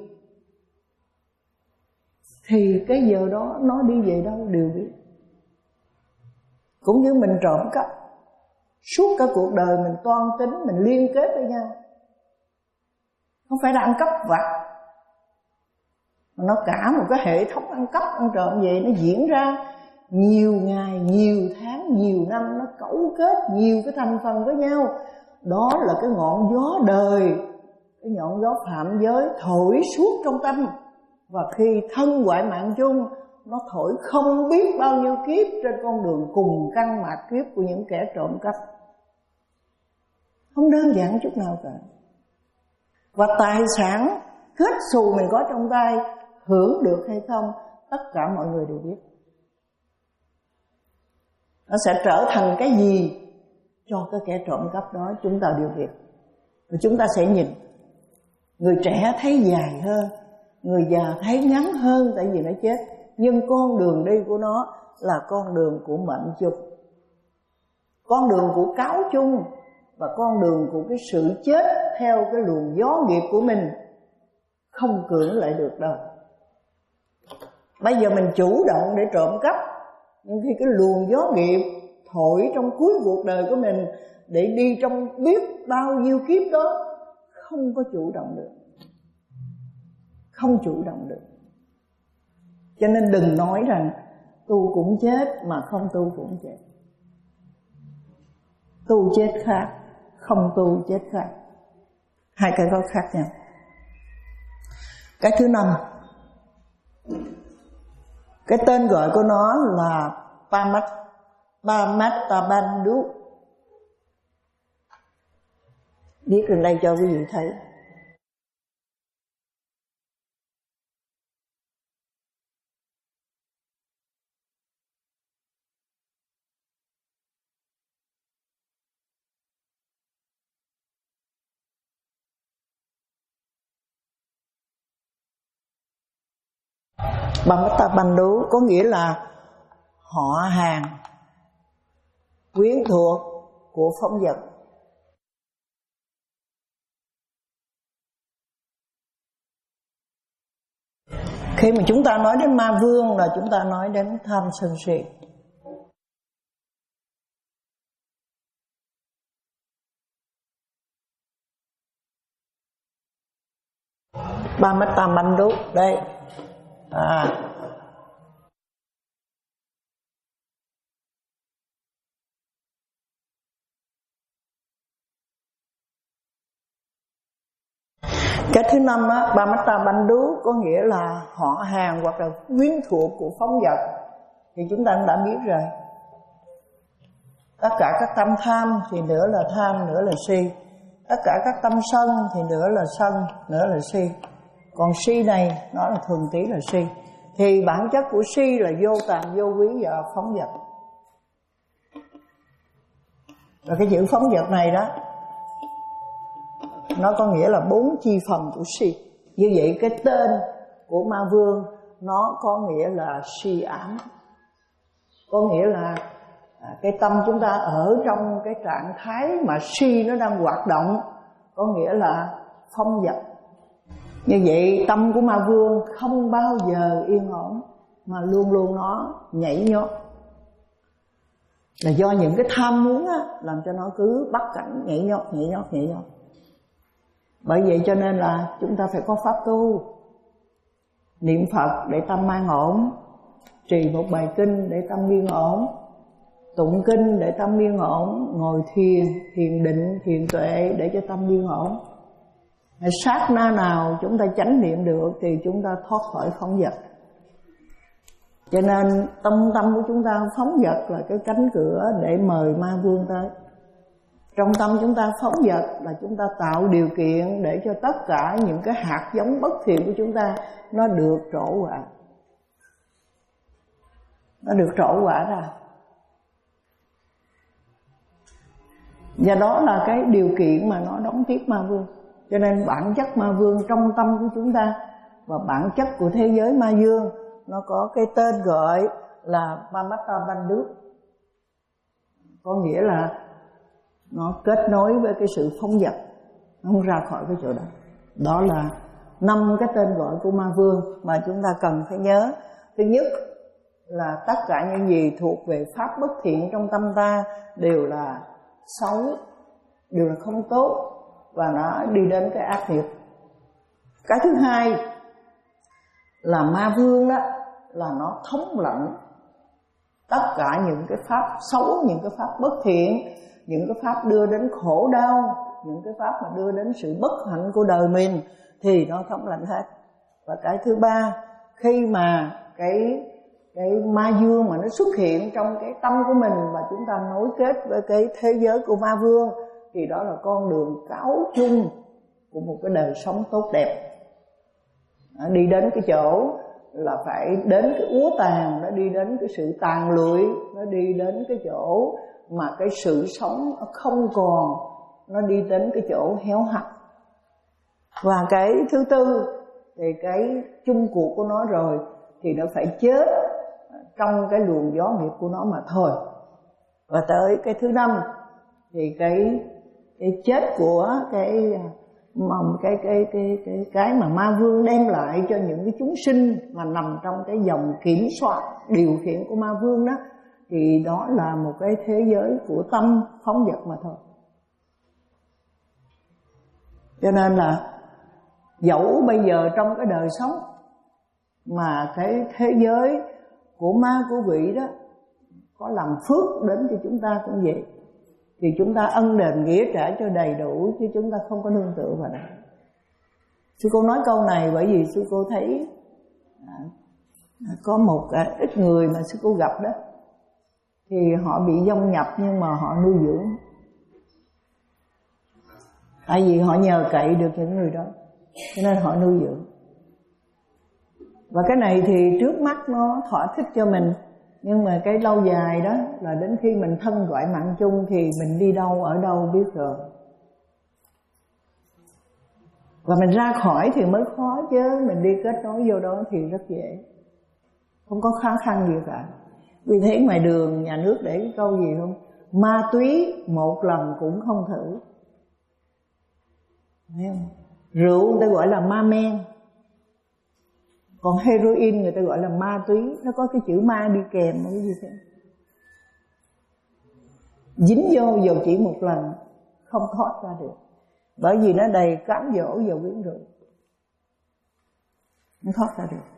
thì cái giờ đó nó đi về đâu đều biết. Cũng như mình trộm cắp, suốt cả cuộc đời mình toan tính, mình liên kết với nhau. Không phải là ăn cắp vặt, mà nó cả một cái hệ thống ăn cắp, ăn trộm vậy. Nó diễn ra nhiều ngày, nhiều tháng, nhiều năm, nó cấu kết nhiều cái thành phần với nhau. Đó là cái ngọn gió đời, cái ngọn gió phạm giới thổi suốt trong tâm. Và khi thân hoại mạng chung, nó thổi không biết bao nhiêu kiếp trên con đường cùng căn mạt kiếp của những kẻ trộm cắp. Không đơn giản chút nào cả. Và tài sản kết xù mình có trong tay, hưởng được hay không, tất cả mọi người đều biết. Nó sẽ trở thành cái gì cho cái kẻ trộm cắp đó, chúng ta đều biết. Và chúng ta sẽ nhìn. Người trẻ thấy dài hơn, người già thấy ngắn hơn, tại vì nó chết. Nhưng con đường đi của nó là con đường của mệnh chung, con đường của cáo chung, và con đường của cái sự chết theo cái luồng gió nghiệp của mình, không cưỡng lại được đâu. Bây giờ mình chủ động để trộm cắp, nhưng khi cái luồng gió nghiệp thổi trong cuối cuộc đời của mình, để đi trong biết bao nhiêu kiếp đó, không có chủ động được, không chủ động được. Cho nên đừng nói rằng tu cũng chết mà không tu cũng chết. Tu chết khác, không tu chết khác, hai cái đó khác nhau. Cái thứ năm, cái tên gọi của nó là Pamat Pamattabandhu. Viết lên đây cho quý vị thấy. Pamattabandhu có nghĩa là họ hàng, quyến thuộc của phóng vật. Khi mà chúng ta nói đến ma vương là chúng ta nói đến tham sân si. Pamattabandhu đây. À. Cái thứ năm á, Pamattabandhu có nghĩa là họ hàng hoặc là quyến thuộc của phóng vật. Thì chúng ta cũng đã biết rồi. Tất cả các tâm tham thì nửa là tham, nửa là si. Tất cả các tâm sân thì nửa là sân, nửa là si. Còn si này nó là thường tí là si. Thì bản chất của si là vô tàm, vô quý và phóng vật. Và cái chữ phóng vật này đó, nó có nghĩa là bốn chi phần của si. Như vậy cái tên của ma vương nó có nghĩa là si ám. Có nghĩa là cái tâm chúng ta ở trong cái trạng thái mà si nó đang hoạt động, có nghĩa là phong vật. Như vậy tâm của ma vương không bao giờ yên ổn, mà luôn luôn nó nhảy nhót. Là do những cái tham muốn á, làm cho nó cứ bắt cảnh nhảy nhót, nhảy nhót, nhảy nhót. Bởi vậy cho nên là chúng ta phải có pháp tu, niệm Phật để tâm an ổn, trì một bài kinh để tâm yên ổn, tụng kinh để tâm yên ổn, ngồi thiền, thiền định, thiền tuệ để cho tâm yên ổn. Sát na nào chúng ta chánh niệm được thì chúng ta thoát khỏi phóng vật. Cho nên tâm tâm của chúng ta phóng vật là cái cánh cửa để mời ma vương tới. Trong tâm chúng ta phóng vật là chúng ta tạo điều kiện để cho tất cả những cái hạt giống bất thiện của chúng ta nó được trổ quả. Nó được trổ quả ra. Và đó là cái điều kiện mà nó đón tiếp ma vương. Cho nên bản chất ma vương trong tâm của chúng ta và bản chất của thế giới ma dương nó có cái tên gọi là Pamattabandhu. Có nghĩa là nó kết nối với cái sự phóng vật, nó không ra khỏi cái chỗ đó. Đó là năm cái tên gọi của ma vương mà chúng ta cần phải nhớ. Thứ nhất là tất cả những gì thuộc về pháp bất thiện trong tâm ta đều là xấu, đều là không tốt, và nó đi đến cái ác nghiệp. Cái thứ hai là ma vương đó là nó thống lãnh tất cả những cái pháp xấu, những cái pháp bất thiện, những cái pháp đưa đến khổ đau, những cái pháp mà đưa đến sự bất hạnh của đời mình thì nó thống lãnh hết. Và cái thứ ba, khi mà cái cái ma dương mà nó xuất hiện trong cái tâm của mình và chúng ta nối kết với cái thế giới của ma vương thì đó là con đường cáo chung của một cái đời sống tốt đẹp. Đó, đi đến cái chỗ là phải đến cái úa tàn, nó đi đến cái sự tàn lụi, nó đi đến cái chỗ mà cái sự sống không còn, nó đi đến cái chỗ héo hắt. Và cái thứ tư thì cái chung cuộc của nó rồi thì nó phải chết trong cái luồng gió nghiệp của nó mà thôi. Và tới cái thứ năm thì cái cái chết của cái mầm cái cái cái cái cái mà ma vương đem lại cho những cái chúng sinh mà nằm trong cái dòng kiểm soát điều khiển của ma vương đó, thì đó là một cái thế giới của tâm phóng vật mà thôi. Cho nên là dẫu bây giờ trong cái đời sống mà cái thế giới của ma của quỷ đó có làm phước đến cho chúng ta cũng vậy, thì chúng ta ân đền nghĩa trả cho đầy đủ, chứ chúng ta không có nương tựa vào đó. Sư cô nói câu này bởi vì sư cô thấy à, có một à, ít người mà sư cô gặp đó, thì họ bị vong nhập nhưng mà họ nuôi dưỡng, tại vì họ nhờ cậy được những người đó cho nên họ nuôi dưỡng. Và cái này thì trước mắt nó thỏa thích cho mình, nhưng mà cái lâu dài đó là đến khi mình thân gọi mạng chung thì mình đi đâu ở đâu biết rồi. Và mình ra khỏi thì mới khó, chứ mình đi kết nối vô đó thì rất dễ, không có khó khăn gì cả. Vì thế ngoài đường nhà nước để cái câu gì không? Ma túy một lần cũng không thử. Thấy không? Rượu người ta gọi là ma men, còn heroin người ta gọi là ma túy. Nó có cái chữ ma đi kèm cái gì thế. Dính vô dù chỉ một lần không thoát ra được, bởi vì nó đầy cám dỗ và quyến rũ, không thoát ra được.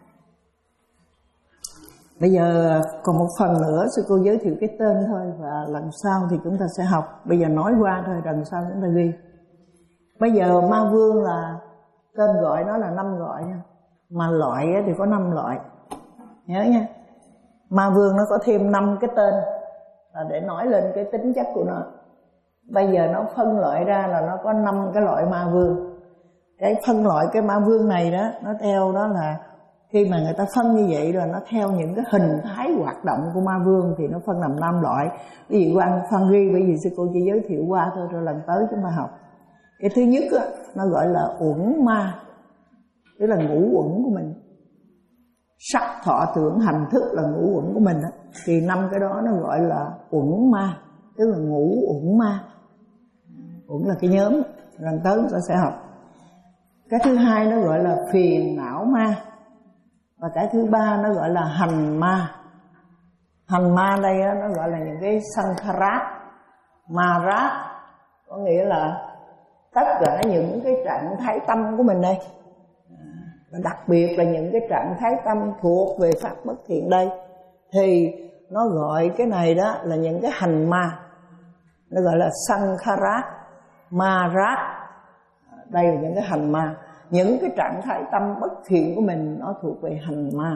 Bây giờ còn một phần nữa sư cô giới thiệu cái tên thôi, và lần sau thì chúng ta sẽ học. Bây giờ nói qua thôi, lần sau chúng ta ghi. Bây giờ ma vương là tên gọi nó là năm gọi nha, mà loại thì có năm loại, nhớ nha. Ma vương nó có thêm năm cái tên là để nói lên cái tính chất của nó. Bây giờ nó phân loại ra là nó có năm cái loại ma vương. Cái phân loại cái ma vương này đó, nó theo đó là khi mà người ta phân như vậy rồi nó theo những cái hình thái hoạt động của ma vương thì nó phân làm năm loại. Ví dụ quan phân ghi, bởi vì sư cô chỉ giới thiệu qua thôi, rồi lần tới chúng ta học. Cái thứ nhất đó, nó gọi là uẩn ma, tức là ngũ uẩn của mình. Sắc thọ tưởng hành thức là ngũ uẩn của mình đó. Thì năm cái đó nó gọi là uẩn ma, tức là ngũ uẩn ma. Uẩn là cái nhóm, lần tới chúng ta sẽ học. Cái thứ hai nó gọi là phiền não ma. Và cái thứ ba nó gọi là hành ma. Hành ma đây đó, nó gọi là những cái sankhara, mara, có nghĩa là tất cả những cái trạng thái tâm của mình đây. Và đặc biệt là những cái trạng thái tâm thuộc về pháp bất thiện đây, thì nó gọi cái này đó là những cái hành ma. Nó gọi là sankhara, mara. Đây là những cái hành ma. Những cái trạng thái tâm bất thiện của mình nó thuộc về hành ma.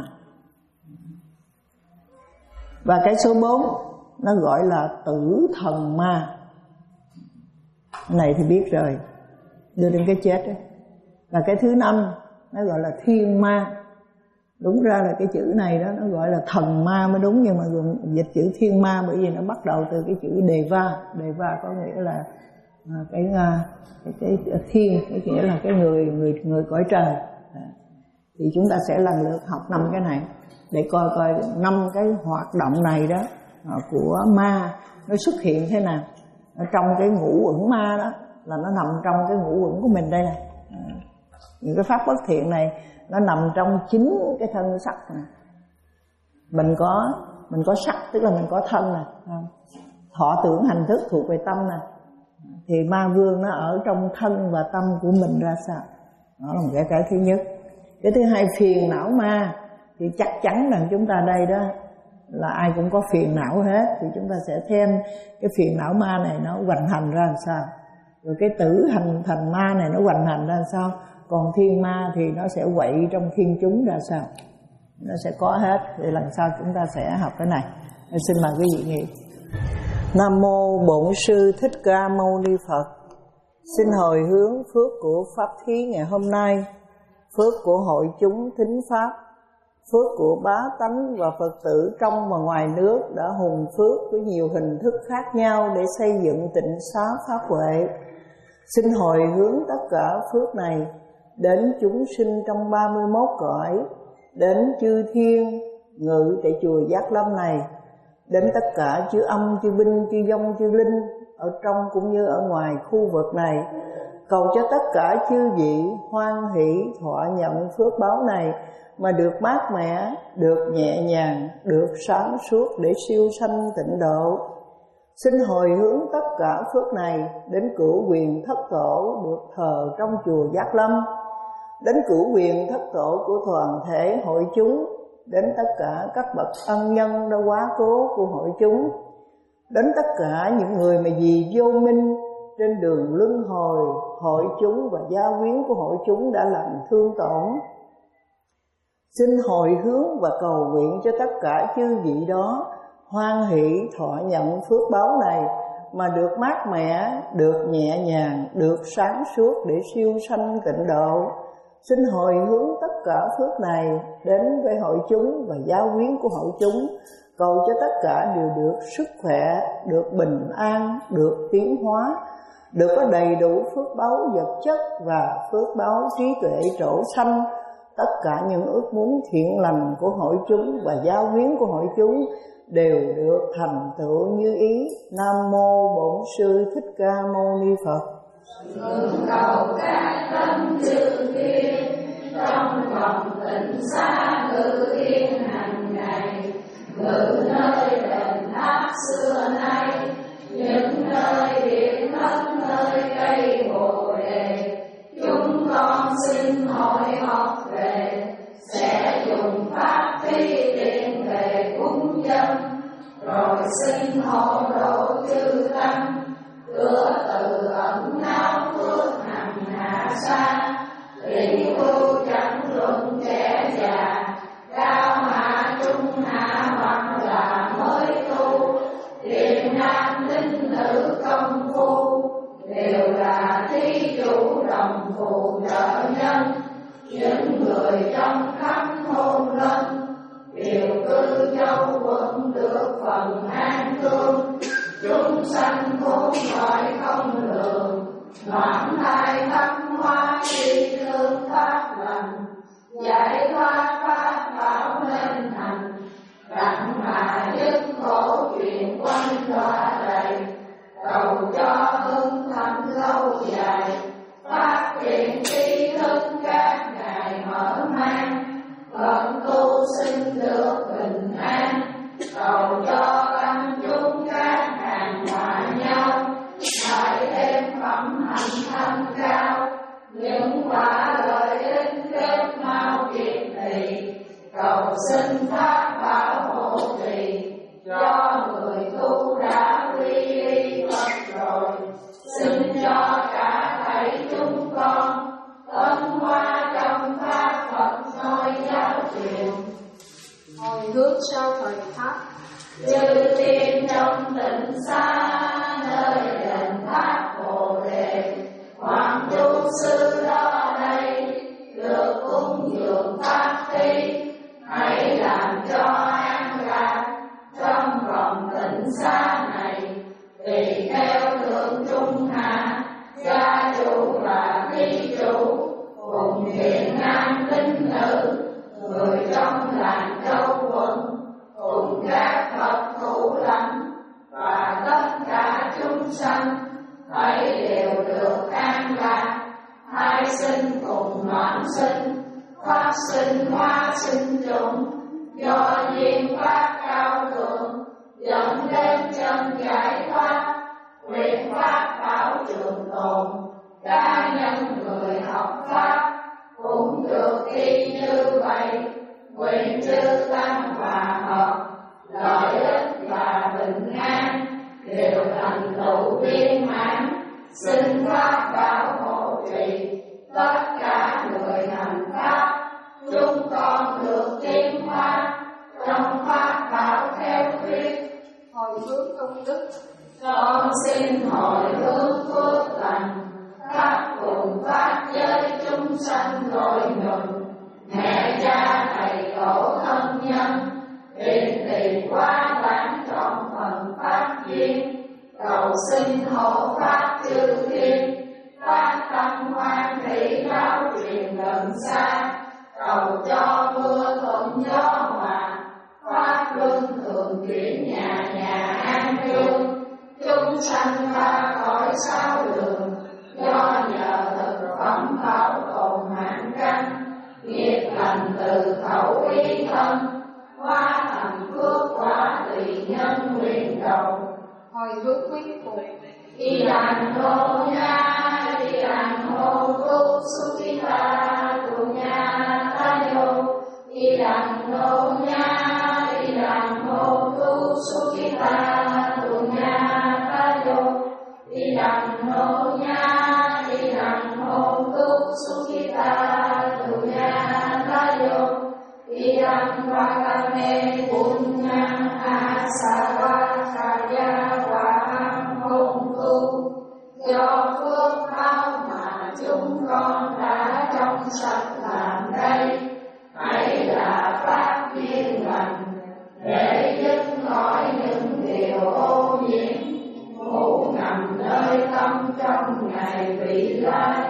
Và cái số bốn nó gọi là tử thần ma. Cái này thì biết rồi, đưa đến cái chết đấy. Và cái thứ năm nó gọi là thiên ma. Đúng ra là cái chữ này đó nó gọi là thần ma mới đúng, nhưng mà dịch chữ thiên ma bởi vì nó bắt đầu từ cái chữ đề va. Đề va có nghĩa là cái cái, cái, cái thiên, cái nghĩa là cái người người người cõi trời. Thì chúng ta sẽ lần lượt học năm cái này để coi coi năm cái hoạt động này đó của ma nó xuất hiện thế nào. Ở trong cái ngũ uẩn ma đó là nó nằm trong cái ngũ uẩn của mình đây này. Những cái pháp bất thiện này nó nằm trong chính cái thân sắc này. Mình có mình có sắc, tức là mình có thân này, thọ tưởng hành thức thuộc về tâm này. Thì ma vương nó ở trong thân và tâm của mình ra sao? Đó là một cái cái thứ nhất. Cái thứ hai, phiền não ma. Thì chắc chắn rằng chúng ta đây đó là ai cũng có phiền não hết. Thì chúng ta sẽ thêm cái phiền não ma này nó hoành hành ra làm sao, rồi cái tử hành thành ma này nó hoành hành ra làm sao, còn thiên ma thì nó sẽ quậy trong thiên chúng ra sao. Nó sẽ có hết. Thì lần sau chúng ta sẽ học cái này. Nên xin mời quý vị nghĩ. Nam mô Bổn Sư Thích Ca Mâu Ni Phật. Xin hồi hướng phước của pháp thí ngày hôm nay, phước của hội chúng thính pháp, phước của bá tánh và Phật tử trong và ngoài nước đã hùng phước với nhiều hình thức khác nhau để xây dựng tịnh xá pháp huệ. Xin hồi hướng tất cả phước này đến chúng sinh trong ba mươi mốt cõi, đến chư thiên ngự tại chùa Giác Lâm này, đến tất cả chư âm, chư binh, chư vong, chư linh ở trong cũng như ở ngoài khu vực này. Cầu cho tất cả chư vị hoan hỷ thọ nhận phước báo này mà được mát mẻ, được nhẹ nhàng, được sáng suốt để siêu sanh tịnh độ. Xin hồi hướng tất cả phước này đến cửu quyền thất tổ được thờ trong chùa Giác Lâm, đến cửu quyền thất tổ của toàn thể hội chúng, đến tất cả các bậc ân nhân đã quá cố của hội chúng, đến tất cả những người mà vì vô minh trên đường luân hồi hội chúng và gia quyến của hội chúng đã làm thương tổn. Xin hồi hướng và cầu nguyện cho tất cả chư vị đó hoan hỷ thọ nhận phước báo này, mà được mát mẻ, được nhẹ nhàng, được sáng suốt để siêu sanh tịnh độ. Xin hồi hướng tất cả phước này đến với hội chúng và giáo quyến của hội chúng, cầu cho tất cả đều được sức khỏe, được bình an, được tiến hóa, được có đầy đủ phước báo vật chất và phước báo trí tuệ trổ sanh. Tất cả những ước muốn thiện lành của hội chúng và giáo quyến của hội chúng đều được thành tựu như ý. Nam mô Bổn Sư Thích Ca Mâu Ni Phật. Nguyện cầu các tâm chư thiên trong vòng tịnh xa ngự yên hàng ngày, ngự nơi đền tháp xưa nay, những nơi điện thất, nơi cây bồ đề. Chúng con xin hỏi học về, sẽ dùng pháp thi điện về cúng dân, rồi xin hộ độ chư tăng, cửa từ ẩn náu phước hằng hạ xa. Tỷ phu chẳng luận trẻ già, cao hạ trung hạ hoặc là mới tu, thiện nam linh nữ công phu, đều là thí chủ đồng phù trợ nhân. Những người trong khắp hôn lân, đều cư châu quận được phần an thương. Chúng sanh khốn khỏi không lường, noãn thai thăng hoa đi thương pháp lành, giải thoát pháp bảo nên thành. Đặng mà dứt khổ chuyện quanh đọa đầy, cầu cho hưng thịnh lâu dài, phát triển tri thức các ngài mở mang. Phận tu sinh được bình an, cầu cho tăng chúng các hàng hòa nhau, lại thêm phẩm hạnh thanh cao, những quả lợi ích kết mau kiệt thị. Cầu xin pháp bảo hộ trì cho người tu đã quy y Phật rồi. Xin cho cả thảy chúng con tân hoa trong pháp Phật ngôi giáo truyền. Hồi hướng sau thời Pháp. Chư thiên trong tịnh xa, nơi đền tháp bồ đề, hoàng tu sư đó đây được cúng dường pháp thi. Hãy làm cho an lạc trong vòng tịnh xa này, tùy theo thượng trung hạ, gia chủ và thi chủ, cùng thiện nam linh nữ, người trong làng châu quận, cùng các bậc thủ lãnh và tất cả chúng sanh, hãy đều được an lạc. Hai sinh cùng noãn sinh, phát sinh hoa sinh trùng, do duyên pháp cao thượng dẫn đến chân giải thoát. Nguyện pháp bảo trường tồn, cá nhân người học pháp cũng được y như vậy. Nguyện chư tăng hòa hợp, lợi ích và bình an đều thành tựu viên mãn. Xin pháp bảo hộ trì tất cả người hành pháp, chúng con được tiến hóa trong pháp bảo theo thuyết. Hồi hướng công đức. Con xin hồi hướng phước lành khắp cùng pháp giới chúng sanh đội mừng. Mẹ cha thầy tổ thân nhân, tiền tỳ quá bản trọn phần pháp duyên. Cầu xin hộ pháp chư thiên, phát tâm hoan hỷ giáo truyền gần xa. Cầu cho mưa thuận gió hòa, pháp luân thường chuyển nhà nhà an cư. Chúng sanh ra khỏi sao đường, do nhờ thực phẩm bảo tồn mạng căn. Nghiệp lành từ khẩu ý thân, hóa thành phước quả tùy nhân nguyện cầu. Hồi hướng thuyết phục. Idang honya, idang hotu sukita punya tayo. Idang honya, idang hotu sukita punya tayo. Idang honya, idang hotu sukita punya tayo. Idang vakame punyang asawa kaya vaham hung tu. Do phước báo mà chúng con đã trong sạch làm đây, hãy là pháp duyên lành để dứt khỏi những điều ô nhiễm ngủ nằm nơi tâm trong ngày vị lai.